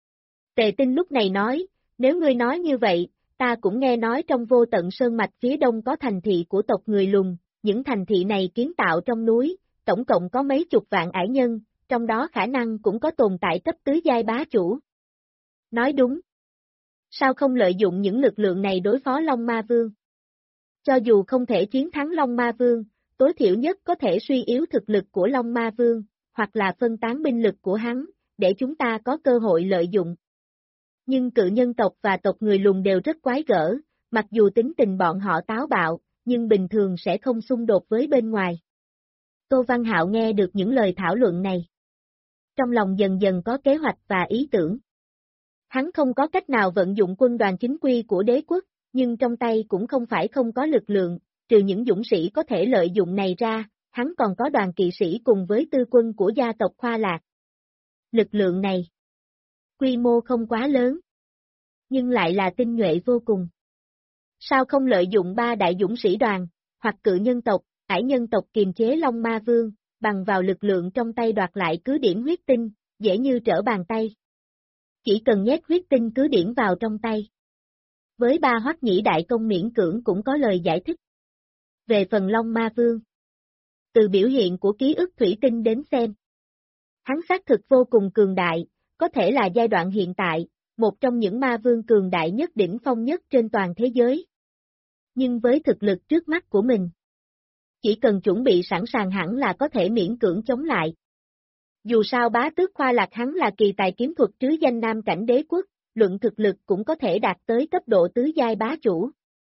Tề Tinh lúc này nói, nếu ngươi nói như vậy, ta cũng nghe nói trong vô tận sơn mạch phía đông có thành thị của tộc người Lùn, những thành thị này kiến tạo trong núi, tổng cộng có mấy chục vạn ải nhân, trong đó khả năng cũng có tồn tại cấp tứ giai bá chủ. Nói đúng. Sao không lợi dụng những lực lượng này đối phó Long Ma Vương? Cho dù không thể chiến thắng Long Ma Vương, tối thiểu nhất có thể suy yếu thực lực của Long Ma Vương, hoặc là phân tán binh lực của hắn, để chúng ta có cơ hội lợi dụng. Nhưng cự nhân tộc và tộc người Lùn đều rất quái gở, mặc dù tính tình bọn họ táo bạo, nhưng bình thường sẽ không xung đột với bên ngoài. Tô Văn Hạo nghe được những lời thảo luận này. Trong lòng dần dần có kế hoạch và ý tưởng. Hắn không có cách nào vận dụng quân đoàn chính quy của đế quốc, nhưng trong tay cũng không phải không có lực lượng, trừ những dũng sĩ có thể lợi dụng này ra, hắn còn có đoàn kỵ sĩ cùng với tư quân của gia tộc Khoa Lạc. Lực lượng này, quy mô không quá lớn, nhưng lại là tinh nhuệ vô cùng. Sao không lợi dụng 3 đại dũng sĩ đoàn, hoặc cự nhân tộc, ải nhân tộc kiềm chế Long Ma Vương, bằng vào lực lượng trong tay đoạt lại cứ điểm huyết tinh, dễ như trở bàn tay. Chỉ cần nhét huyết tinh cứ điểm vào trong tay. Với 3 Hoắc Nhĩ đại công miễn cưỡng cũng có lời giải thích. Về phần Long Ma Vương, từ biểu hiện của ký ức thủy tinh đến xem, hắn xác thực vô cùng cường đại, có thể là giai đoạn hiện tại, một trong những ma vương cường đại nhất đỉnh phong nhất trên toàn thế giới. Nhưng với thực lực trước mắt của mình, chỉ cần chuẩn bị sẵn sàng hẳn là có thể miễn cưỡng chống lại. Dù sao bá tước Khoa Lạc hắn là kỳ tài kiếm thuật trứ danh nam cảnh đế quốc, luận thực lực cũng có thể đạt tới cấp độ tứ giai bá chủ.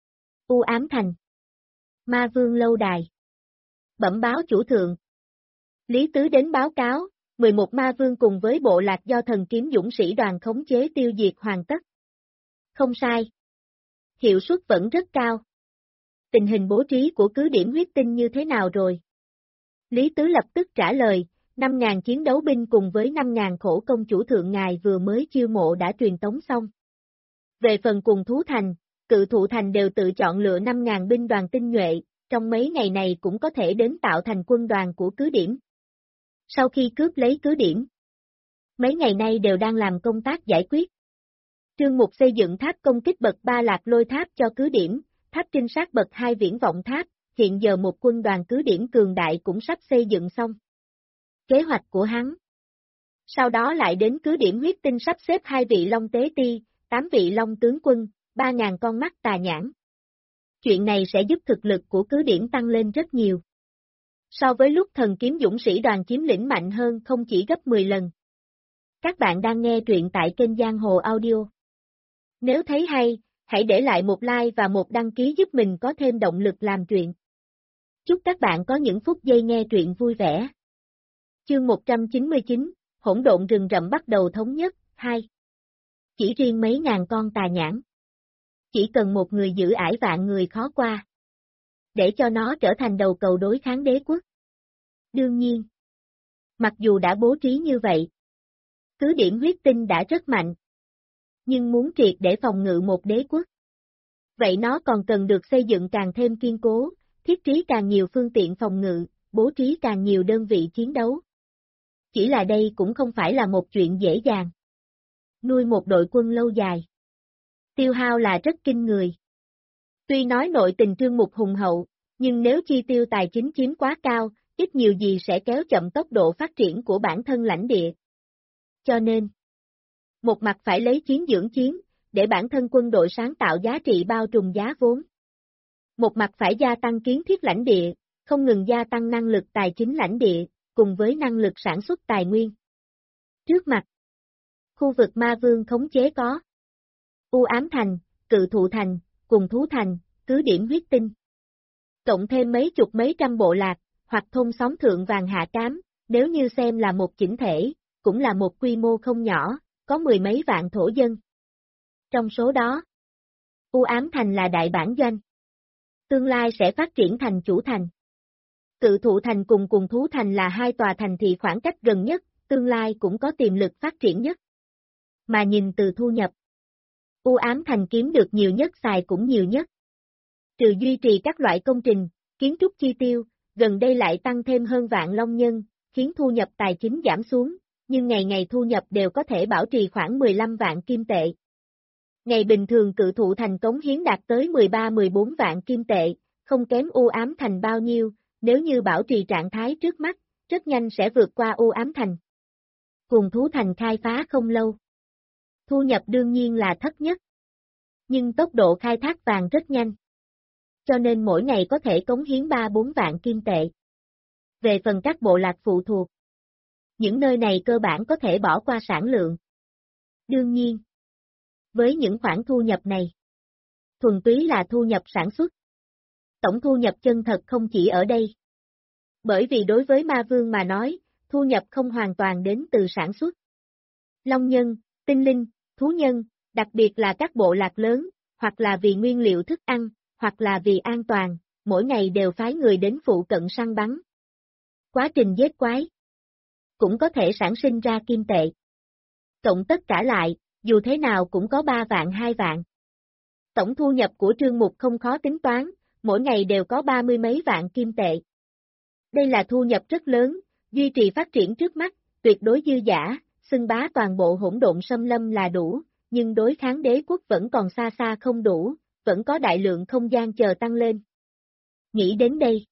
U Ám Thành, Ma Vương lâu đài. Bẩm báo chủ thượng. Lý Tứ đến báo cáo, 11 ma vương cùng với bộ lạc do thần kiếm dũng sĩ đoàn khống chế tiêu diệt hoàn tất. Không sai. Hiệu suất vẫn rất cao. Tình hình bố trí của cứ điểm huyết tinh như thế nào rồi? Lý Tứ lập tức trả lời, 5.000 chiến đấu binh cùng với 5.000 khổ công chủ thượng ngài vừa mới chiêu mộ đã truyền tống xong. Về phần cùng thú thành, cự thụ thành đều tự chọn lựa 5.000 binh đoàn tinh nhuệ, trong mấy ngày này cũng có thể đến tạo thành quân đoàn của cứ điểm. Sau khi cướp lấy cứ điểm, mấy ngày nay đều đang làm công tác giải quyết. Trương Mục xây dựng tháp công kích bậc 3 lạc lôi tháp cho cứ điểm, tháp trinh sát bậc 2 viễn vọng tháp, hiện giờ một quân đoàn cứ điểm cường đại cũng sắp xây dựng xong. Kế hoạch của hắn. Sau đó lại đến cứ điểm huyết tinh sắp xếp 2 vị Long Tế Ti, 8 vị Long Tướng Quân, 3.000 con mắt tà nhãn. Chuyện này sẽ giúp thực lực của cứ điểm tăng lên rất nhiều. So với lúc thần kiếm dũng sĩ đoàn chiếm lĩnh mạnh hơn không chỉ gấp 10 lần. Các bạn đang nghe truyện tại kênh Giang Hồ Audio. Nếu thấy hay, Hãy để lại một like và một đăng ký giúp mình có thêm động lực làm truyện. Chúc các bạn có những phút giây nghe truyện vui vẻ. Chương 199, hỗn độn rừng rậm bắt đầu thống nhất, 2. Chỉ riêng mấy ngàn con tà nhãn. Chỉ cần một người giữ ải vạn người khó qua. Để cho nó trở thành đầu cầu đối kháng đế quốc. Đương nhiên, mặc dù đã bố trí như vậy, cứ điểm huyết tinh đã rất mạnh. Nhưng muốn triệt để phòng ngự một đế quốc, vậy nó còn cần được xây dựng càng thêm kiên cố, thiết trí càng nhiều phương tiện phòng ngự, bố trí càng nhiều đơn vị chiến đấu. Chỉ là đây cũng không phải là một chuyện dễ dàng. Nuôi một đội quân lâu dài, tiêu hao là rất kinh người. Tuy nói nội tình Trương Mục hùng hậu, nhưng nếu chi tiêu tài chính chiếm quá cao, ít nhiều gì sẽ kéo chậm tốc độ phát triển của bản thân lãnh địa. Cho nên, một mặt phải lấy chiến dưỡng chiến, để bản thân quân đội sáng tạo giá trị bao trùm giá vốn. Một mặt phải gia tăng kiến thiết lãnh địa, không ngừng gia tăng năng lực tài chính lãnh địa, cùng với năng lực sản xuất tài nguyên. Trước mặt, khu vực Ma Vương khống chế có U Ám Thành, Cự Thụ Thành, Cùng Thú Thành, cứ điểm huyết tinh. Cộng thêm mấy chục mấy trăm bộ lạc, hoặc thôn xóm thượng vàng hạ cám, nếu như xem là một chỉnh thể, cũng là một quy mô không nhỏ, có mười mấy vạn thổ dân. Trong số đó, U Ám Thành là đại bản doanh. Tương lai sẽ phát triển thành chủ thành. Cự Thụ Thành cùng Cùng Thú Thành là hai tòa thành thị khoảng cách gần nhất, tương lai cũng có tiềm lực phát triển nhất. Mà nhìn từ thu nhập, U Ám Thành kiếm được nhiều nhất xài cũng nhiều nhất. Trừ duy trì các loại công trình, kiến trúc chi tiêu, gần đây lại tăng thêm hơn vạn long nhân, khiến thu nhập tài chính giảm xuống, nhưng ngày ngày thu nhập đều có thể bảo trì khoảng 15 vạn kim tệ. Ngày bình thường Cự Thụ Thành cống hiến đạt tới 13-14 vạn kim tệ, không kém U Ám Thành bao nhiêu, nếu như bảo trì trạng thái trước mắt, rất nhanh sẽ vượt qua U Ám Thành. Cùng Thú Thành khai phá không lâu. Thu nhập đương nhiên là thấp nhất. Nhưng tốc độ khai thác vàng rất nhanh. Cho nên mỗi ngày có thể cống hiến 3-4 vạn kim tệ. Về phần các bộ lạc phụ thuộc, những nơi này cơ bản có thể bỏ qua sản lượng. Đương nhiên, với những khoản thu nhập này, thuần túy là thu nhập sản xuất. Tổng thu nhập chân thật không chỉ ở đây. Bởi vì đối với Ma Vương mà nói, thu nhập không hoàn toàn đến từ sản xuất. Long nhân, tinh linh, thú nhân, đặc biệt là các bộ lạc lớn, hoặc là vì nguyên liệu thức ăn, hoặc là vì an toàn, mỗi ngày đều phái người đến phụ cận săn bắn. Quá trình giết quái cũng có thể sản sinh ra kim tệ. Cộng tất cả lại, dù thế nào cũng có 3 vạn 2 vạn. Tổng thu nhập của Trương Mục không khó tính toán, mỗi ngày đều có 30 mấy vạn kim tệ. Đây là thu nhập rất lớn, duy trì phát triển trước mắt, tuyệt đối dư dả, xưng bá toàn bộ hỗn độn xâm lâm là đủ, nhưng đối kháng đế quốc vẫn còn xa xa không đủ, vẫn có đại lượng không gian chờ tăng lên. Nghĩ đến đây,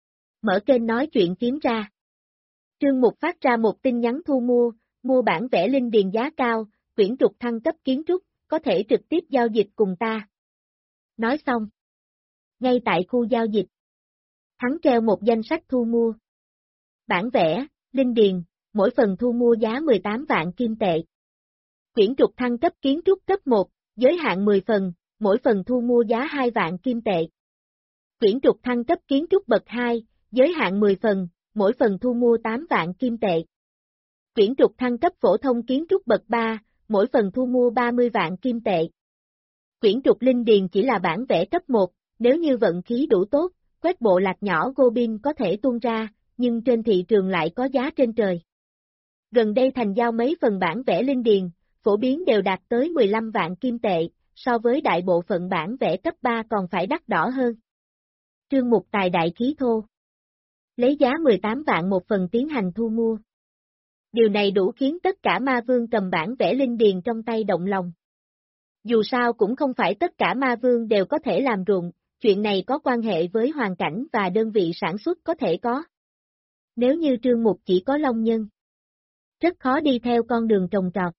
mở kênh nói chuyện phím ra. Trương Mục phát ra một tin nhắn thu mua bản vẽ linh điền giá cao, quyển trục thăng cấp kiến trúc, có thể trực tiếp giao dịch cùng ta. Nói xong. Ngay tại khu giao dịch, hắn treo một danh sách thu mua. Bản vẽ, linh điền, mỗi phần thu mua giá 18 vạn kim tệ. Quyển trục thăng cấp kiến trúc cấp 1, giới hạn 10 phần, mỗi phần thu mua giá 2 vạn kim tệ. Quyển trục thăng cấp kiến trúc bậc 2, giới hạn 10 phần, mỗi phần thu mua 8 vạn kim tệ. Quyển trục thăng cấp phổ thông kiến trúc bậc 3, mỗi phần thu mua 30 vạn kim tệ. Quyển trục linh điền chỉ là bản vẽ cấp 1, nếu như vận khí đủ tốt, quét bộ lạc nhỏ Goblin có thể tuôn ra, nhưng trên thị trường lại có giá trên trời. Gần đây thành giao mấy phần bản vẽ linh điền, phổ biến đều đạt tới 15 vạn kim tệ, so với đại bộ phận bản vẽ cấp 3 còn phải đắt đỏ hơn. Trương Mục tài đại khí thô. Lấy giá 18 vạn một phần tiến hành thu mua. Điều này đủ khiến tất cả Ma Vương cầm bản vẽ linh điền trong tay động lòng. Dù sao cũng không phải tất cả Ma Vương đều có thể làm ruộng, chuyện này có quan hệ với hoàn cảnh và đơn vị sản xuất có thể có. Nếu như Trương Mục chỉ có Long Nhân, rất khó đi theo con đường trồng trọt.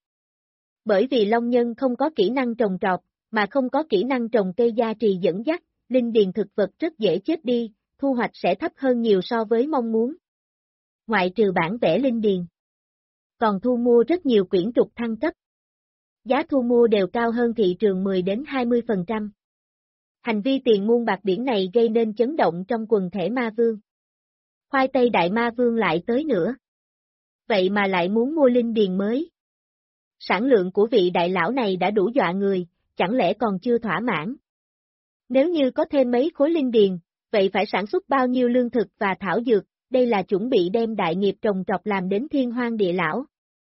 Bởi vì Long Nhân không có kỹ năng trồng trọt, mà không có kỹ năng trồng cây gia trì dẫn dắt, linh điền thực vật rất dễ chết đi, thu hoạch sẽ thấp hơn nhiều so với mong muốn. Ngoại trừ bản vẽ linh điền, còn thu mua rất nhiều quyển trục thăng cấp. giá thu mua đều cao hơn thị trường 10 đến 20%. Hành vi tiền muôn bạc biển này gây nên chấn động trong quần thể ma vương. Khoai tây đại ma vương lại tới nữa. Vậy mà lại muốn mua linh điền mới. Sản lượng của vị đại lão này đã đủ dọa người, chẳng lẽ còn chưa thỏa mãn? Nếu như có thêm mấy khối linh điền, vậy phải sản xuất bao nhiêu lương thực và thảo dược, đây là chuẩn bị đem đại nghiệp trồng trọt làm đến thiên hoang địa lão.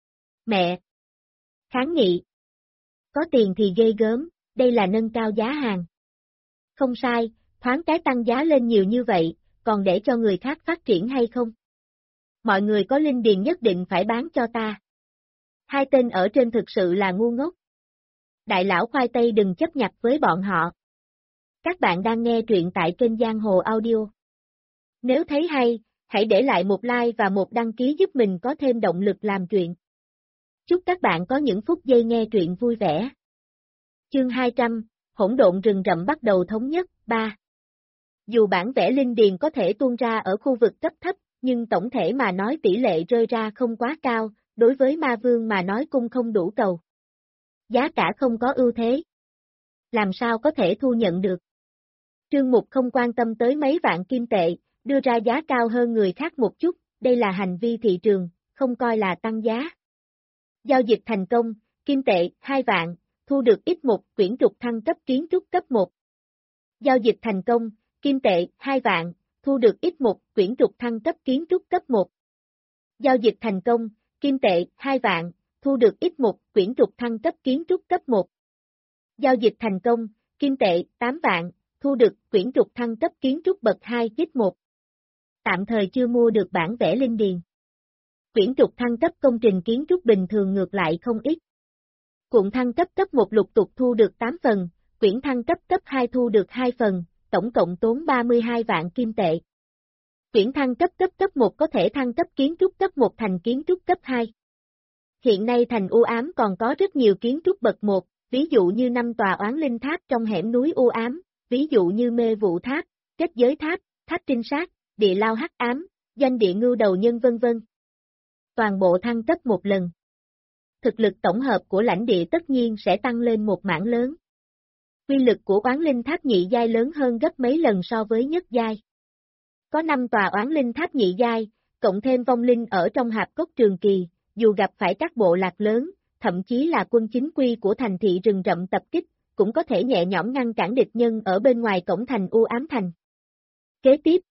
Mẹ! Kháng nghị! Có tiền thì ghê gớm, đây là nâng cao giá hàng. Không sai, thoáng cái tăng giá lên nhiều như vậy, còn để cho người khác phát triển hay không? Mọi người có linh điền nhất định phải bán cho ta. Hai tên ở trên thực sự là ngu ngốc. Đại lão khoai tây đừng chấp nhặt với bọn họ. Các bạn đang nghe truyện tại kênh Giang Hồ Audio. Nếu thấy hay, hãy để lại một like và một đăng ký giúp mình có thêm động lực làm truyện. Chúc các bạn có những phút giây nghe truyện vui vẻ. Chương 200, hỗn độn rừng rậm bắt đầu thống nhất, 3. Dù bản vẽ linh điền có thể tuôn ra ở khu vực cấp thấp, nhưng tổng thể mà nói tỷ lệ rơi ra không quá cao, đối với ma vương mà nói cung không đủ cầu. Giá cả không có ưu thế. Làm sao có thể thu nhận được? Trương Mục không quan tâm tới mấy vạn kim tệ, đưa ra giá cao hơn người khác một chút, đây là hành vi thị trường, không coi là tăng giá. Giao dịch thành công, kim tệ, 2 vạn, thu được X1 quyển trục thăng cấp kiến trúc cấp 1. Giao dịch thành công, kim tệ, 2 vạn, thu được X1 quyển trục thăng cấp kiến trúc cấp 1. Giao dịch thành công, kim tệ, 2 vạn, thu được X1 quyển trục thăng cấp kiến trúc cấp 1. Giao dịch thành công, kim tệ, 8 vạn, thu được quyển trục thăng cấp kiến trúc bậc 2 X1. Tạm thời chưa mua được bản vẽ linh điền. Quyển trục thăng cấp công trình kiến trúc bình thường ngược lại không ít. Cuộn thăng cấp cấp 1 lục tục thu được 8 phần, quyển thăng cấp cấp 2 thu được 2 phần, tổng cộng tốn 32 vạn kim tệ. Quyển thăng cấp cấp 1 có thể thăng cấp kiến trúc cấp 1 thành kiến trúc cấp 2. Hiện nay thành u ám còn có rất nhiều kiến trúc bậc 1, ví dụ như 5 tòa oán linh tháp trong hẻm núi u ám, ví dụ như mê vụ tháp, kết giới tháp, tháp trinh sát, địa lao hắc ám, doanh địa ngưu đầu nhân vân vân. Toàn bộ thăng cấp một lần. Thực lực tổng hợp của lãnh địa tất nhiên sẽ tăng lên một mảng lớn. Quy lực của oán linh tháp nhị giai lớn hơn gấp mấy lần so với nhất giai. Có 5 tòa oán linh tháp nhị giai, cộng thêm vong linh ở trong hạp cốc trường kỳ, dù gặp phải các bộ lạc lớn, thậm chí là quân chính quy của thành thị rừng rậm tập kích, cũng có thể nhẹ nhõm ngăn cản địch nhân ở bên ngoài cổng thành u ám thành. Kế tiếp,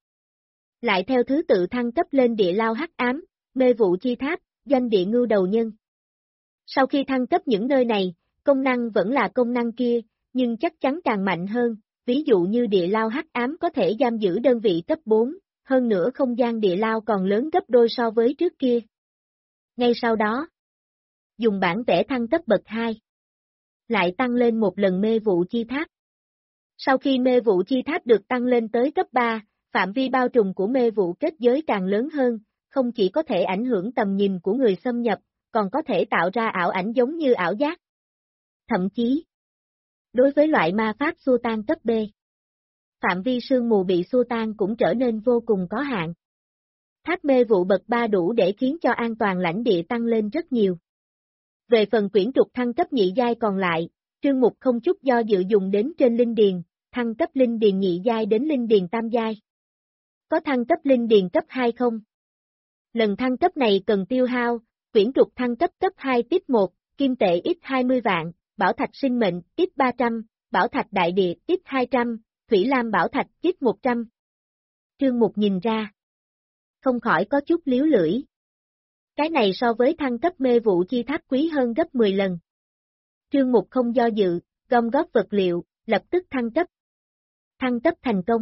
lại theo thứ tự thăng cấp lên địa lao hắc ám, mê vụ chi tháp, doanh địa ngưu đầu nhân. Sau khi thăng cấp những nơi này, công năng vẫn là công năng kia, nhưng chắc chắn càng mạnh hơn, ví dụ như địa lao hắc ám có thể giam giữ đơn vị cấp 4, hơn nữa không gian địa lao còn lớn gấp đôi so với trước kia. Ngay sau đó, dùng bản vẽ thăng cấp bậc 2, lại tăng lên một lần mê vụ chi tháp. Sau khi mê vụ chi tháp được tăng lên tới cấp 3, phạm vi bao trùm của mê vụ kết giới càng lớn hơn, không chỉ có thể ảnh hưởng tầm nhìn của người xâm nhập, còn có thể tạo ra ảo ảnh giống như ảo giác. Thậm chí, đối với loại ma pháp xua tan cấp B, phạm vi sương mù bị xua tan cũng trở nên vô cùng có hạn. Tháp mê vụ bậc 3 đủ để khiến cho an toàn lãnh địa tăng lên rất nhiều. Về phần quyển trục thăng cấp nhị giai còn lại, Trương Mục không chút do dự dùng đến trên linh điền, thăng cấp linh điền nhị giai đến linh điền tam giai. Có thăng cấp linh điền cấp 2 không? Lần thăng cấp này cần tiêu hao, quyển trục thăng cấp cấp 2 tiếp 1, kim tệ ít 20 vạn, bảo thạch sinh mệnh ít 300, bảo thạch đại địa ít 200, thủy lam bảo thạch ít 100. Trương Mục nhìn ra, không khỏi có chút liếu lưỡi. Cái này so với thăng cấp mê vụ chi tháp quý hơn gấp 10 lần. Trương Mục không do dự, gom góp vật liệu, lập tức thăng cấp. Thăng cấp thành công.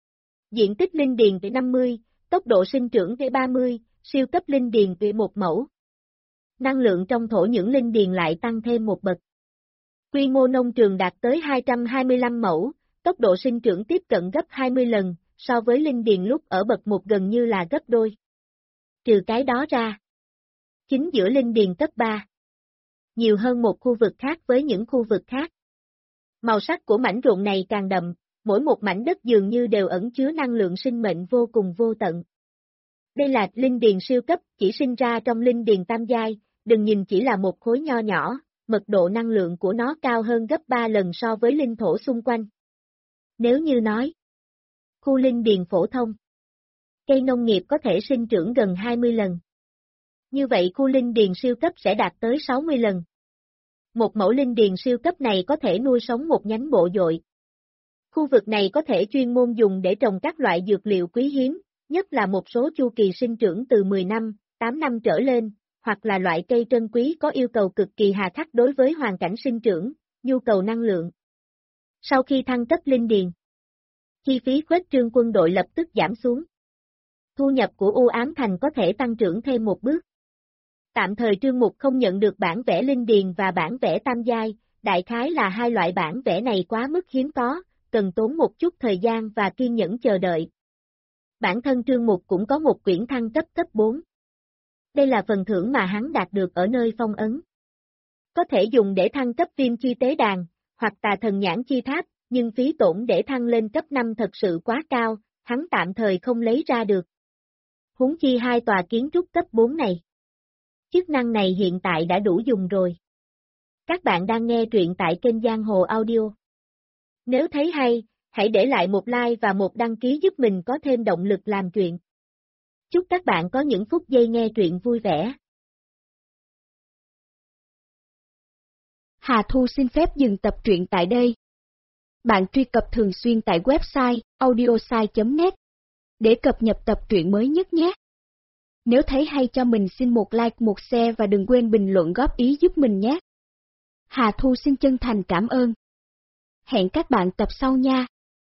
Diện tích linh điền về 50, tốc độ sinh trưởng về 30, siêu cấp linh điền về 1 mẫu. Năng lượng trong thổ nhưỡng linh điền lại tăng thêm một bậc. Quy mô nông trường đạt tới 225 mẫu, tốc độ sinh trưởng tiếp cận gấp 20 lần, so với linh điền lúc ở bậc 1 gần như là gấp đôi. Trừ cái đó ra, chính giữa linh điền cấp 3, nhiều hơn một khu vực khác với những khu vực khác. Màu sắc của mảnh ruộng này càng đậm, mỗi một mảnh đất dường như đều ẩn chứa năng lượng sinh mệnh vô cùng vô tận. Đây là linh điền siêu cấp, chỉ sinh ra trong linh điền tam giai, đừng nhìn chỉ là một khối nho nhỏ, mật độ năng lượng của nó cao hơn gấp 3 lần so với linh thổ xung quanh. Nếu như nói, khu linh điền phổ thông, cây nông nghiệp có thể sinh trưởng gần 20 lần. Như vậy khu linh điền siêu cấp sẽ đạt tới 60 lần. Một mẫu linh điền siêu cấp này có thể nuôi sống một nhánh bộ dội. Khu vực này có thể chuyên môn dùng để trồng các loại dược liệu quý hiếm, nhất là một số chu kỳ sinh trưởng từ 10 năm, 8 năm trở lên, hoặc là loại cây trân quý có yêu cầu cực kỳ hà khắc đối với hoàn cảnh sinh trưởng, nhu cầu năng lượng. Sau khi thăng cấp linh điền, chi phí khuếch trương quân đội lập tức giảm xuống. Thu nhập của U Ám Thành có thể tăng trưởng thêm một bước. Tạm thời Trương Mục không nhận được bản vẽ linh điền và bản vẽ tam giai, đại khái là hai loại bản vẽ này quá mức hiếm có, cần tốn một chút thời gian và kiên nhẫn chờ đợi. Bản thân Trương Mục cũng có một quyển thăng cấp 4. Đây là phần thưởng mà hắn đạt được ở nơi phong ấn. Có thể dùng để thăng cấp Viêm Chi Tế Đàn, hoặc Tà Thần Nhãn Chi Tháp, nhưng phí tổn để thăng lên cấp 5 thật sự quá cao, hắn tạm thời không lấy ra được. Huống chi hai tòa kiến trúc cấp 4 này. Chức năng này hiện tại đã đủ dùng rồi. Các bạn đang nghe truyện tại kênh Giang Hồ Audio. Nếu thấy hay, hãy để lại một like và một đăng ký giúp mình có thêm động lực làm chuyện. Chúc các bạn có những phút giây nghe truyện vui vẻ. Hà Thu xin phép dừng tập truyện tại đây. Bạn truy cập thường xuyên tại website audiosai.net để cập nhật tập truyện mới nhất nhé. Nếu thấy hay cho mình xin một like, một share và đừng quên bình luận góp ý giúp mình nhé. Hà Thu xin chân thành cảm ơn. Hẹn các bạn tập sau nha.